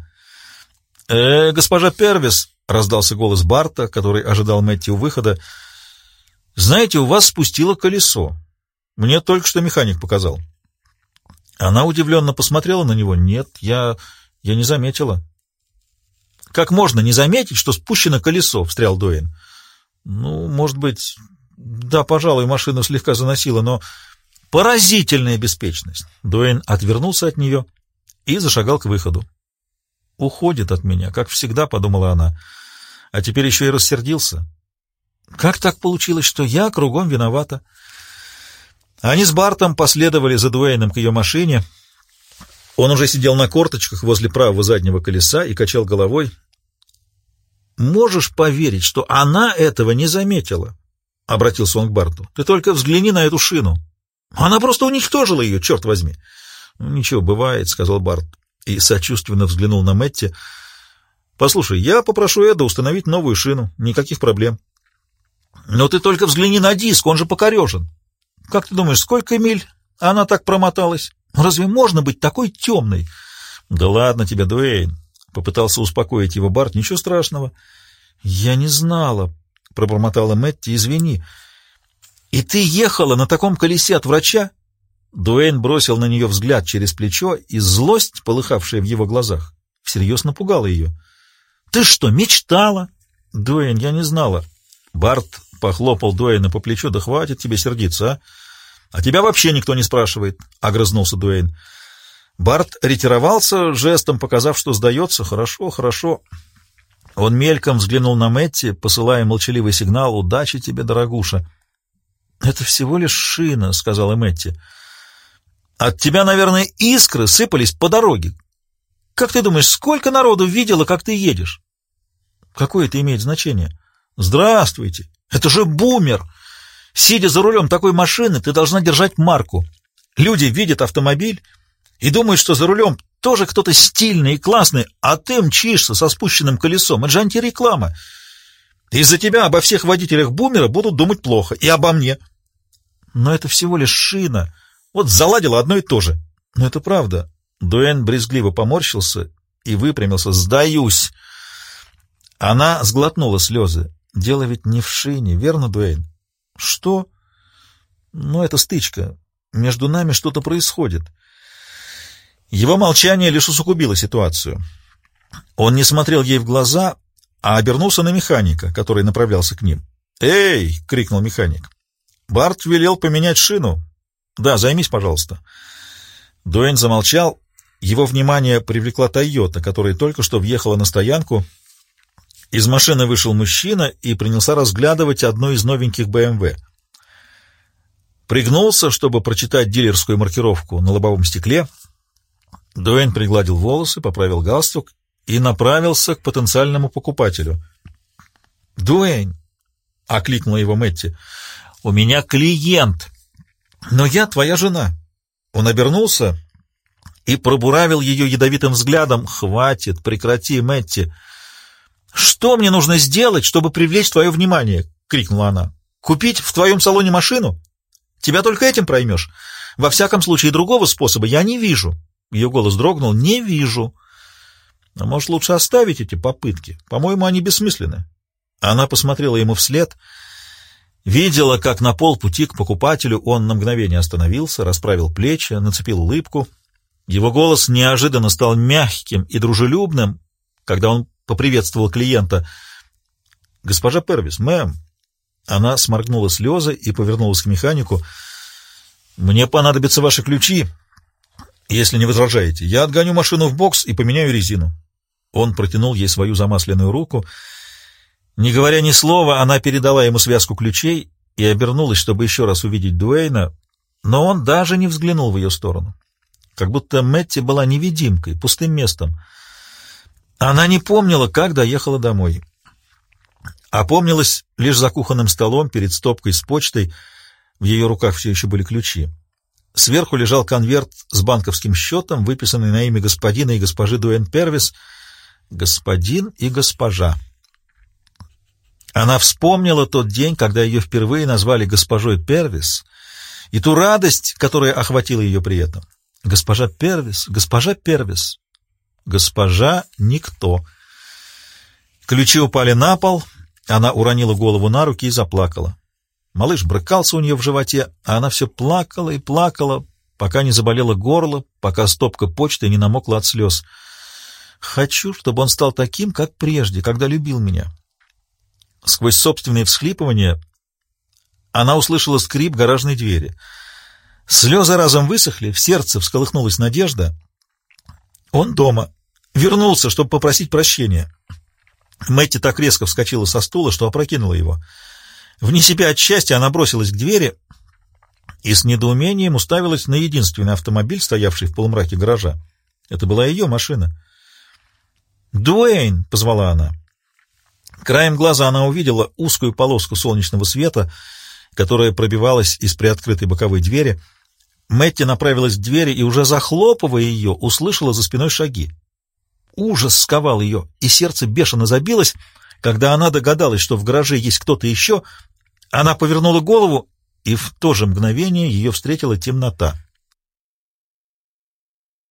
«Э, госпожа Первис!» — раздался голос Барта, который ожидал Мэтти у выхода. «Знаете, знаете, у вас спустило колесо. Мне только что механик показал». Она удивленно посмотрела на него. «Нет, я... я не заметила». «Как можно не заметить, что спущено колесо?» — встрял Дуэйн. «Ну, может быть, да, пожалуй, машину слегка заносило, но поразительная беспечность». Дуэйн отвернулся от нее и зашагал к выходу. «Уходит от меня, как всегда», — подумала она, а теперь еще и рассердился. «Как так получилось, что я кругом виновата?» Они с Бартом последовали за Дуэйном к ее машине. Он уже сидел на корточках возле правого заднего колеса и качал головой. «Можешь поверить, что она этого не заметила?» — обратился он к Барту. «Ты только взгляни на эту шину. Она просто уничтожила ее, черт возьми». «Ну, ничего, бывает», — сказал Барт и сочувственно взглянул на Мэтти. «Послушай, я попрошу Эда установить новую шину. Никаких проблем». «Но ты только взгляни на диск, он же покорежен. Как ты думаешь, сколько миль она так промоталась? Разве можно быть такой темной?» «Да ладно тебе, Дуэйн», — попытался успокоить его Барт. «Ничего страшного». «Я не знала», — пробормотала Мэтти. «Извини». «И ты ехала на таком колесе от врача?» Дуэйн бросил на нее взгляд через плечо, и злость, полыхавшая в его глазах, всерьез напугала ее. «Ты что, мечтала?» «Дуэйн, я не знала». Барт похлопал Дуэйна по плечу. «Да хватит тебе сердиться, а? А тебя вообще никто не спрашивает», — огрызнулся Дуэйн. Барт ретировался, жестом показав, что сдается. «Хорошо, хорошо». Он мельком взглянул на Мэтти, посылая молчаливый сигнал: «Удачи тебе, дорогуша». «Это всего лишь шина», — сказала Мэтти. «От тебя, наверное, искры сыпались по дороге. Как ты думаешь, сколько народу видело, как ты едешь?» «Какое это имеет значение?» «Здравствуйте! Это же бумер! Сидя за рулем такой машины, ты должна держать марку. Люди видят автомобиль и думают, что за рулем тоже кто-то стильный и классный, а ты мчишься со спущенным колесом. Это же антиреклама. Из-за тебя обо всех водителях бумера будут думать плохо. И обо мне». «Но это всего лишь шина. Вот заладила одно и то же». «Но это правда». Дуэйн брезгливо поморщился и выпрямился. «Сдаюсь». Она сглотнула слезы. «Дело ведь не в шине, верно, Дуэйн?» «Что?» «Ну, это стычка. Между нами что-то происходит». Его молчание лишь усугубило ситуацию. Он не смотрел ей в глаза, а обернулся на механика, который направлялся к ним. «Эй!» — крикнул механик. «Барт велел поменять шину. Да, займись, пожалуйста». Дуэйн замолчал. Его внимание привлекла Тойота, которая только что въехала на стоянку. Из машины вышел мужчина и принялся разглядывать одну из новеньких бэ эм вэ. Пригнулся, чтобы прочитать дилерскую маркировку на лобовом стекле. Дуэйн пригладил волосы, поправил галстук и направился к потенциальному покупателю. «Дуэйн!» — окликнула его Мэтти. «У меня клиент, но я твоя жена». Он обернулся и пробуравил ее ядовитым взглядом. «Хватит, прекрати, Мэтти». «Что мне нужно сделать, чтобы привлечь твое внимание?» — крикнула она. «Купить в твоем салоне машину? Тебя только этим проймешь. Во всяком случае, другого способа я не вижу». Ее голос дрогнул. «Не вижу». «А может, лучше оставить эти попытки? По-моему, они бессмысленны». Она посмотрела ему вслед, видела, как на полпути к покупателю он на мгновение остановился, расправил плечи, нацепил улыбку. Его голос неожиданно стал мягким и дружелюбным, когда он поприветствовал клиента. «Госпожа Первис, мэм». Она сморгнула слезы и повернулась к механику. «Мне понадобятся ваши ключи, если не возражаете. Я отгоню машину в бокс и поменяю резину». Он протянул ей свою замасленную руку. Не говоря ни слова, она передала ему связку ключей и обернулась, чтобы еще раз увидеть Дуэйна, но он даже не взглянул в ее сторону. Как будто Мэтти была невидимкой, пустым местом. Она не помнила, как доехала домой. Опомнилась лишь за кухонным столом перед стопкой с почтой. В ее руках все еще были ключи. Сверху лежал конверт с банковским счетом, выписанный на имя господина и госпожи Дуэйн Первис. Господин и госпожа. Она вспомнила тот день, когда ее впервые назвали госпожой Первис, и ту радость, которая охватила ее при этом. Госпожа Первис, госпожа Первис. Госпожа никто. Ключи упали на пол, она уронила голову на руки и заплакала. Малыш брыкался у нее в животе, а она все плакала и плакала, пока не заболело горло, пока стопка почты не намокла от слез. Хочу, чтобы он стал таким, как прежде, когда любил меня. Сквозь собственные всхлипывания она услышала скрип гаражной двери. Слезы разом высохли, в сердце всколыхнулась надежда. Он дома. Вернулся, чтобы попросить прощения. Мэтти так резко вскочила со стула, что опрокинула его. Вне себя от счастья она бросилась к двери и с недоумением уставилась на единственный автомобиль, стоявший в полумраке гаража. Это была ее машина. «Дуэйн!» — позвала она. Краем глаза она увидела узкую полоску солнечного света, которая пробивалась из приоткрытой боковой двери. Мэтти направилась к двери и, уже захлопывая ее, услышала за спиной шаги. Ужас сковал ее, и сердце бешено забилось. Когда она догадалась, что в гараже есть кто-то еще, она повернула голову, и в то же мгновение ее встретила темнота.